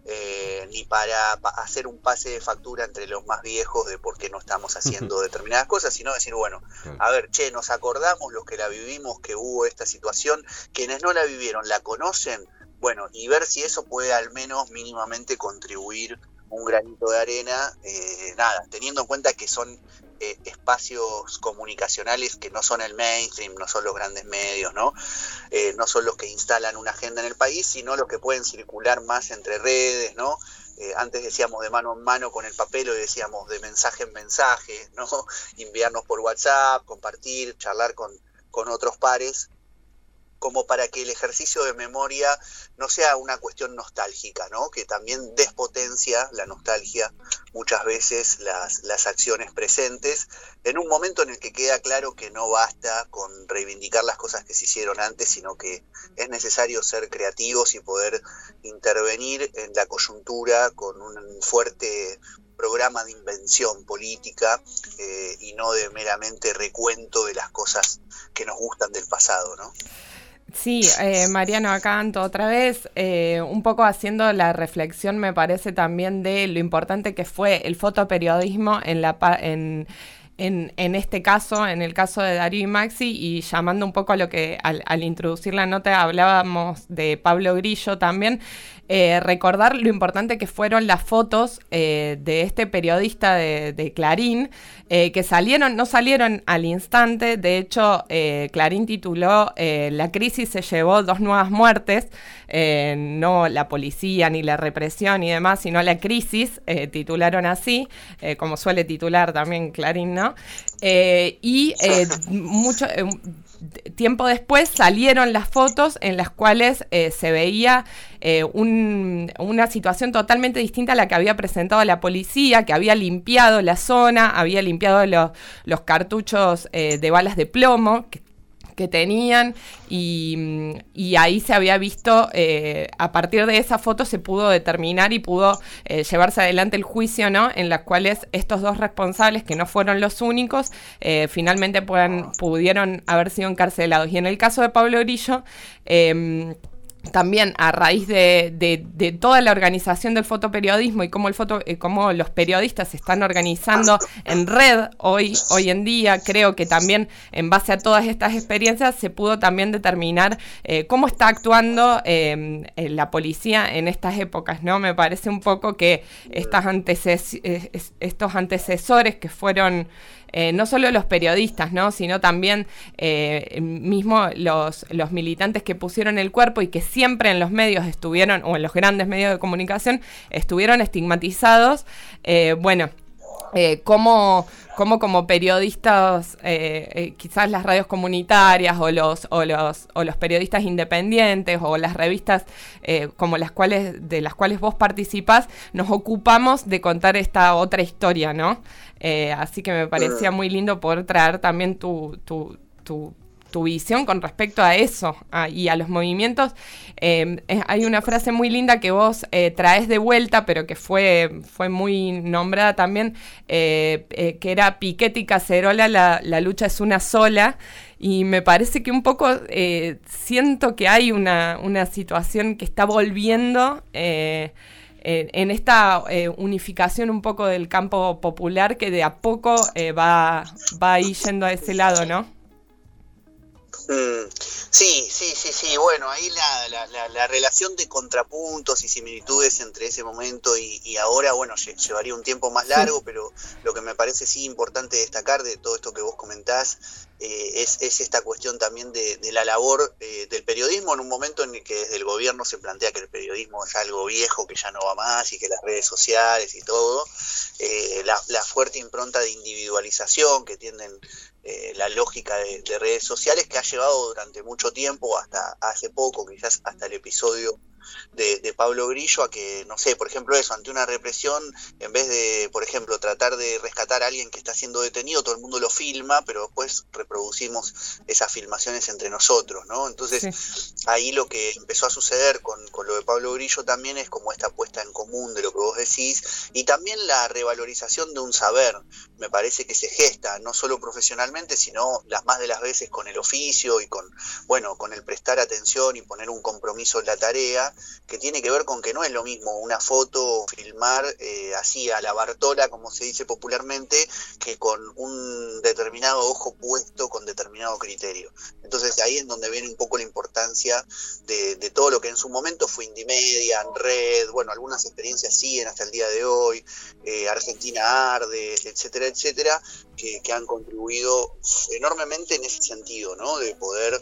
Speaker 2: ni para hacer un pase de factura entre los más viejos de por qué no estamos haciendo determinadas cosas, sino decir, bueno, a ver, nos acordamos los que la vivimos, que hubo esta situación, quienes no la vivieron, la conocen, bueno, y ver si eso puede al menos mínimamente contribuir un granito de arena, teniendo en cuenta que son espacios comunicacionales que no son el mainstream, no son los grandes medios, ¿no? No son los que instalan una agenda en el país, sino los que pueden circular más entre redes, ¿no? Antes decíamos de mano en mano con el papel, hoy decíamos de mensaje en mensaje, ¿no? Enviarnos por WhatsApp, compartir, charlar con otros pares, como para que el ejercicio de memoria no sea una cuestión nostálgica, ¿no? Que también despotencia la nostalgia muchas veces las acciones presentes, en un momento en el que queda claro que no basta con reivindicar las cosas que se hicieron antes, sino que es necesario ser creativos y poder intervenir en la coyuntura con un fuerte programa de invención política y no de meramente recuento de las cosas que nos gustan del pasado, ¿no?
Speaker 3: Sí, Mariano, acá Anto otra vez, un poco haciendo la reflexión, me parece también de lo importante que fue el fotoperiodismo en en este caso, en el caso de Darío y Maxi, y llamando un poco a lo que al introducir la nota hablábamos de Pablo Grillo también, recordar lo importante que fueron las fotos de este periodista de Clarín, que no salieron al instante. De hecho, Clarín tituló La crisis se llevó 2 nuevas muertes, no la policía ni la represión y demás, sino la crisis, titularon así, como suele titular también Clarín, ¿no? Mucho tiempo después salieron las fotos en las cuales se veía una situación totalmente distinta a la que había presentado la policía, que había limpiado la zona, había limpiado los cartuchos de balas de plomo que tenían, y ahí se había visto, a partir de esa foto se pudo determinar y pudo llevarse adelante el juicio, ¿no? En las cuales estos 2 responsables, que no fueron los únicos, finalmente pudieron haber sido encarcelados. Y en el caso de Pablo Grillo, también a raíz de toda la organización del fotoperiodismo y cómo los periodistas se están organizando en red hoy en día, creo que también en base a todas estas experiencias se pudo también determinar cómo está actuando la policía en estas épocas, ¿no? Me parece un poco que estos antecesores que fueron no solo los periodistas, ¿no? Sino también mismo los militantes que pusieron el cuerpo y que siempre en los medios estuvieron, o en los grandes medios de comunicación, estuvieron estigmatizados, como periodistas, quizás las radios comunitarias o los periodistas independientes o las revistas como de las cuales vos participás, nos ocupamos de contar esta otra historia, ¿no? Así que me parecía muy lindo poder traer también tu visión con respecto a eso y a los movimientos. Hay una frase muy linda que vos traes de vuelta, pero que fue muy nombrada también, que era Piquete y Cacerola, la lucha es una sola. Y me parece que un poco siento que hay una situación que está volviendo en esta unificación un poco del campo popular, que de a poco va ahí yendo a ese lado, ¿no?
Speaker 2: Sí, bueno, ahí la relación de contrapuntos y similitudes entre ese momento y ahora, bueno, llevaría un tiempo más largo, pero lo que me parece sí importante destacar de todo esto que vos comentás es esta cuestión también de la labor del periodismo en un momento en el que desde el gobierno se plantea que el periodismo es algo viejo, que ya no va más, y que las redes sociales y todo, la fuerte impronta de individualización que tienden la lógica de redes sociales, que ha llevado durante mucho tiempo, hasta hace poco, quizás hasta el episodio de Pablo Grillo, a que, no sé, por ejemplo eso, ante una represión, en vez de, por ejemplo, tratar de rescatar a alguien que está siendo detenido, todo el mundo lo filma, pero después reproducimos esas filmaciones entre nosotros, ¿no? Entonces, ahí lo que empezó a suceder con lo de Pablo Grillo también es como esta puesta en común de lo que vos decís, y también la revalorización de un saber, me parece que se gesta, no solo profesionalmente, sino las más de las veces con el oficio y con el prestar atención y poner un compromiso en la tarea, que tiene que ver con que no es lo mismo una foto, filmar así a la Bartola, como se dice popularmente, que con un determinado ojo puesto con determinado criterio. Entonces ahí es donde viene un poco la importancia de todo lo que en su momento fue Indimedia, en red, bueno, algunas experiencias siguen hasta el día de hoy, Argentina Arde, etcétera, etcétera, que han contribuido enormemente en ese sentido, ¿no? De poder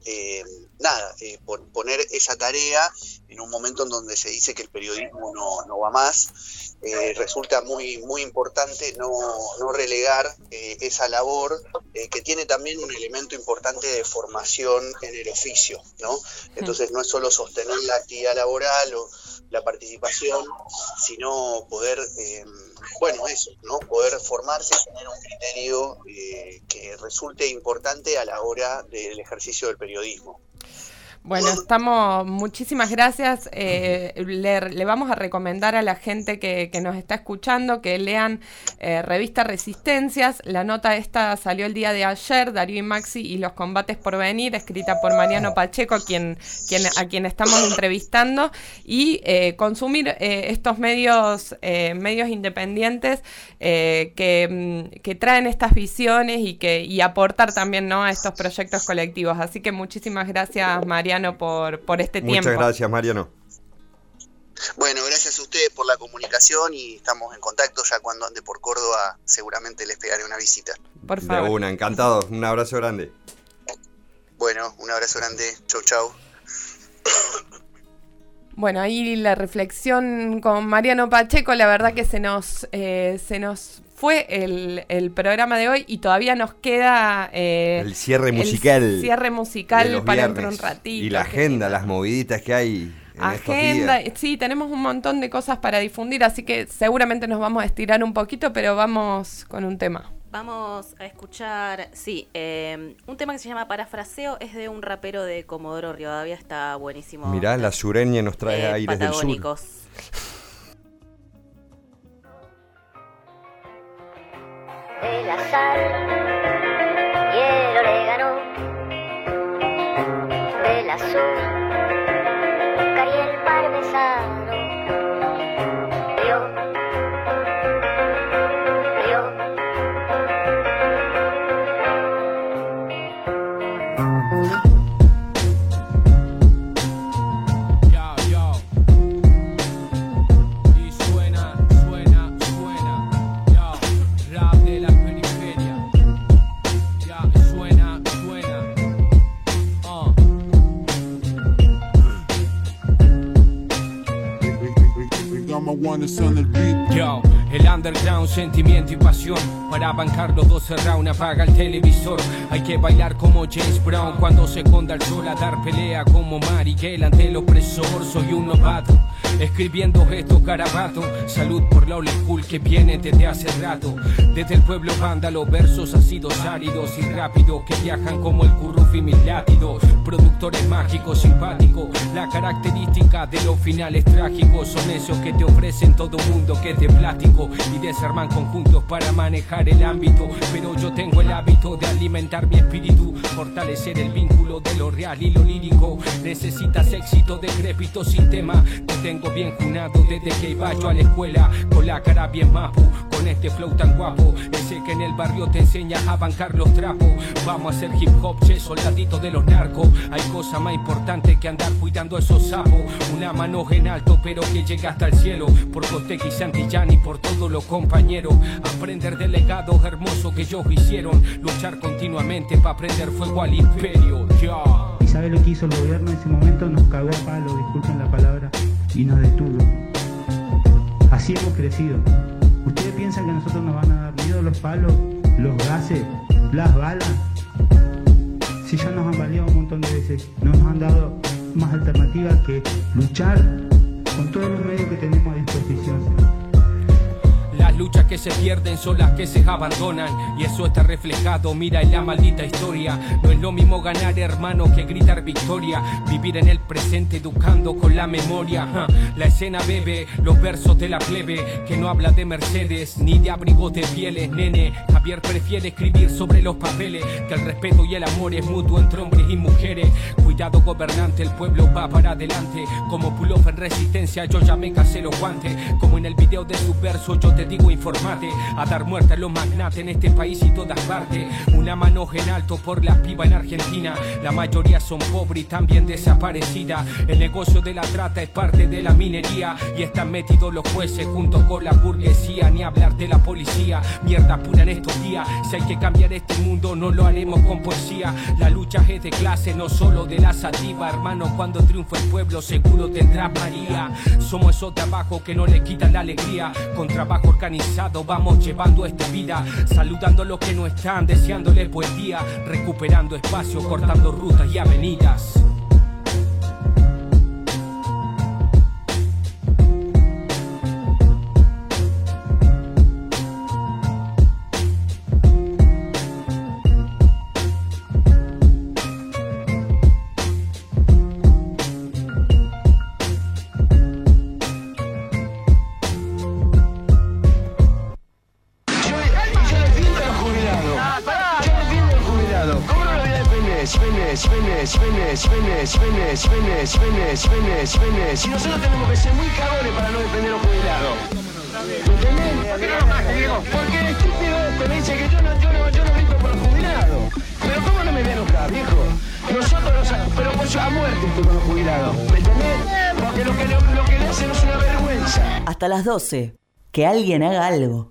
Speaker 2: poner esa tarea en un momento en donde se dice que el periodismo no va más. Resulta muy muy importante no relegar esa labor, que tiene también un elemento importante de formación en el oficio, ¿no? Entonces no es solo sostener la actividad laboral o la participación, sino poder poder formarse y tener un criterio que resulte importante a la hora del ejercicio del periodismo.
Speaker 3: Bueno, muchísimas gracias. Le vamos a recomendar a la gente que nos está escuchando que lean revista Resistencias. La nota esta salió el día de ayer, Darío y Maxi y los combates por venir, escrita por Mariano Pacheco, a quien estamos entrevistando, y consumir estos medios independientes que traen estas visiones y aportar también, ¿no?, a estos proyectos colectivos. Así que muchísimas gracias, Mariano, por este tiempo.
Speaker 9: Muchas gracias, Mariano.
Speaker 2: Bueno, gracias a ustedes por la comunicación y estamos en contacto. Ya cuando ande por Córdoba seguramente les pegaré una visita.
Speaker 3: Por favor.
Speaker 9: De una, encantado. Un abrazo grande.
Speaker 2: Bueno, un abrazo grande. Chau, chau.
Speaker 3: Bueno, ahí la reflexión con Mariano Pacheco. La verdad que se nos fue el programa de hoy y todavía nos queda
Speaker 9: el cierre musical.
Speaker 3: El cierre musical para dentro de un ratito.
Speaker 9: Y la agenda, las moviditas que hay en
Speaker 3: agenda,
Speaker 9: estos días.
Speaker 3: Sí, tenemos un montón de cosas para difundir, así que seguramente nos vamos a estirar un poquito, pero vamos con un tema.
Speaker 4: Vamos a escuchar, un tema que se llama Parafraseo, es de un rapero de Comodoro Rivadavia, está buenísimo.
Speaker 9: Mirá, la sureña nos trae aires del sur.
Speaker 6: De la sal y el orégano, del azúcar y el parmesano.
Speaker 7: Yo, el underground, sentimiento y pasión. Para bancar los 12 rounds, apaga el televisor. Hay que bailar como James Brown cuando se esconda el sol, a dar pelea como Marighell ante el opresor. Soy un novato, escribiendo estos garabatos. Salud por la old school que viene desde hace rato. Desde el pueblo vándalo, versos ácidos, áridos y rápidos que viajan como el curruf y mis látidos. Productores mágicos, simpáticos. La característica de los finales trágicos son esos que te ofrecen todo mundo que es de plástico y desarman conjuntos para manejar el ámbito. Pero yo tengo el hábito de alimentar mi espíritu, fortalecer el vínculo de lo real y lo lírico. Necesitas éxito decrépito sin tema. Te tengo bien junado desde que iba yo a la escuela, con la cara bien mapu, con este flow tan guapo, ese que en el barrio te enseña a bancar los trapos. Vamos a hacer hip hop, che, soldadito de los narcos. Hay cosa más importante que andar cuidando a esos sapos. Una mano en alto pero que llega hasta el cielo, por Costequi, Santillán y por todos los compañeros. Aprender del legado hermoso que ellos hicieron, luchar continuamente para prender fuego al imperio.
Speaker 8: ¿Y sabe lo que hizo el gobierno en ese momento? Nos cagó a palo, disculpen la palabra, y nos detuvo. Así hemos crecido. ¿Ustedes piensan que a nosotros nos van a dar miedo los palos, los gases, las balas? Si ya nos han baleado un montón de veces, no nos han dado más alternativas que luchar con todos los medios que tenemos a disposición.
Speaker 7: Las luchas que se pierden son las que se abandonan, y eso está reflejado, mira, en la maldita historia. No es lo mismo ganar, hermano, que gritar victoria. Vivir en el presente educando con la memoria. La escena bebe los versos de la plebe, que no habla de Mercedes ni de abrigos de pieles, nene. Javier prefiere escribir sobre los papeles, que el respeto y el amor es mutuo entre hombres y mujeres. Cuidado gobernante, el pueblo va para adelante. Como pull-off en resistencia yo ya me casé los guantes. Como en el video de su verso yo te digo informate, a dar muerte a los magnates en este país y todas partes. Una mano en alto por las pibas en Argentina. La mayoría son pobres y también desaparecidas. El negocio de la trata es parte de la minería, y están metidos los jueces junto con la burguesía. Ni hablar de la policía, mierda pura en estos días. Si hay que cambiar este mundo no lo haremos con poesía. La lucha es de clase, no solo de la sativa. Hermano, cuando triunfa el pueblo seguro tendrá María. Somos esos de abajo que no le quitan la alegría. Con trabajo organizado vamos llevando esta vida, saludando a los que no están, deseándoles buen día, recuperando espacio, cortando rutas y avenidas.
Speaker 10: Y nosotros tenemos que ser muy cagones para no defender a los jubilados. Porque el estúpido este me dice que yo no grito por los jubilados. Pero ¿cómo no me voy a enojar, viejo? Nosotros pero por a muerte estoy con los jubilados. ¿Me entendés? Porque lo que le hacen es una vergüenza.
Speaker 5: Hasta las 12. Que alguien haga algo.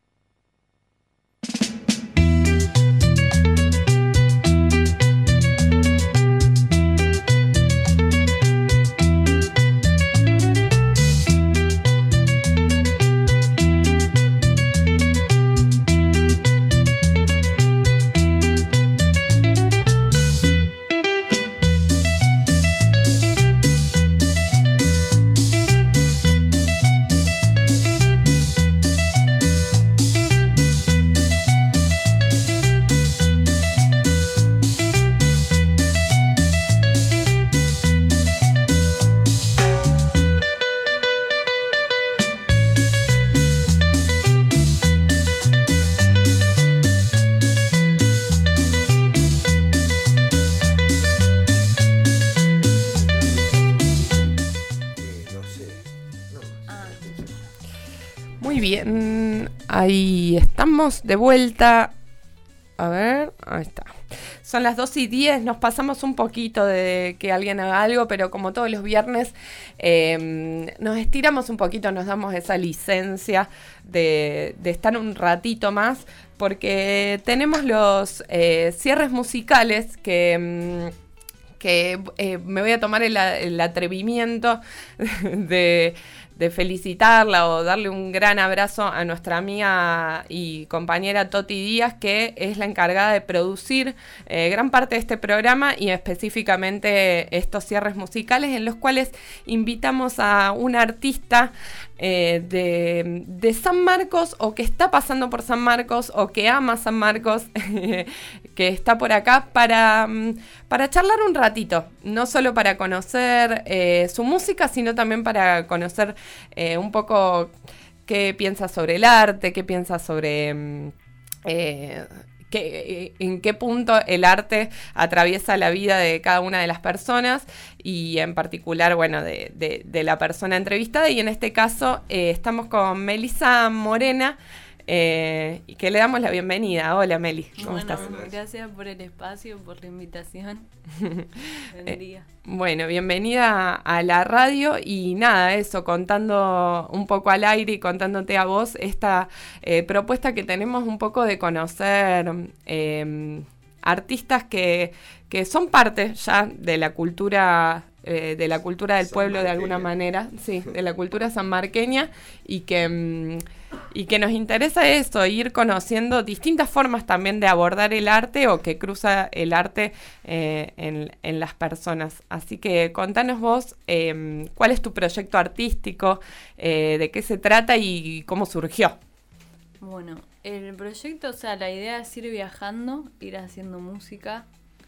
Speaker 3: Bien, ahí estamos de vuelta. A ver, ahí está. Son las 2:10, nos pasamos un poquito de que alguien haga algo, pero como todos los viernes nos estiramos un poquito, nos damos esa licencia de estar un ratito más, porque tenemos los cierres musicales que me voy a tomar el atrevimiento de felicitarla o darle un gran abrazo a nuestra amiga y compañera Toti Díaz, que es la encargada de producir gran parte de este programa y específicamente estos cierres musicales, en los cuales invitamos a un artista de San Marcos, o que está pasando por San Marcos, o que ama San Marcos, que está por acá para charlar un ratito, no solo para conocer su música, sino también para conocer un poco qué piensa sobre el arte, qué piensa sobre en qué punto el arte atraviesa la vida de cada una de las personas, y en particular, bueno, de la persona entrevistada. Y en este caso estamos con Melissa Morena, y que le damos la bienvenida. Hola, Meli, ¿cómo estás?
Speaker 11: Gracias por el espacio, por la invitación. Buen día.
Speaker 3: Bueno, bienvenida a la radio, y nada, eso, contando un poco al aire y contándote a vos esta propuesta que tenemos un poco de conocer artistas que son parte ya de la cultura del pueblo, de alguna manera, sí, de la cultura sanmarqueña, y que nos interesa eso, ir conociendo distintas formas también de abordar el arte, o que cruza el arte en las personas. Así que contanos vos cuál es tu proyecto artístico, de qué se trata y cómo surgió.
Speaker 11: Bueno, el proyecto, o sea, la idea es ir viajando, ir haciendo música.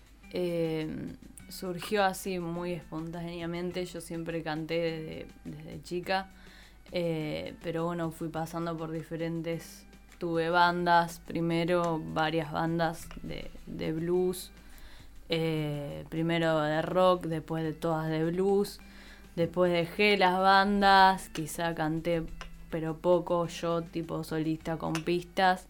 Speaker 11: Surgió así muy espontáneamente. Yo siempre canté desde chica, pero bueno, fui pasando por diferentes, tuve bandas, primero varias bandas de blues, primero de rock, después de todas de blues, después dejé las bandas, quizá canté pero poco, yo tipo solista con pistas.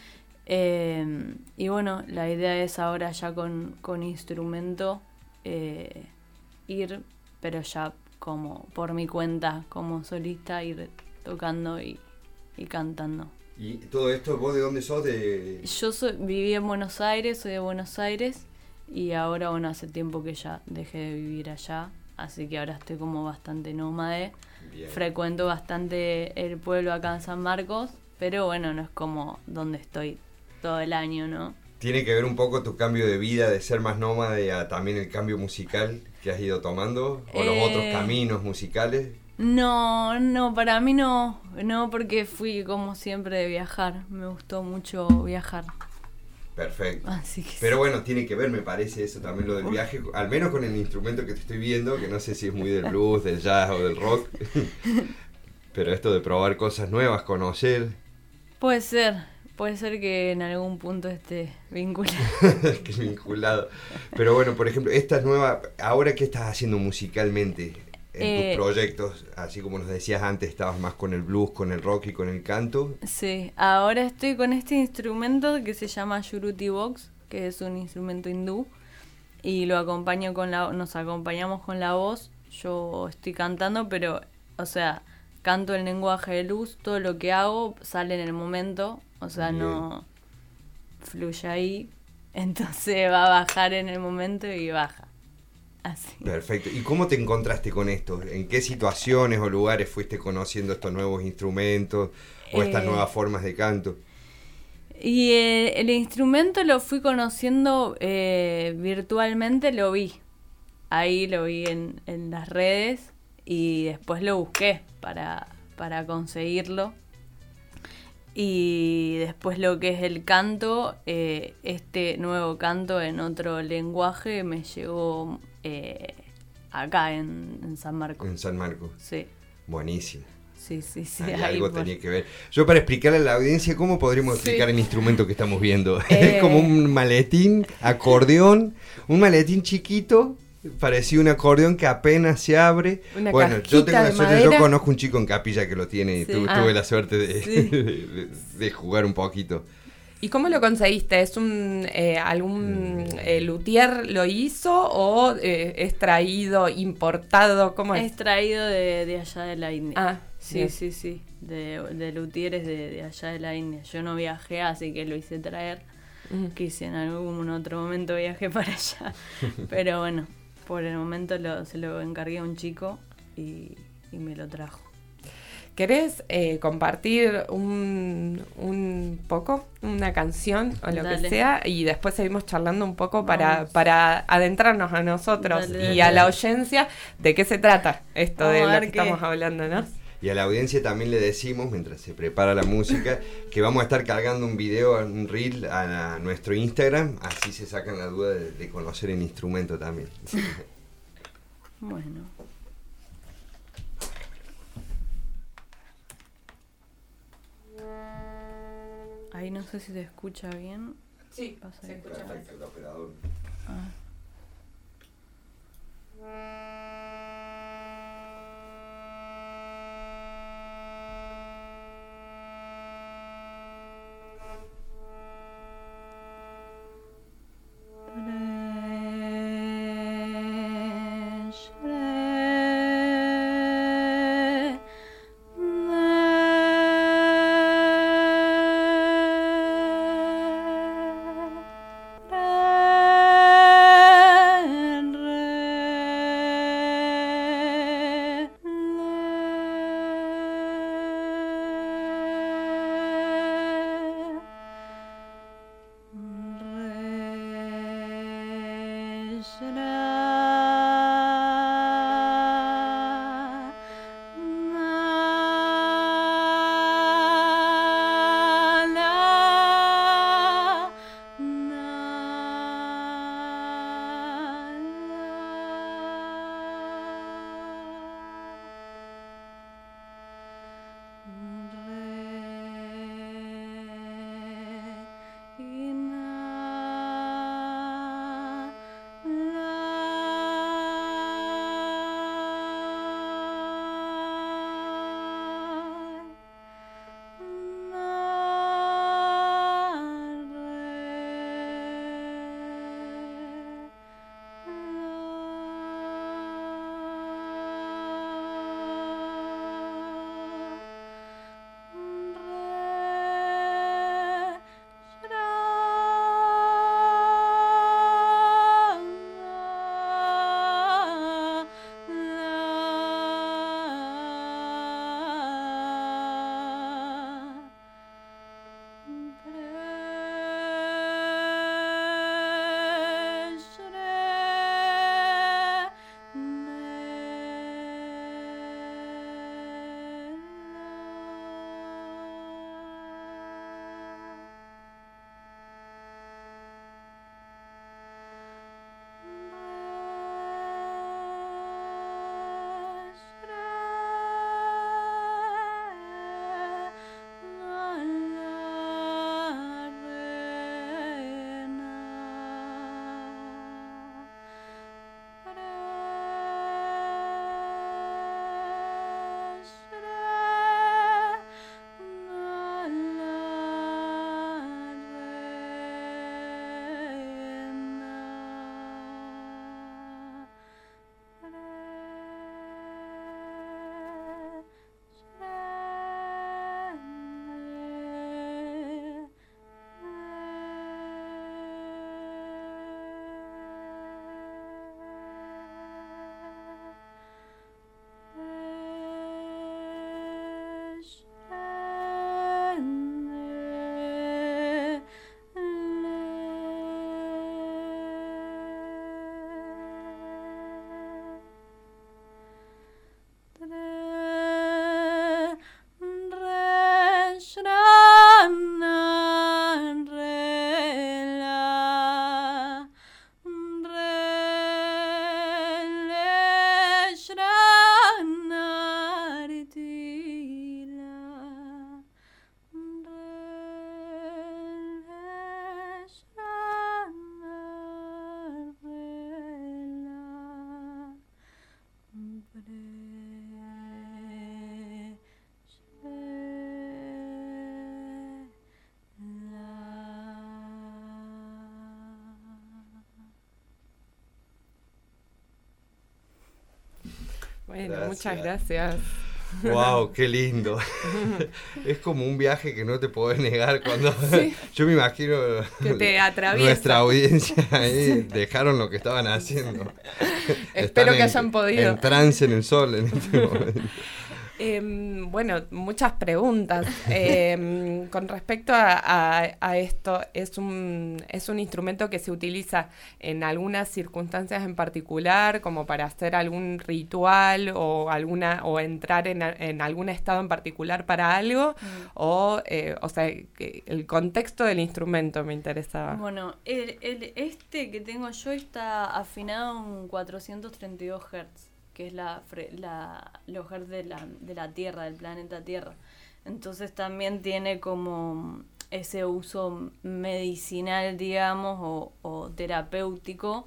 Speaker 11: Y bueno, la idea es ahora ya con instrumento ir, pero ya como por mi cuenta, como solista, ir tocando y cantando.
Speaker 9: ¿Y todo esto, vos de dónde sos?
Speaker 11: Yo viví en Buenos Aires, soy de Buenos Aires, y ahora, bueno, hace tiempo que ya dejé de vivir allá, así que ahora estoy como bastante nómade. Bien. Frecuento bastante el pueblo acá en San Marcos, pero bueno, no es como donde estoy todo el año, ¿no?
Speaker 9: ¿Tiene que ver un poco tu cambio de vida, de ser más nómade, a también el cambio musical que has ido tomando? ¿O los otros caminos musicales?
Speaker 11: No, para mí no, porque fui como siempre de viajar, me gustó mucho viajar.
Speaker 9: Perfecto.
Speaker 11: Así que
Speaker 9: pero bueno, tiene que ver, me parece, eso también, lo del viaje, al menos con el instrumento que te estoy viendo, que no sé si es muy del blues, del jazz o del rock, pero esto de probar cosas nuevas, conocer.
Speaker 11: Puede ser. Puede ser que en algún punto esté vinculado.
Speaker 9: Vinculado. Pero bueno, por ejemplo, esta nueva, ahora ¿qué estás haciendo musicalmente en tus proyectos? Así como nos decías antes, estabas más con el blues, con el rock y con el canto.
Speaker 11: Sí, ahora estoy con este instrumento que se llama Shruti Box, que es un instrumento hindú, y lo acompaño nos acompañamos con la voz. Yo estoy cantando, pero, o sea, canto en lenguaje de luz, todo lo que hago sale en el momento, o sea, bien, no fluye ahí, entonces va a bajar en el momento y baja. Así.
Speaker 9: Perfecto. ¿Y cómo te encontraste con esto? ¿En qué situaciones o lugares fuiste conociendo estos nuevos instrumentos o estas nuevas formas de canto?
Speaker 11: Y el instrumento lo fui conociendo virtualmente, lo vi. Ahí lo vi en las redes y después lo busqué para conseguirlo. Y después lo que es el canto, este nuevo canto en otro lenguaje me llegó acá en San Marcos.
Speaker 9: En San Marcos.
Speaker 11: Sí.
Speaker 9: Buenísimo.
Speaker 11: Sí.
Speaker 9: Algo tenía que ver. Yo, para explicarle a la audiencia, ¿cómo podríamos explicar el instrumento que estamos viendo? Es como un maletín, acordeón, un maletín chiquito, parecido a un acordeón que apenas se abre. Bueno, yo tengo la suerte, yo conozco un chico en Capilla que lo tiene y tuve la suerte de jugar un poquito.
Speaker 3: ¿Y cómo lo conseguiste? ¿Es algún luthier lo hizo o es traído, importado? ¿Cómo es?
Speaker 11: Es traído de allá de la India.
Speaker 3: Ah,
Speaker 11: sí. De luthieres de allá de la India. Yo no viajé, así que lo hice traer. Quise en algún otro momento viaje para allá. Pero bueno, por el momento se lo encargué a un chico y me lo trajo.
Speaker 3: ¿Querés compartir un poco, una canción o lo que sea? Y después seguimos charlando un poco para adentrarnos a nosotros y a la audiencia de qué se trata esto de lo que estamos hablando, ¿no?
Speaker 9: Y a la audiencia también le decimos, mientras se prepara la música, que vamos a estar cargando un video, un reel a nuestro Instagram, así se sacan la duda de conocer el instrumento también.
Speaker 11: Bueno. Ahí no sé si se escucha bien.
Speaker 3: Sí,
Speaker 11: se
Speaker 3: escucha
Speaker 9: perfecto, el operador.
Speaker 3: Bueno, muchas gracias.
Speaker 9: Wow, qué lindo. Es como un viaje que no te podés negar cuando yo me imagino
Speaker 3: que te atraviesa.
Speaker 9: Nuestra audiencia ahí dejaron lo que estaban haciendo.
Speaker 3: Espero que hayan podido.
Speaker 9: En trance en el sol en este momento.
Speaker 3: Bueno, muchas preguntas. Con respecto a esto, es un instrumento que se utiliza en algunas circunstancias en particular, como para hacer algún ritual o entrar en algún estado en particular para algo, o sea, el contexto del instrumento me interesaba.
Speaker 11: Bueno, este que tengo yo está afinado en 432 Hz. Que es los hertz de la Tierra, del planeta Tierra. Entonces también tiene como ese uso medicinal, digamos, o terapéutico.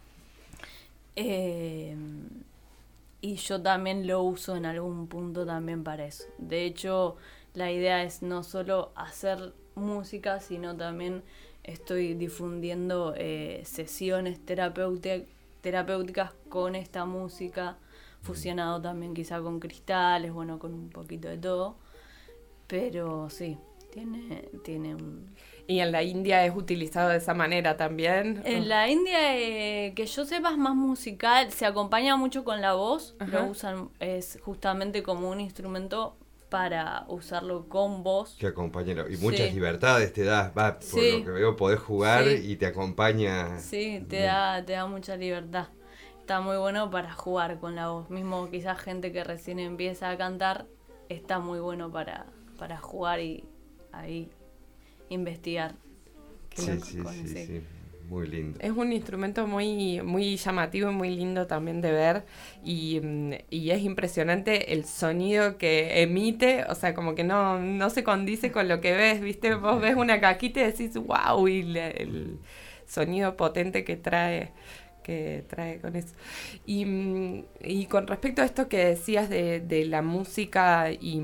Speaker 11: Y yo también lo uso en algún punto también para eso. De hecho, la idea es no solo hacer música, sino también estoy difundiendo sesiones terapéuticas con esta música, fusionado también quizá con cristales, bueno, con un poquito de todo, pero sí, tiene un...
Speaker 3: ¿Y en la India es utilizado de esa manera también?
Speaker 11: En la India, que yo sepa, es más musical, se acompaña mucho con la voz, lo usan, es justamente como un instrumento para usarlo con voz.
Speaker 9: Que acompaña, y muchas libertades te da, por lo que veo podés jugar y te acompaña.
Speaker 11: Sí, te da mucha libertad. Está muy bueno para jugar con la voz. Mismo quizás gente que recién empieza a cantar, está muy bueno para jugar y ahí investigar.
Speaker 9: Sí. Muy lindo.
Speaker 3: Es un instrumento muy, muy llamativo y muy lindo también de ver y es impresionante el sonido que emite, o sea, como que no se condice con lo que ves, ¿viste? Vos ves una caquita y decís, wow, y el sonido potente que trae con eso. Y con respecto a esto que decías de la música y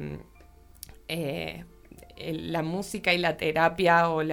Speaker 3: la música y la terapia o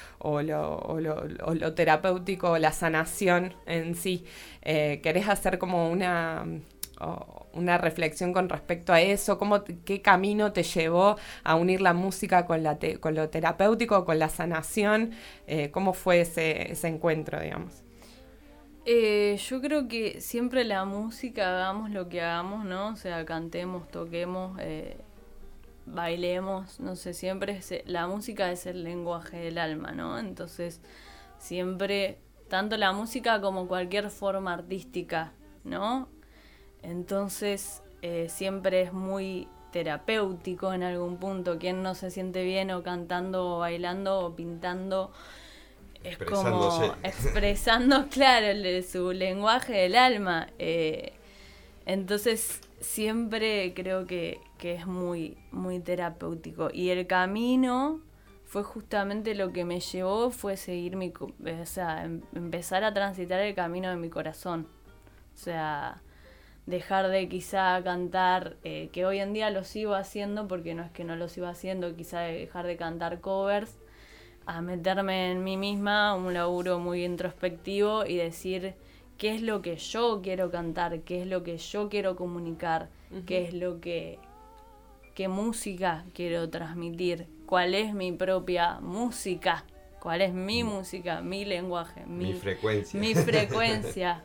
Speaker 3: lo terapéutico o la sanación en sí, ¿querés hacer como una reflexión con respecto a eso? ¿Qué camino te llevó a unir la música con lo terapéutico, con la sanación? ¿Cómo fue ese encuentro, digamos?
Speaker 11: Yo creo que siempre la música, hagamos lo que hagamos, ¿no? O sea, cantemos, toquemos, bailemos, no sé, siempre la música es el lenguaje del alma, ¿no? Entonces, siempre, tanto la música como cualquier forma artística, ¿no? Entonces, siempre es muy terapéutico en algún punto. Quien no se siente bien o cantando o bailando o pintando, es como expresando, claro, su lenguaje del alma. Entonces, siempre creo que es muy, muy terapéutico. Y el camino fue justamente lo que me llevó, fue seguir empezar a transitar el camino de mi corazón. O sea, dejar de quizá cantar, que hoy en día lo sigo haciendo, porque no es que no lo sigo haciendo, quizá dejar de cantar covers, a meterme en mí misma, un laburo muy introspectivo y decir qué es lo que yo quiero cantar, qué es lo que yo quiero comunicar, qué es lo qué música quiero transmitir, cuál es mi propia música, cuál es mi música, mi lenguaje, mi frecuencia. Mi frecuencia.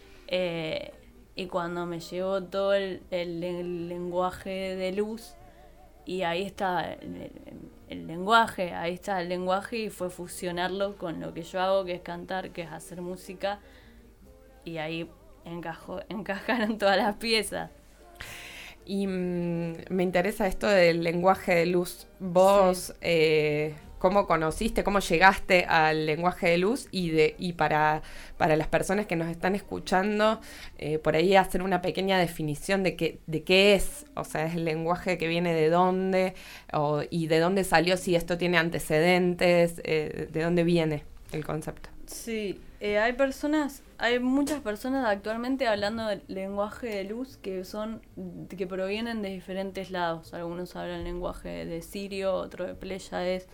Speaker 11: Y cuando me llegó todo el lenguaje de luz, y ahí está el lenguaje, y fue fusionarlo con lo que yo hago, que es cantar, que es hacer música, y ahí encajaron todas las piezas.
Speaker 3: Y me interesa esto del lenguaje de luz. Vos, ¿cómo conociste, cómo llegaste al lenguaje de luz? Y para las personas que nos están escuchando, por ahí hacer una pequeña definición de qué es, o sea, es el lenguaje que viene de dónde, y de dónde salió, si esto tiene antecedentes, de dónde viene el concepto.
Speaker 11: Sí, hay muchas personas actualmente hablando del lenguaje de luz que provienen de diferentes lados. Algunos hablan lenguaje de Sirio, otro de Pléyades,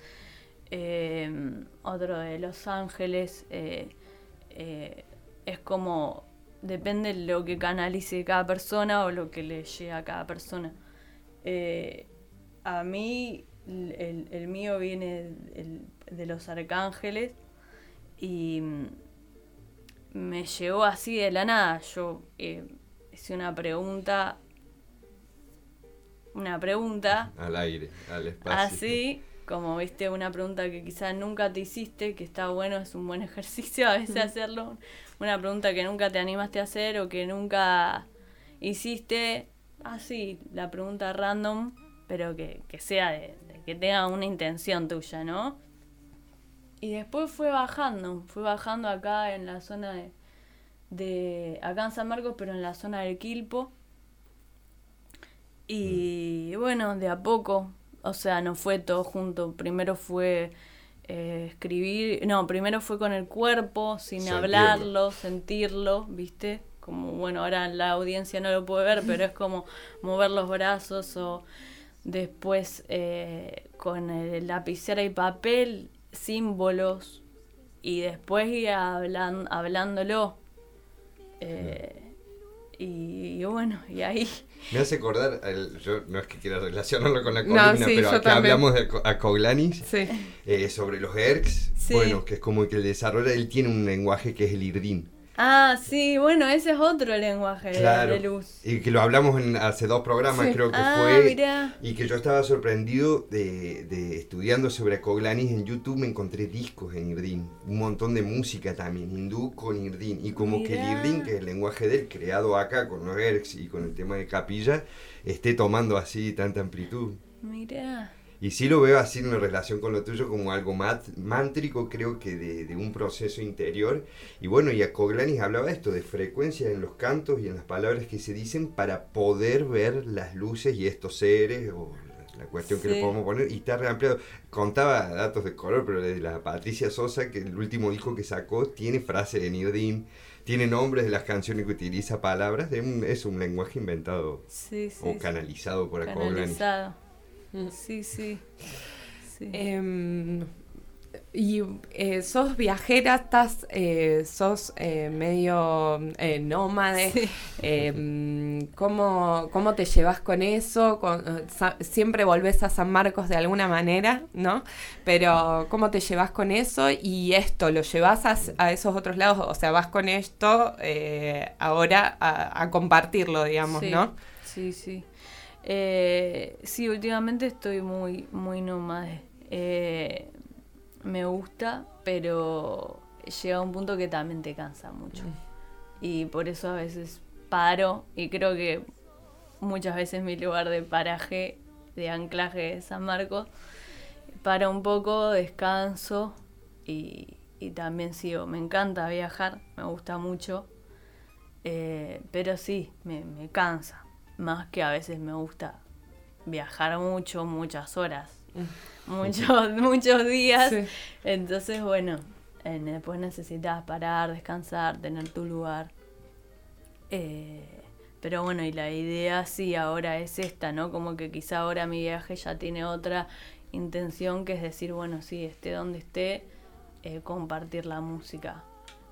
Speaker 11: otro de Los Ángeles. Es como depende de lo que canalice cada persona o lo que le llegue a cada persona. A mí, el mío viene de los arcángeles y me llegó así de la nada. Yo hice una pregunta
Speaker 9: al aire, al espacio.
Speaker 11: Así, como viste, una pregunta que quizás nunca te hiciste, que está bueno, es un buen ejercicio a veces hacerlo. Una pregunta que nunca te animaste a hacer o que nunca hiciste. Así, la pregunta random, pero que sea de que tenga una intención tuya, ¿no? Y después fue bajando acá en la zona de acá en San Marcos, pero en la zona del Quilpo. Y bueno, de a poco, o sea, no fue todo junto. Primero fue primero fue con el cuerpo, sin hablarlo, sentirlo, ¿viste? Como, bueno, ahora la audiencia no lo puede ver, pero es como mover los brazos, o después con el lapicera y papel, símbolos, y después ir hablándolo. Y bueno, y ahí...
Speaker 9: Me hace acordar, yo no es que quiera relacionarlo con la columna,
Speaker 3: no, sí,
Speaker 9: pero acá
Speaker 3: también.
Speaker 9: hablamos a Coglanis,
Speaker 3: sí.
Speaker 9: Sobre los ERCs,
Speaker 11: Sí.
Speaker 9: bueno, que es como que el desarrollo, él tiene un lenguaje que es el IRDIN.
Speaker 11: Ah, sí, bueno, ese es otro lenguaje de luz.
Speaker 9: Y que lo hablamos hace 2 programas,
Speaker 11: Sí.
Speaker 9: creo que fue. Mirá. Y que yo estaba sorprendido de estudiando sobre Coglanis en YouTube, me encontré discos en IRDIN. Un montón de música también, hindú con IRDIN. Y como que el IRDIN, que es el lenguaje de él, creado acá con los ERCs y con el tema de capilla, esté tomando así tanta amplitud.
Speaker 11: Mirá.
Speaker 9: Y sí lo veo así en relación con lo tuyo como algo mántrico, creo que de un proceso interior. Y bueno, y a Coglanis hablaba esto, de frecuencias en los cantos y en las palabras que se dicen para poder ver las luces y estos seres, o la cuestión que le podemos poner, y está reampliado. Contaba datos de color, pero de la Patricia Sosa, que el último disco que sacó tiene frases en IRDIN, tiene nombres de las canciones que utiliza, palabras, es un lenguaje inventado o canalizado por Coglanis.
Speaker 11: Sí, sí.
Speaker 3: Y sos viajera, sos medio nómade. Sí. ¿Cómo te llevas con eso? Siempre volvés a San Marcos de alguna manera, ¿no? Pero ¿cómo te llevas con eso? Y esto, ¿lo llevas a esos otros lados? O sea, vas con esto ahora a compartirlo, digamos,
Speaker 11: sí,
Speaker 3: ¿no?
Speaker 11: Sí, sí. Sí, últimamente estoy muy, muy nómade. Me gusta, pero llega un punto que también te cansa mucho. Y por eso a veces paro, y creo que muchas veces mi lugar de paraje, de anclaje de San Marcos, paro un poco, descanso y también sigo. Me encanta viajar, me gusta mucho, pero sí, me cansa. Más que a veces me gusta viajar mucho, muchas horas, muchos días. Sí. Entonces, bueno, después necesitas parar, descansar, tener tu lugar. Pero bueno, y la idea sí ahora es esta, ¿no? Como que quizá ahora mi viaje ya tiene otra intención, que es decir, bueno, sí, esté donde esté, compartir la música.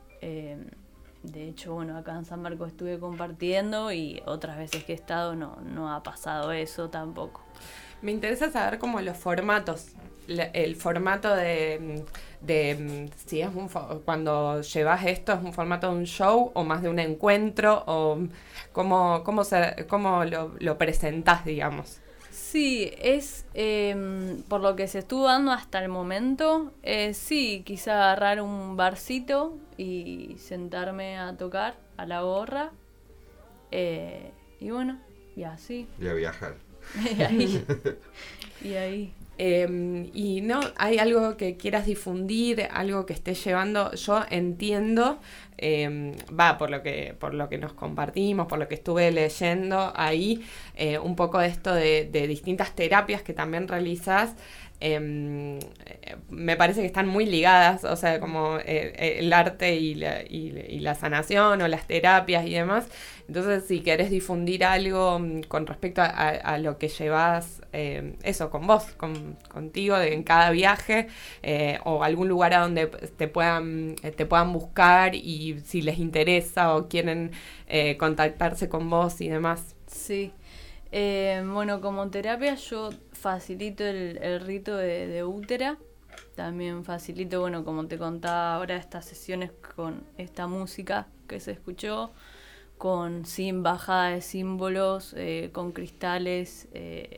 Speaker 11: De hecho, bueno, acá en San Marcos estuve compartiendo, y otras veces que he estado no ha pasado eso tampoco.
Speaker 3: Me interesa saber como los formatos, el formato de si es cuando llevas esto, ¿es un formato de un show o más de un encuentro? O ¿cómo lo presentás, digamos?
Speaker 11: Sí, es por lo que se estuvo dando hasta el momento, sí, quizá agarrar un barcito y sentarme a tocar a la gorra, y bueno, y así.
Speaker 9: Y a viajar.
Speaker 11: y ahí.
Speaker 3: Y no, ¿hay algo que quieras difundir, algo que estés llevando? Yo entiendo, por lo que nos compartimos, por lo que estuve leyendo ahí, un poco de esto de distintas terapias que también realizás, me parece que están muy ligadas, o sea, como el arte y la sanación o las terapias y demás. Entonces, si querés difundir algo con respecto a lo que llevas, eso, con vos, contigo, en cada viaje, o algún lugar a donde te puedan buscar, y si les interesa o quieren contactarse con vos y demás.
Speaker 11: Sí. Bueno, como terapia yo facilito el rito de útera. También facilito, bueno, como te contaba ahora, estas sesiones con esta música que se escuchó, sin bajada de símbolos, con cristales,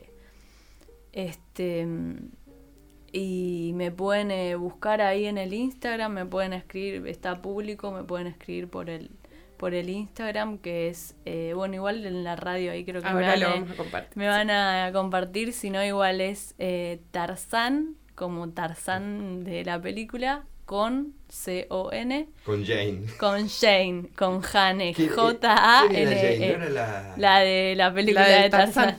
Speaker 11: y me pueden buscar ahí en el Instagram, me pueden escribir, está público, me pueden escribir por el Instagram, que es, bueno, igual en la radio ahí creo que
Speaker 3: ahora lo vamos a compartir.
Speaker 11: Me van a compartir, si no igual es Tarzán, como Tarzán de la película, con C-O-N.
Speaker 9: Con Jane.
Speaker 11: Con Jane, con Jane, J-A-N-E.
Speaker 9: ¿No era
Speaker 11: la de la película de Tarzán.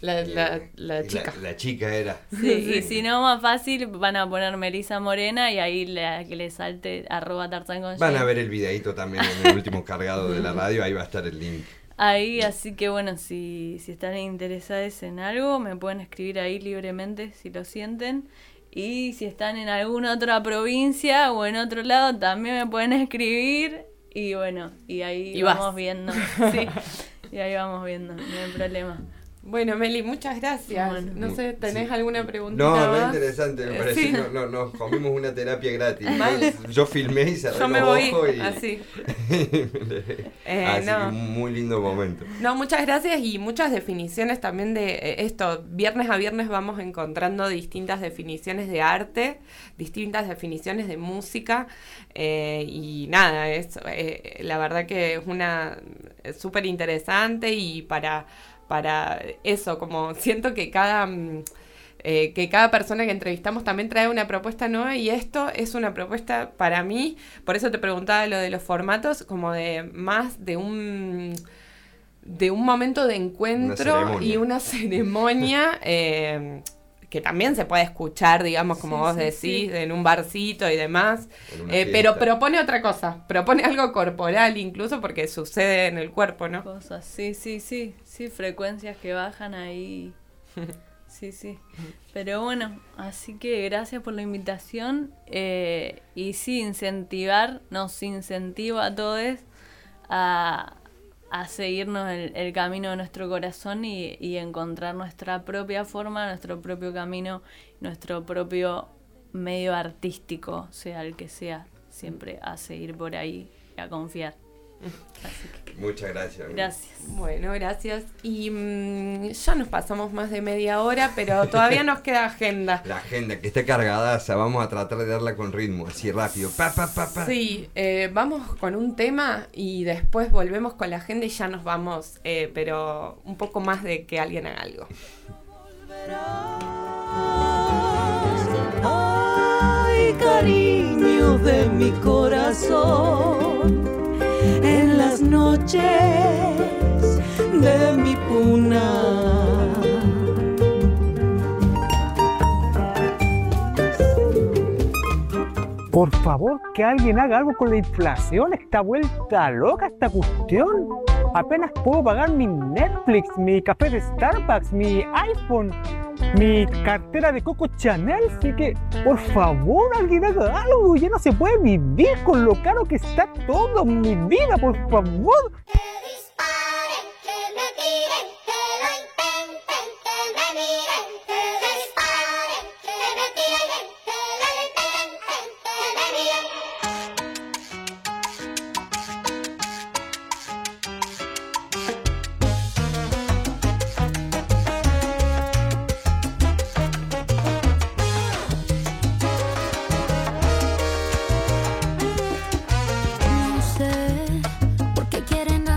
Speaker 3: La chica.
Speaker 9: La chica era.
Speaker 11: Sí, y si no, más fácil, van a poner Melissa Morena y ahí que le salte @Tarzán con Jane.
Speaker 9: Van a ver el videíto también en el último cargado de la radio, ahí va a estar el link.
Speaker 11: Ahí, así que bueno, si están interesados en algo, me pueden escribir ahí libremente si lo sienten. Y si están en alguna otra provincia o en otro lado, también me pueden escribir. Y bueno, y ahí vamos viendo. Sí, y ahí vamos viendo, no hay problema.
Speaker 3: Bueno, Meli, muchas gracias.
Speaker 11: Bueno,
Speaker 3: no sé, ¿tenés alguna preguntita
Speaker 9: No,
Speaker 3: más?
Speaker 9: re interesante, me parece.
Speaker 3: Sí.
Speaker 9: Nos comimos una terapia gratis.
Speaker 3: Mal.
Speaker 9: Yo filmé y cerré
Speaker 3: Yo me
Speaker 9: los
Speaker 3: voy
Speaker 9: ojos y...
Speaker 3: así.
Speaker 9: Así
Speaker 3: No.
Speaker 9: que un muy lindo momento.
Speaker 3: No, muchas gracias, y muchas definiciones también de esto. Viernes a viernes vamos encontrando distintas definiciones de arte, distintas definiciones de música, y nada, es la verdad que es una súper interesante, y para eso, como siento que cada persona que entrevistamos también trae una propuesta nueva, y esto es una propuesta para mí, por eso te preguntaba lo de los formatos, como de más de un momento de encuentro y una ceremonia que también se puede escuchar, digamos, como vos decís, en un barcito y demás, pero propone otra cosa, propone algo corporal incluso, porque sucede en el cuerpo, ¿no?
Speaker 11: Cosas, sí, frecuencias que bajan ahí, sí, pero bueno, así que gracias por la invitación, y sí, nos incentiva a todos a seguirnos el camino de nuestro corazón y encontrar nuestra propia forma, nuestro propio camino, nuestro propio medio artístico, sea el que sea, siempre a seguir por ahí y a confiar. Así que,
Speaker 9: muchas gracias.
Speaker 11: Gracias.
Speaker 3: Bueno, gracias. Y ya nos pasamos más de media hora, pero todavía nos queda agenda.
Speaker 9: La agenda que está cargada, vamos a tratar de darla con ritmo, así rápido. Pa.
Speaker 3: Sí, vamos con un tema y después volvemos con la agenda y ya nos vamos, pero un poco más de que alguien haga algo.
Speaker 1: Ay, cariño de mi corazón, en las noches de mi puna.
Speaker 12: Por favor, que alguien haga algo con la inflación. Está vuelta loca esta cuestión. Apenas puedo pagar mi Netflix, mi café de Starbucks, mi iPhone, mi cartera de Coco Chanel. Así que, por favor, alguien haga algo. Ya no se puede vivir con lo caro que está todo en mi vida, por favor.
Speaker 6: No sé por qué quieren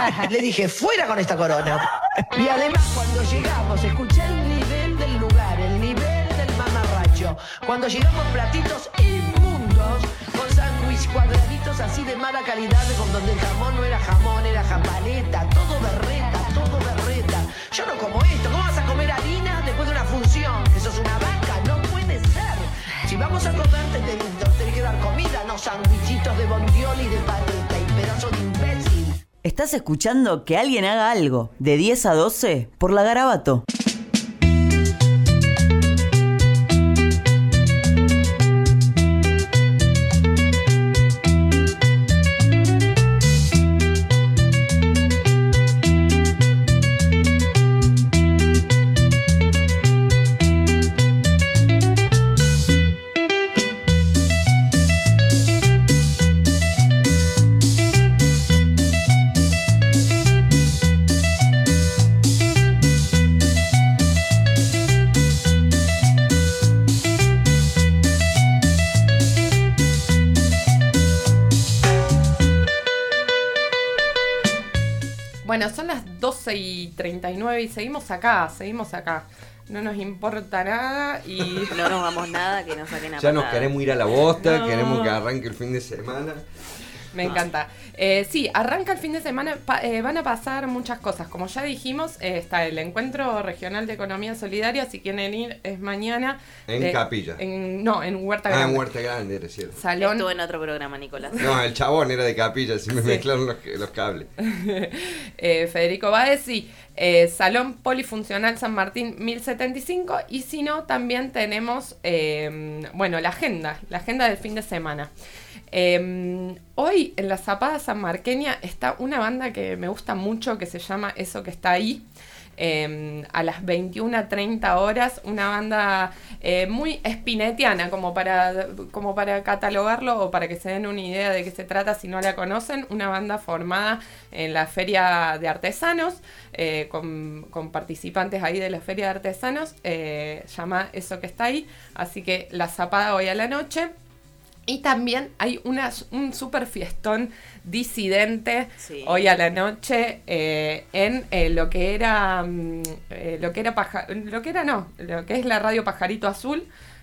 Speaker 10: Le dije, fuera con esta corona. Y además, cuando llegamos, escuché el nivel del lugar, el nivel del mamarracho. Cuando llegamos, platitos inmundos, con sándwich cuadraditos así de mala calidad, con donde el jamón no era jamón, era japaleta, todo berreta, todo berreta. Yo no como esto, ¿cómo vas a comer harina después de una función? Que sos una vaca, no puede ser. Si vamos a comer, te tenés que dar comida, no sándwichitos de bondiol y de paleta y pedazo de imbécil.
Speaker 5: Estás escuchando Que Alguien Haga Algo, de 10 a 12, por La Garabato.
Speaker 3: Bueno, son las 12:39 y seguimos acá. No nos importa nada y...
Speaker 4: No nos vamos nada, que nos saquen a
Speaker 9: Ya nos
Speaker 4: patada.
Speaker 9: queremos ir a la bosta,
Speaker 3: No.
Speaker 9: queremos que arranque el fin de semana.
Speaker 3: Me encanta. Sí, arranca el fin de semana, van a pasar muchas cosas. Como ya dijimos, está el Encuentro Regional de Economía Solidaria, si quieren ir, es mañana.
Speaker 9: En Capilla.
Speaker 3: En Huerta
Speaker 9: Ah,
Speaker 3: Grande.
Speaker 9: en Huerta Grande, era cierto.
Speaker 3: Salón.
Speaker 4: Estuvo en otro programa, Nicolás.
Speaker 9: No, el chabón era de Capilla, si me mezclaron los cables.
Speaker 3: Federico Báez, sí. Salón Polifuncional San Martín 1075. Y si no, también tenemos, la agenda del fin de semana. Hoy en la Zapada sanmarqueña está una banda que me gusta mucho, que se llama Eso que está ahí. A las 21:30 horas, una banda muy spinettiana, como para catalogarlo o para que se den una idea de qué se trata si no la conocen. Una banda formada en la Feria de Artesanos, con participantes ahí de la Feria de Artesanos, llama Eso que está ahí. Así que la Zapada hoy a la noche. Y también hay un super fiestón disidente hoy a la noche en lo que es la radio Pajarito Azul,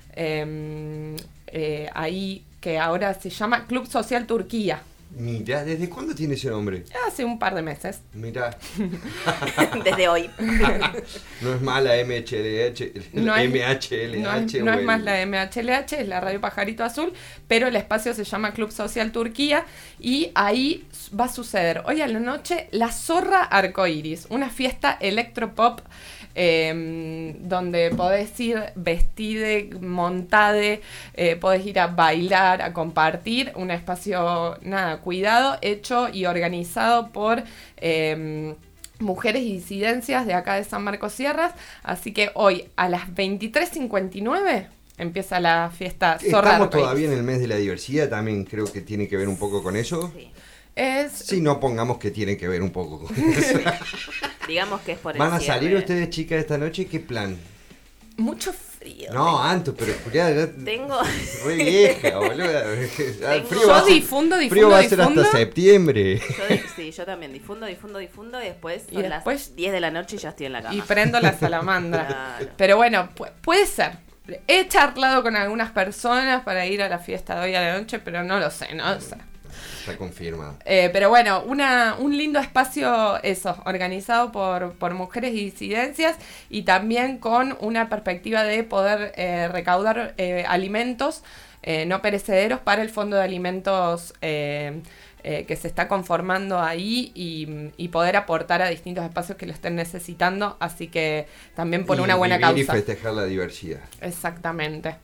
Speaker 3: ahí que ahora se llama Club Social Turquía.
Speaker 9: Mirá, ¿desde cuándo tiene ese nombre?
Speaker 3: Hace un par de meses.
Speaker 9: Mirá.
Speaker 4: Desde hoy.
Speaker 9: No es más la MHLH,
Speaker 3: No es
Speaker 9: MHLH.
Speaker 3: más la MHLH, es la Radio Pajarito Azul, pero el espacio se llama Club Social Turquía y ahí va a suceder hoy a la noche la Zorra Arcoiris, una fiesta electropop donde podés ir vestide, montade, podés ir a bailar, a compartir, un espacio cuidado, hecho y organizado por mujeres y disidencias de acá de San Marcos Sierras. Así que hoy a las 23:59 empieza la fiesta Zorra
Speaker 9: Estamos
Speaker 3: Arcoiris.
Speaker 9: todavía en el mes de la diversidad, también creo que tiene que ver un poco con eso.
Speaker 4: Sí.
Speaker 9: Si no, pongamos que tiene que ver un poco con eso.
Speaker 4: Digamos que es por el
Speaker 9: ¿Van a
Speaker 4: cierre.
Speaker 9: salir ustedes, chicas, esta noche? ¿Qué plan?
Speaker 3: Mucho frío.
Speaker 9: No, Anto, pero ya
Speaker 4: Tengo...
Speaker 9: re vieja, boluda. El frío
Speaker 3: Yo
Speaker 9: va a ser-
Speaker 3: difundo,
Speaker 9: frío va a ser hasta septiembre.
Speaker 4: Yo también difundo y después
Speaker 3: Y
Speaker 4: son
Speaker 3: después-
Speaker 4: las 10 de la noche y ya estoy en la cama.
Speaker 3: Y prendo la salamandra.
Speaker 4: Claro.
Speaker 3: Pero bueno, puede ser. He charlado con algunas personas para ir a la fiesta de hoy a la noche, pero no lo sé.
Speaker 9: Está confirmado.
Speaker 3: Pero bueno, un lindo espacio organizado por mujeres y disidencias y también con una perspectiva de poder recaudar alimentos no perecederos para el Fondo de Alimentos que se está conformando ahí y poder aportar a distintos espacios que lo estén necesitando, así que también por una buena
Speaker 9: vivir
Speaker 3: causa.
Speaker 9: Y festejar la diversidad.
Speaker 3: Exactamente.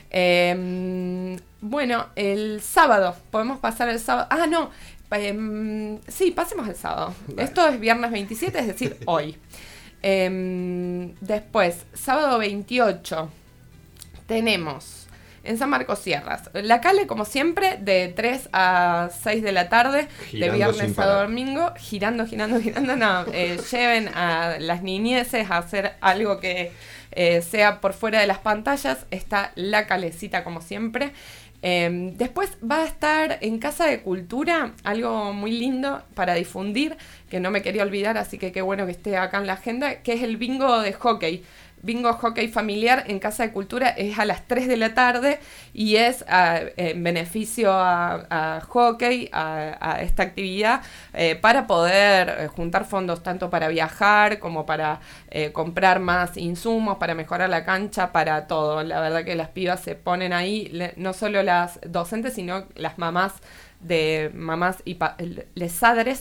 Speaker 3: Bueno, el sábado, podemos pasar el sábado. Sí, pasemos el sábado.
Speaker 9: Vale.
Speaker 3: Esto es viernes 27, es decir, hoy. Después, sábado 28, tenemos en San Marcos Sierras la Cale, como siempre, de 3 a 6 de la tarde,
Speaker 9: Girando
Speaker 3: de viernes
Speaker 9: sin
Speaker 3: a
Speaker 9: parar.
Speaker 3: domingo, girando. No, lleven a las niñeces a hacer algo que sea por fuera de las pantallas. Está la Calecita, como siempre. Después va a estar en Casa de Cultura algo muy lindo para difundir, que no me quería olvidar, así que qué bueno que esté acá en la agenda, que es el bingo de hockey. Bingo hockey familiar en Casa de Cultura es a las 3 de la tarde y es en beneficio a hockey, a esta actividad, para poder juntar fondos tanto para viajar como para comprar más insumos, para mejorar la cancha, para todo. La verdad que las pibas se ponen ahí, no solo las docentes, sino las mamás y les padres.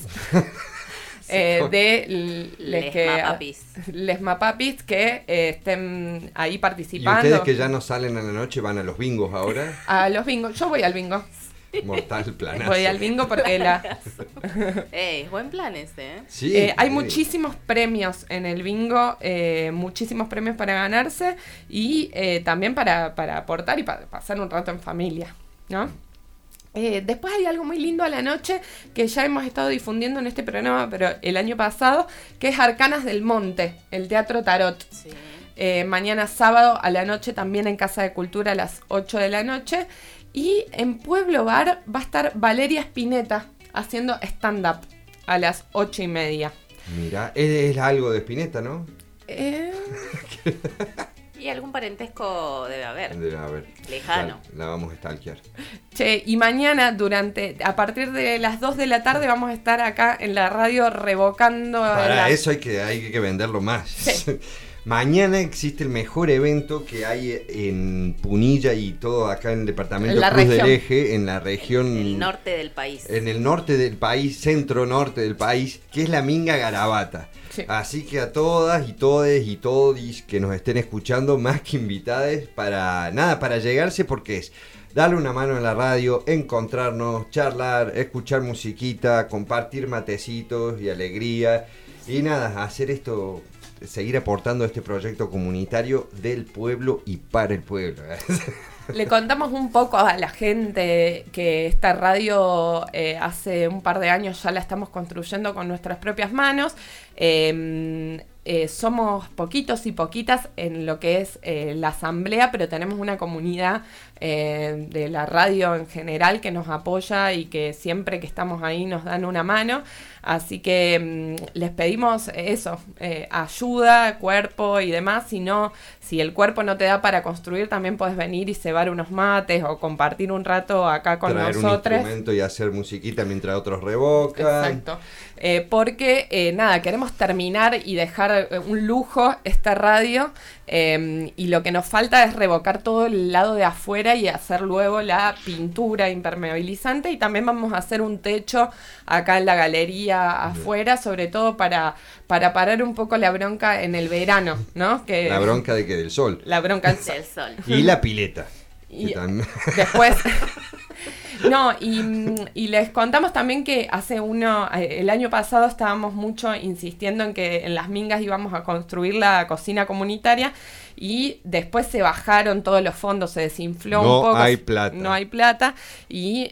Speaker 3: Les mapapis que estén ahí participando.
Speaker 9: ¿Y ustedes que ya no salen a la noche van a los bingos ahora?
Speaker 3: A los bingos, yo voy al bingo.
Speaker 9: Mortal planazo.
Speaker 3: Voy al bingo porque
Speaker 4: buen plan ese, ¿eh?
Speaker 3: Sí, hay muchísimos premios en el bingo, muchísimos premios para ganarse y también para aportar y para pasar un rato en familia, ¿no? Después hay algo muy lindo a la noche que ya hemos estado difundiendo en este programa, pero el año pasado, que es Arcanas del Monte, el Teatro Tarot. Sí. Mañana sábado a la noche también en Casa de Cultura a las 8 de la noche. Y en Pueblo Bar va a estar Valeria Spinetta haciendo stand-up a las 8:30.
Speaker 9: Mira, es algo de Spinetta, ¿no?
Speaker 4: Y algún parentesco debe haber. Lejano.
Speaker 9: La vamos a stalkear.
Speaker 3: Che, y mañana a partir de las 2 de la tarde vamos a estar acá en la radio revocando...
Speaker 9: Para eso hay que venderlo más. Sí. Mañana existe el mejor evento que hay en Punilla y todo acá en el departamento Cruz del Eje, en la región...
Speaker 4: En el norte del país.
Speaker 9: En el norte del país, centro-norte del país, que es la Minga Garabata. Sí. Así que a todas y todes y todis que nos estén escuchando, más que invitadas, para llegarse, porque es darle una mano en la radio, encontrarnos, charlar, escuchar musiquita, compartir matecitos y alegría, y hacer esto, seguir aportando este proyecto comunitario del pueblo y para el pueblo.
Speaker 3: Le contamos un poco a la gente que esta radio hace un par de años ya la estamos construyendo con nuestras propias manos. Somos poquitos y poquitas en lo que es la asamblea, pero tenemos una comunidad de la radio en general que nos apoya y que siempre que estamos ahí nos dan una mano. Así que les pedimos eso, ayuda, cuerpo y demás. Si el cuerpo no te da para construir, también puedes venir y cebar unos mates o compartir un rato acá con nosotros.
Speaker 9: Traer un instrumento y hacer musiquita mientras otros revocan.
Speaker 3: Exacto. Porque queremos terminar y dejar un lujo esta radio, y lo que nos falta es revocar todo el lado de afuera y hacer luego la pintura impermeabilizante, y también vamos a hacer un techo acá en la galería afuera, sobre todo para parar un poco la bronca en el verano, ¿no?
Speaker 9: ¿La bronca de qué? Del sol.
Speaker 3: La bronca del sol.
Speaker 9: Y la pileta.
Speaker 3: Y después... No, y les contamos también que el año pasado estábamos mucho insistiendo en que en las mingas íbamos a construir la cocina comunitaria, y después se bajaron todos los fondos, se desinfló un poco. No hay plata. Y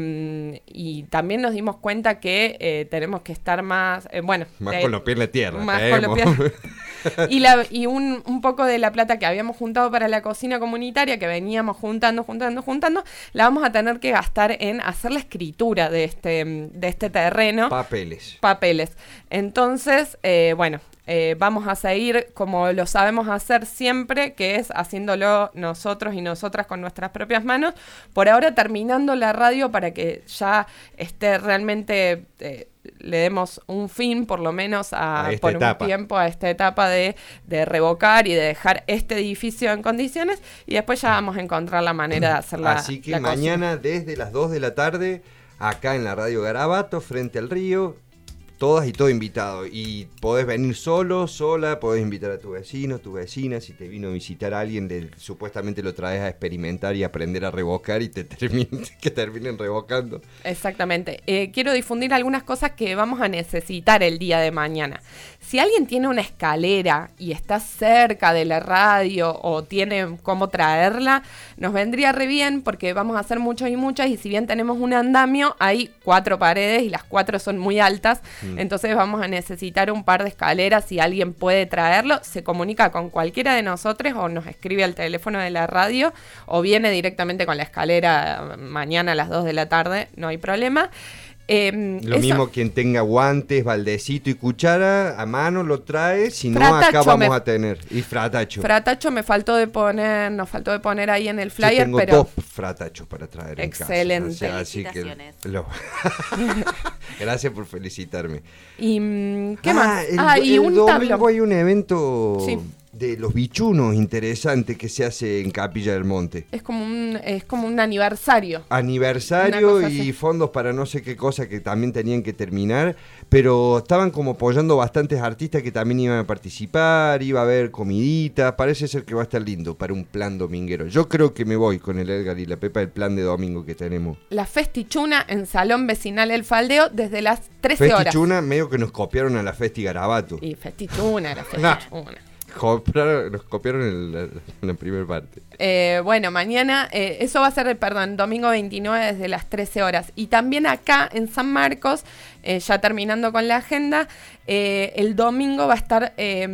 Speaker 3: también nos dimos cuenta que tenemos que estar más...
Speaker 9: más con los pies en la tierra.
Speaker 3: Más con los pies. Y un poco de la plata que habíamos juntado para la cocina comunitaria, que veníamos juntando, la vamos a tener que gastar en hacer la escritura de este terreno. Papeles. Entonces, vamos a seguir como lo sabemos hacer siempre, que es haciéndolo nosotros y nosotras con nuestras propias manos. Por ahora terminando la radio para que ya esté realmente... le demos un fin, por lo menos por un tiempo, a esta etapa de revocar y de dejar este edificio en condiciones, y después ya vamos a encontrar la manera de hacer la
Speaker 9: Así que mañana desde las 2 de la tarde, acá en la Radio Garabato, frente al río, todas y todo invitado. Y podés venir solo, sola, podés invitar a tu vecino, tu vecina. Si te vino a visitar a alguien, supuestamente lo traes a experimentar y aprender a revocar, y que terminen revocando.
Speaker 3: Exactamente. Quiero difundir algunas cosas que vamos a necesitar el día de mañana. Si alguien tiene una escalera y está cerca de la radio o tiene cómo traerla, nos vendría re bien, porque vamos a hacer muchos y muchas, y si bien tenemos un andamio, hay 4 paredes y las 4 son muy altas. Entonces vamos a necesitar un par de escaleras. Si alguien puede traerlo, se comunica con cualquiera de nosotros o nos escribe al teléfono de la radio o viene directamente con la escalera mañana a las 2 de la tarde, no hay problema.
Speaker 9: Lo mismo quien tenga guantes, baldecito y cuchara a mano lo trae, si no
Speaker 3: Fratacho
Speaker 9: acá vamos a tener. Y fratacho.
Speaker 3: Fratacho nos faltó de poner ahí en el flyer,
Speaker 9: Yo tengo
Speaker 3: pero
Speaker 9: 2 fratachos para traer
Speaker 3: excelente.
Speaker 9: en casa. O sea, así que gracias por felicitarme.
Speaker 3: ¿Y qué más? Y
Speaker 9: el
Speaker 3: un
Speaker 9: domingo
Speaker 3: tablón.
Speaker 9: hay un evento
Speaker 3: Sí.
Speaker 9: de los bichunos interesante que se hace en Capilla del Monte.
Speaker 3: Es como un aniversario.
Speaker 9: Aniversario
Speaker 3: Una cosa
Speaker 9: y
Speaker 3: así.
Speaker 9: fondos para no sé qué cosa que también tenían que terminar, pero estaban como apoyando bastantes artistas que también iban a participar, iba a haber comidita, parece ser que va a estar lindo para un plan dominguero. Yo creo que me voy con el Edgar y la Pepa, el plan de domingo que tenemos.
Speaker 3: La Festichuna en Salón Vecinal El Faldeo desde las 13 horas.
Speaker 9: Festichuna, medio que nos copiaron a la Festi Garabato.
Speaker 3: Y Festichuna, la Festichuna.
Speaker 9: Nos copiaron en la primera parte.
Speaker 3: Bueno, mañana, eso va a ser, domingo 29 desde las 13 horas. Y también acá en San Marcos, ya terminando con la agenda, el domingo va a estar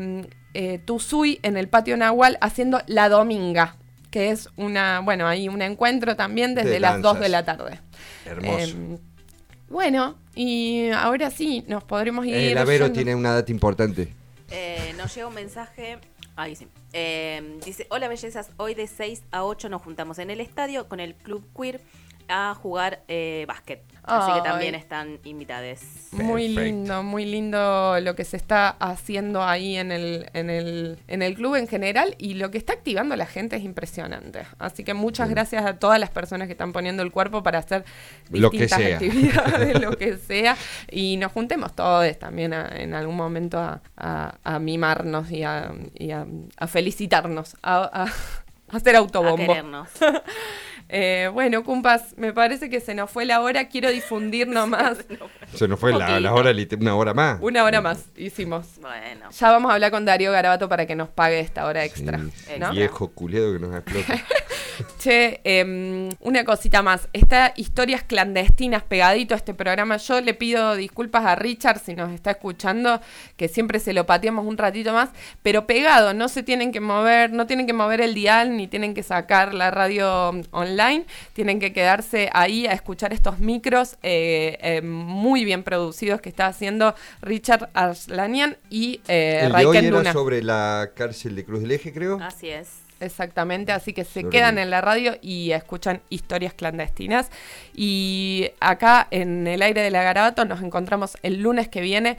Speaker 3: Tuzui en el Patio Nahual haciendo La Dominga, que es hay un encuentro también desde
Speaker 9: De
Speaker 3: las 2
Speaker 9: danzas.
Speaker 3: de la tarde.
Speaker 9: Hermoso.
Speaker 3: Bueno, y ahora sí, nos podremos ir.
Speaker 9: El Avero
Speaker 3: yendo.
Speaker 9: tiene una data importante.
Speaker 4: Nos llega un mensaje. Ahí sí. Dice: hola bellezas, hoy de 6 a 8 nos juntamos en el estadio con el Club Queer a jugar básquet. Así que también
Speaker 3: Ay.
Speaker 4: están invitadas.
Speaker 3: Muy lindo lo que se está haciendo ahí en el club en general, y lo que está activando la gente es impresionante. Así que muchas gracias a todas las personas que están poniendo el cuerpo para hacer
Speaker 9: Lo que
Speaker 3: distintas
Speaker 9: sea.
Speaker 3: actividades, lo que sea, y nos juntemos todos también en algún momento a mimarnos y a felicitarnos, a hacer autobombo.
Speaker 4: A querernos.
Speaker 3: Bueno, compas, me parece que se nos fue la hora. Quiero difundir nomás.
Speaker 9: Se nos fue la hora, una hora más.
Speaker 3: Una hora más hicimos.
Speaker 4: Bueno.
Speaker 3: Ya vamos a hablar con Darío Garabato para que nos pague esta hora extra. ¿no?
Speaker 9: Viejo culiado que nos explota.
Speaker 3: Che, una cosita más. Está Historias Clandestinas pegadito a este programa. Yo le pido disculpas a Richard si nos está escuchando, que siempre se lo pateamos un ratito más, pero pegado, no se tienen que mover, no tienen que mover el dial, ni tienen que sacar la radio online, tienen que quedarse ahí a escuchar estos micros muy bien producidos que está haciendo Richard Arslanian y
Speaker 9: El de hoy
Speaker 3: Raiken
Speaker 9: era
Speaker 3: Luna.
Speaker 9: sobre la cárcel de Cruz del Eje, creo.
Speaker 4: Así es.
Speaker 3: Exactamente, así que se
Speaker 9: Sobre
Speaker 3: quedan
Speaker 9: mí.
Speaker 3: en la radio y escuchan Historias Clandestinas. Y acá en el aire de la Garabato nos encontramos el lunes que viene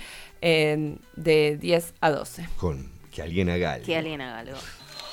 Speaker 3: de 10 a 12.
Speaker 9: Con Que alguien haga algo.
Speaker 4: Que alguien haga algo.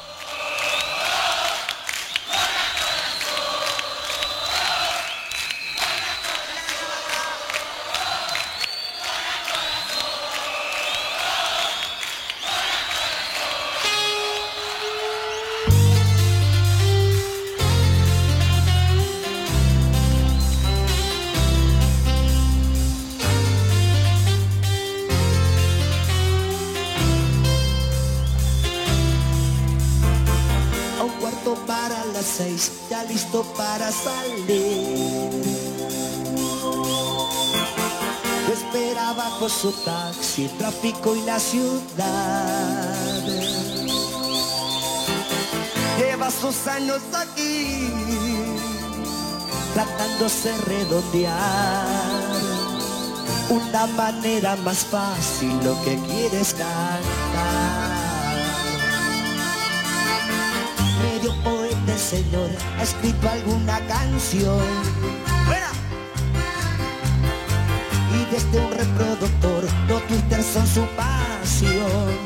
Speaker 1: A un cuarto para las 6, ya listo para salir. Lo espera bajo su taxi, el tráfico y la ciudad. Lleva sus años aquí, tratándose redondear una manera más fácil lo que quieres cantar. Medio poeta el señor ha escrito alguna canción. ¡Fuera! Y desde un reproductor los Twitter son su pasión.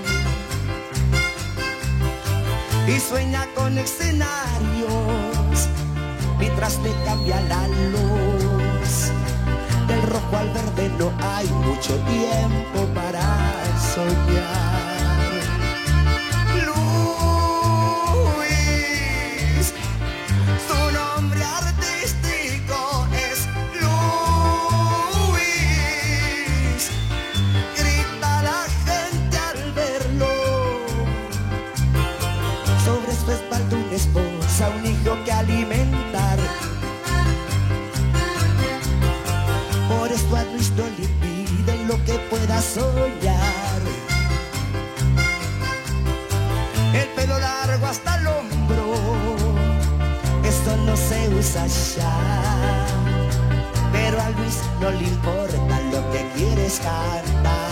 Speaker 1: Y sueña con escenarios mientras le cambia la luz. Del rojo al verde no hay mucho tiempo para soñar. Luis, su nombre artístico es Luis. Grita la gente al verlo. Sobre su espalda una esposa, un hijo que alimentar. Por esto a Luis no le piden lo que puede para soñar. El pelo largo hasta el hombro, esto no se usa ya. Pero a Luis no le importa lo que quieres cantar.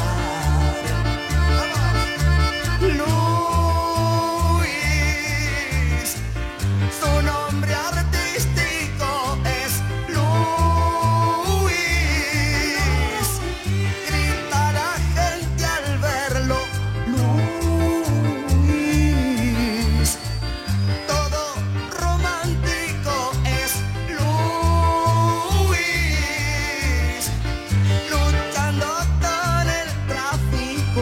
Speaker 1: Luis, su nombre artístico es Luis. Grita la gente al verlo, Luis. Todo romántico es Luis. Luchando con el tráfico.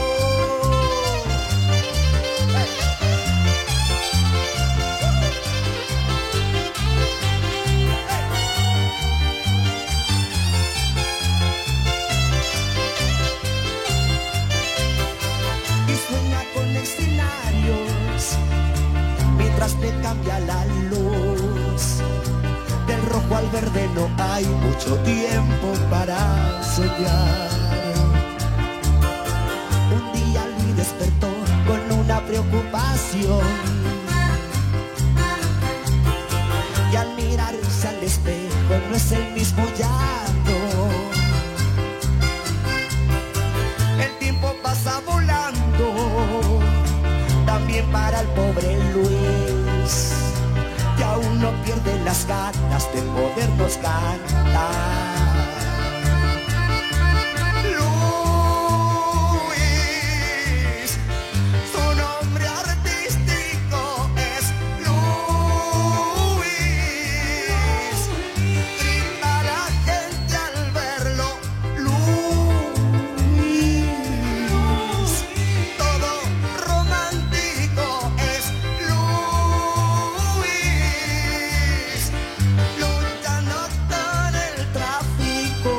Speaker 1: Y sueña con escenarios mientras le cambia la luz. Del rojo al verde no hay mucho tiempo para soñar. Un día Luis despertó con una preocupación y al mirarse al espejo no es el mismo llanto. El tiempo pasa volando, también para el pobre Luis, que aún no pierde las ganas de podernos cantar. Luis, su nombre artístico es Luis. Grita la gente al verlo, Luis. Todo romántico es Luis. Luchando con el tráfico.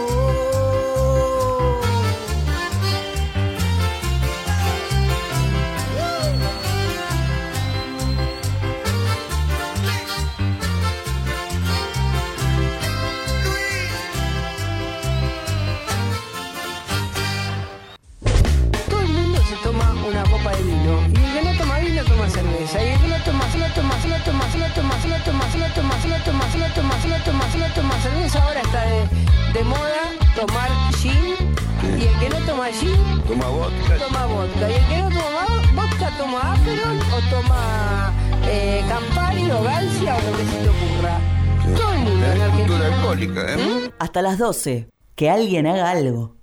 Speaker 26: Todo el mundo se toma una copa de vino y el que no toma vino toma cerveza y el que no toma cerveza ahora está de moda tomar gin y el que no toma gin toma vodka y el que no toma vodka toma Aperol o toma Campari o Gancia o lo que se te ocurra. Todo el mundo en Argentina.
Speaker 5: Hasta las 12. Que alguien haga algo.